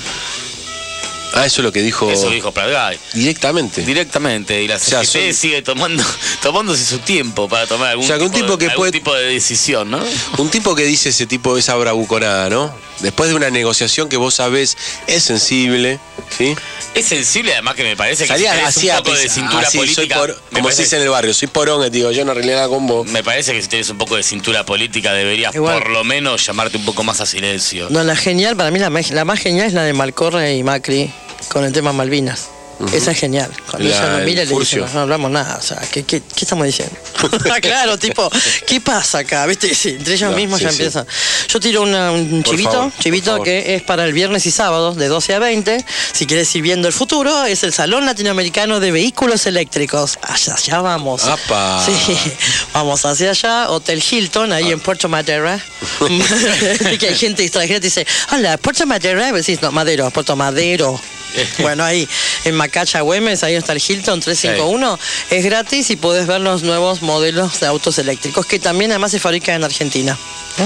Eso es lo que dijo. Eso dijo Pradgay. Directamente. Y la CGT sigue tomándose su tiempo para tomar algún tipo de decisión, ¿no? Un tipo que dice ese tipo de esa bravuconada, ¿no? Después de una negociación que vos sabés es sensible, ¿sí? Es sensible, además que me parece que salía si tenés un poco de cintura política. Como se dice en el barrio, soy porón, digo, yo no arreglé nada con vos. Me parece que si tenés un poco de cintura política deberías por lo menos llamarte un poco más a silencio. No, la genial, para mí la más genial es la de Malcorre y Macri con el tema Malvinas. Esa es genial. Cuando ella lo mira y le dice, no hablamos nada. O sea, ¿qué estamos diciendo? Claro, tipo, ¿qué pasa acá? ¿Viste? Sí, entre ellos mismos ya empiezan. Yo tiro un chivito que es para el viernes y sábados de 12 a 20. Si quieres ir viendo el futuro, es el Salón Latinoamericano de Vehículos Eléctricos. Allá vamos. ¡Apa! Sí, vamos hacia allá. Hotel Hilton, ahí en Puerto Madera. Que hay gente extranjera que dice, hola, Puerto Madera. Y vos decís, no, Madero, Puerto Madero. Bueno, ahí en Macacha, Güemes, ahí está el Hilton 351, es gratis y podés ver los nuevos modelos de autos eléctricos que también además se fabrican en Argentina.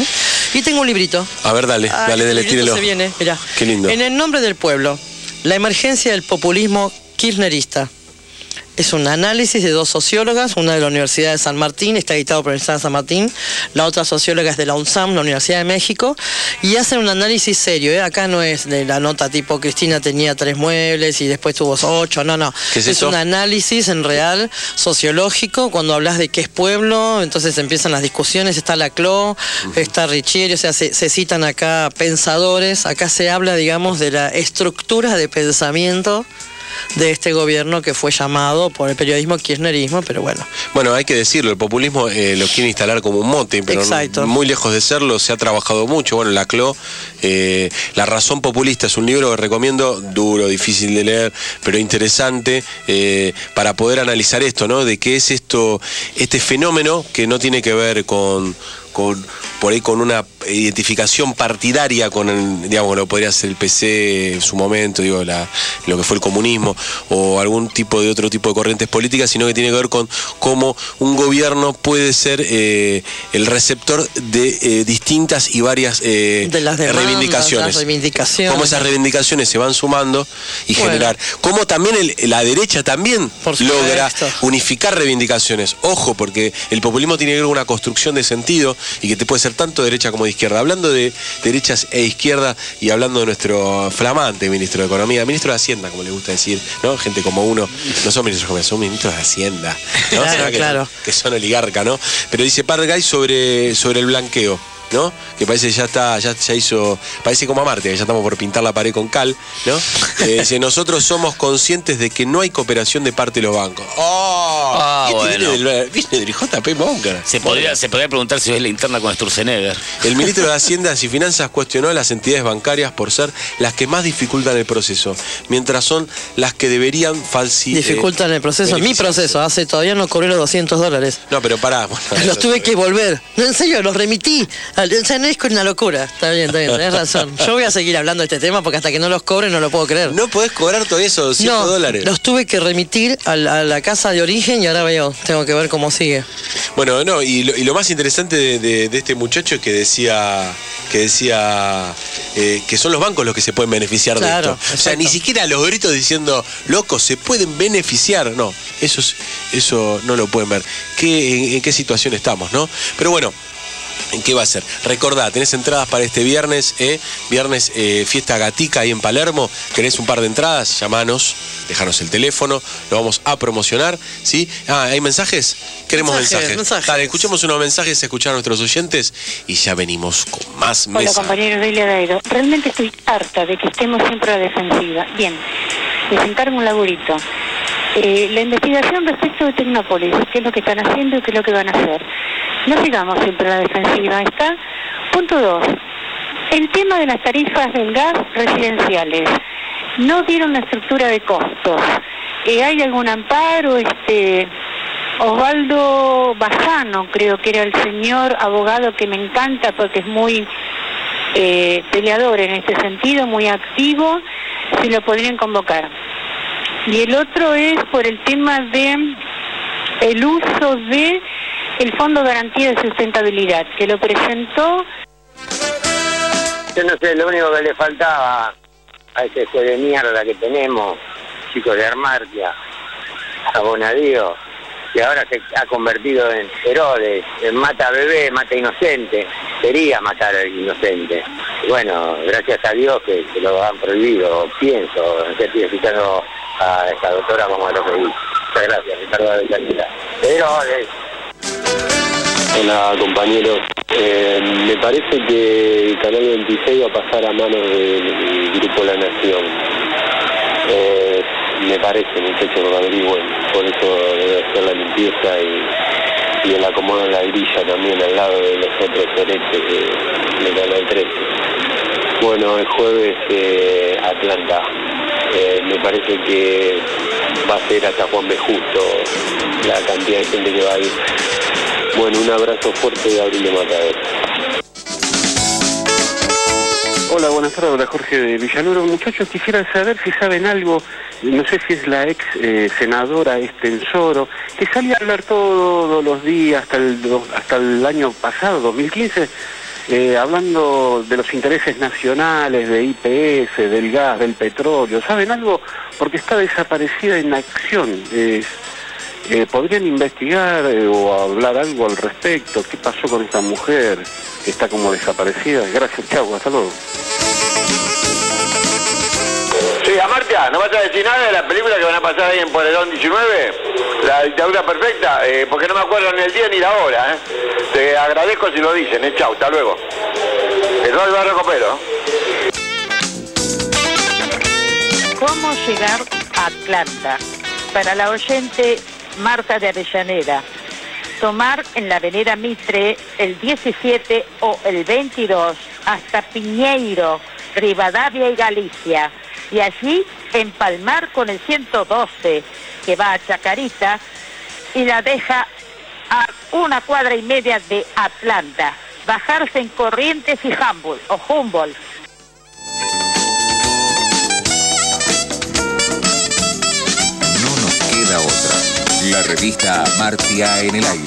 Y tengo un librito. A ver, dale, tírelo. Se viene, mirá. Qué lindo. En el nombre del pueblo, la emergencia del populismo kirchnerista. Es un análisis de dos sociólogas, una de la Universidad de San Martín, está editado por la Universidad de San Martín, la otra socióloga es de la UNSAM, la Universidad de México, y hacen un análisis serio, Acá no es de la nota tipo Cristina tenía 3 muebles y después tuvo 8, no. ¿Qué es eso? Un análisis en real, sociológico, cuando hablas de qué es pueblo, entonces empiezan las discusiones, está Laclau, está Richieri, o sea, se citan acá pensadores, acá se habla, digamos, de la estructura de pensamiento de este gobierno que fue llamado por el periodismo kirchnerismo, pero bueno. Bueno, hay que decirlo, el populismo lo quiere instalar como un mote, pero muy lejos de serlo, se ha trabajado mucho. Bueno, Laclau, La razón populista es un libro que recomiendo, duro, difícil de leer, pero interesante, para poder analizar esto, ¿no? De qué es este fenómeno que no tiene que ver con una identificación partidaria con digamos, lo podría ser el PC en su momento, digo, lo que fue el comunismo o algún tipo de otro tipo de corrientes políticas, sino que tiene que ver con cómo un gobierno puede ser el receptor de distintas y varias de las demandas, reivindicaciones. Cómo esas reivindicaciones se van sumando y generar. Cómo también la derecha también logra unificar reivindicaciones. Ojo, porque el populismo tiene que ver con una construcción de sentido y que te puede ser tanto derecha como de izquierda. Hablando de derechas e izquierda y hablando de nuestro flamante ministro de Economía, ministro de Hacienda, como le gusta decir, ¿no? Gente como uno, no son ministros de Economía, son ministros de Hacienda, ¿no? Claro. Que son oligarca, ¿no? Pero dice Pargay sobre el blanqueo, ¿no? Que parece que ya hizo, parece como a Marte, que ya estamos por pintar la pared con cal, ¿no? Dice, nosotros somos conscientes de que no hay cooperación de parte de los bancos. Bueno. Viene del JP Monker. Se podría preguntar si es la interna con Sturzenegger. El ministro de Hacienda y Finanzas cuestionó a las entidades bancarias por ser las que más dificultan el proceso, mientras son las que deberían dificultan el proceso. Mi proceso, todavía no cobré los $200. No, pero pará. Bueno, los tuve que volver. No, en serio, los remití. O sea, no es una locura. Está bien, tenés razón. Yo voy a seguir hablando de este tema porque hasta que no los cobre no lo puedo creer. No podés cobrar todavía esos $200. Los tuve que remitir a la casa de origen y ahora tengo que ver cómo sigue. Bueno, no, y lo más interesante de este muchacho es que decía que son los bancos los que se pueden beneficiar de esto. Exacto. O sea, ni siquiera los gritos diciendo, locos, se pueden beneficiar. No, eso no lo pueden ver. ¿En qué situación estamos, no? Pero bueno, ¿en qué va a ser? Recordá, tenés entradas para este viernes, viernes Fiesta Gatica ahí en Palermo. ¿Querés un par de entradas? Llamanos, dejanos el teléfono, lo vamos a promocionar, ¿sí? ¿Hay mensajes? Queremos mensajes. Dale, escuchemos unos mensajes, escuchar a nuestros oyentes y ya venimos con más mesa. Hola, compañeros de Ilia Dairo. Realmente estoy harta de que estemos siempre a la defensiva. Bien, les encargo un laburito. La investigación respecto de Tecnópolis, qué es lo que están haciendo y qué es lo que van a hacer. No sigamos siempre a la defensiva, ¿está? Punto 2. El tema de las tarifas del gas residenciales. No dieron una estructura de costos. ¿Hay algún amparo? Osvaldo Bajano, creo que era el señor abogado que me encanta porque es muy peleador en este sentido, muy activo, si lo podrían convocar. Y el otro es por el tema de el uso de el Fondo de Garantía de Sustentabilidad, que lo presentó. Yo no sé, lo único que le faltaba a ese juez de mierda que tenemos, chicos de Armartia, a Bonadío, que ahora se ha convertido en Herodes, en mata bebé, mata inocente, quería matar al inocente. Y bueno, gracias a Dios que lo han prohibido, pienso, que estoy escuchando a esta doctora como lo que dice. Muchas gracias, Ricardo de Canela. Herodes. Hola, compañeros. Me parece que el Canal 26 va a pasar a manos del Grupo La Nación. Me parece, muchachos, lo averigüen. Por eso debe hacer la limpieza y el acomodo en la grilla también al lado de los otros herejes de Canal 13. Bueno, el jueves Atlanta. Me parece que va a ser hasta Juan B. Justo la cantidad de gente que va a ir. Bueno, un abrazo fuerte de Abril de Matadero. Hola, buenas tardes, hola Jorge de Villaluro. Muchachos, quisiera saber si saben algo, no sé si es la ex senadora Estensoro, que salía a hablar todos los días hasta el año pasado, 2015, hablando de los intereses nacionales, de IPF, del gas, del petróleo. ¿Saben algo? Porque está desaparecida en acción. ¿Podrían investigar o hablar algo al respecto? ¿Qué pasó con esta mujer que está como desaparecida? Gracias, chau, hasta luego. Sí, Amartya, ¿no vas a decir nada de la película que van a pasar ahí en Polerón 19? La dictadura perfecta, porque no me acuerdo ni el día ni la hora, Te agradezco si lo dicen, chau, hasta luego. Eduardo Barrio Copero. ¿Cómo llegar a Atlanta? Para la oyente Marta de Avellaneda, tomar en la avenida Mitre el 17 o el 22 hasta Piñeiro, Rivadavia y Galicia, y allí empalmar con el 112 que va a Chacarita y la deja a 1,5 cuadras de Atlanta, bajarse en Corrientes y Humboldt. No nos queda otra. La revista Amartya en el aire.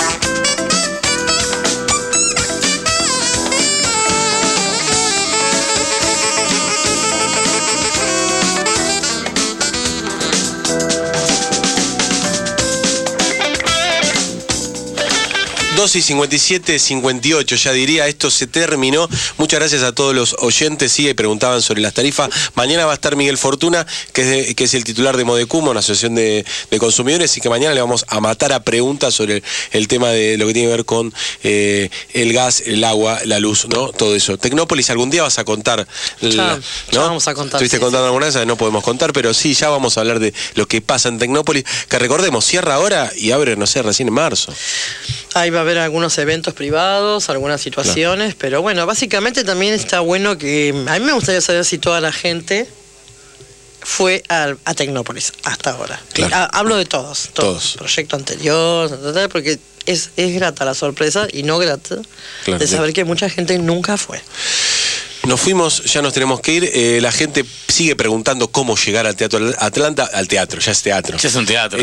12:57, 58, ya diría, esto se terminó. Muchas gracias a todos los oyentes, sí, preguntaban sobre las tarifas. Mañana va a estar Miguel Fortuna, que es el titular de Modecum, una asociación de consumidores, y que mañana le vamos a matar a preguntas sobre el tema de lo que tiene que ver con el gas, el agua, la luz, ¿no? Todo eso. Tecnópolis, algún día vas a contar, ya vamos a contar. Estuviste contando alguna vez, no podemos contar, pero sí, ya vamos a hablar de lo que pasa en Tecnópolis, que recordemos, cierra ahora y abre, no sé, recién en marzo. Ahí va a haber algunos eventos privados, algunas situaciones, pero bueno, básicamente también está bueno que... A mí me gustaría saber si toda la gente fue a Tecnópolis hasta ahora. Claro. Hablo de todos. Proyecto anterior, porque es grata la sorpresa y no grata de saber que mucha gente nunca fue. Nos fuimos, ya nos tenemos que ir. La gente sigue preguntando cómo llegar al Teatro Atlanta. Al teatro, ya es teatro. Ya es un teatro.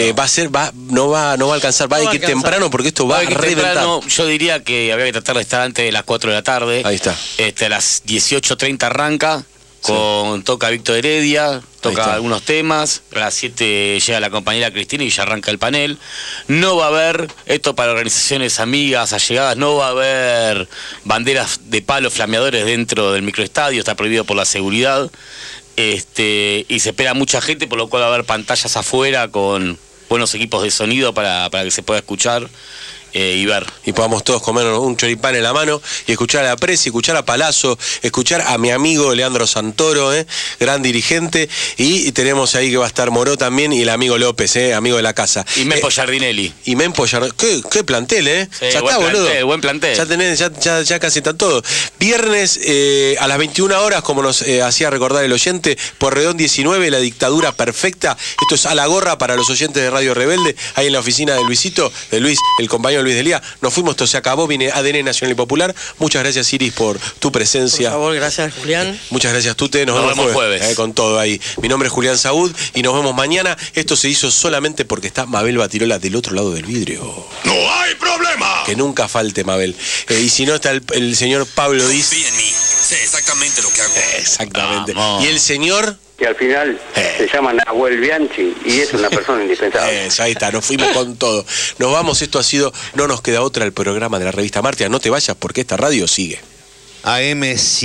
No va a alcanzar, va a ir temprano porque esto va a reventar. Yo diría que había que tratar de estar antes de las 4 de la tarde. Ahí está. A las 18:30 arranca. Toca Víctor Heredia, toca algunos temas. A las 7 llega la compañera Cristina y ya arranca el panel. No va a haber, esto para organizaciones amigas, allegadas, no va a haber banderas de palos flameadores dentro del microestadio, está prohibido por la seguridad. Y se espera mucha gente, por lo cual va a haber pantallas afuera con buenos equipos de sonido para que se pueda escuchar. Y ver. Y podamos todos comernos un choripán en la mano y escuchar a la Presi, escuchar a Palazzo, escuchar a mi amigo Leandro Santoro, gran dirigente, y tenemos ahí que va a estar Moró también y el amigo López, amigo de la casa. Y Mempo Giardinelli. Y Mempo Giardinelli. ¿Qué plantel, Sí, ya está, boludo. Buen plantel. Ya casi está todo. Viernes a las 21 horas, como nos hacía recordar el oyente, Porredón 19, La Dictadura Perfecta. Esto es a la gorra para los oyentes de Radio Rebelde, ahí en la oficina de Luisito, de Luis, el compañero Luis Delía. Nos fuimos, esto se acabó, viene ADN Nacional y Popular. Muchas gracias, Iris, por tu presencia. Por favor, gracias, Julián. Muchas gracias, Tute. Nos vemos jueves. Con todo ahí. Mi nombre es Julián Saúd y nos vemos mañana. Esto se hizo solamente porque está Mabel Batirola del otro lado del vidrio. ¡No hay problema! Que nunca falte, Mabel. Y si no, está el señor Pablo Díaz. Confía en mí. Sé exactamente lo que hago. Exactamente. Y el señor... Que al final se llama Nahuel Bianchi y es una persona indispensable. Ahí está, nos fuimos con todo. Nos vamos, esto ha sido No Nos Queda Otra, el programa de la revista Martia. No te vayas porque esta radio sigue. AM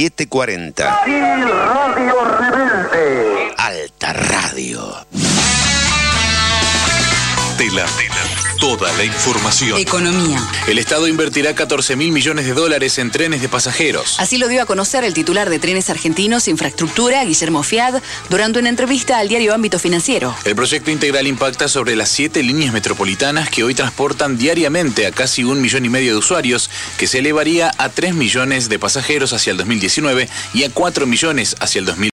740. Radio Rebelde. Alta Radio. Tela. Toda la información. Economía. El Estado invertirá 14.000 millones de dólares en trenes de pasajeros. Así lo dio a conocer el titular de Trenes Argentinos Infraestructura, Guillermo Fiad, durante una entrevista al diario Ámbito Financiero. El proyecto integral impacta sobre las 7 líneas metropolitanas que hoy transportan diariamente a casi 1,5 millones de usuarios, que se elevaría a 3 millones de pasajeros hacia el 2019 y a 4 millones hacia el 2020.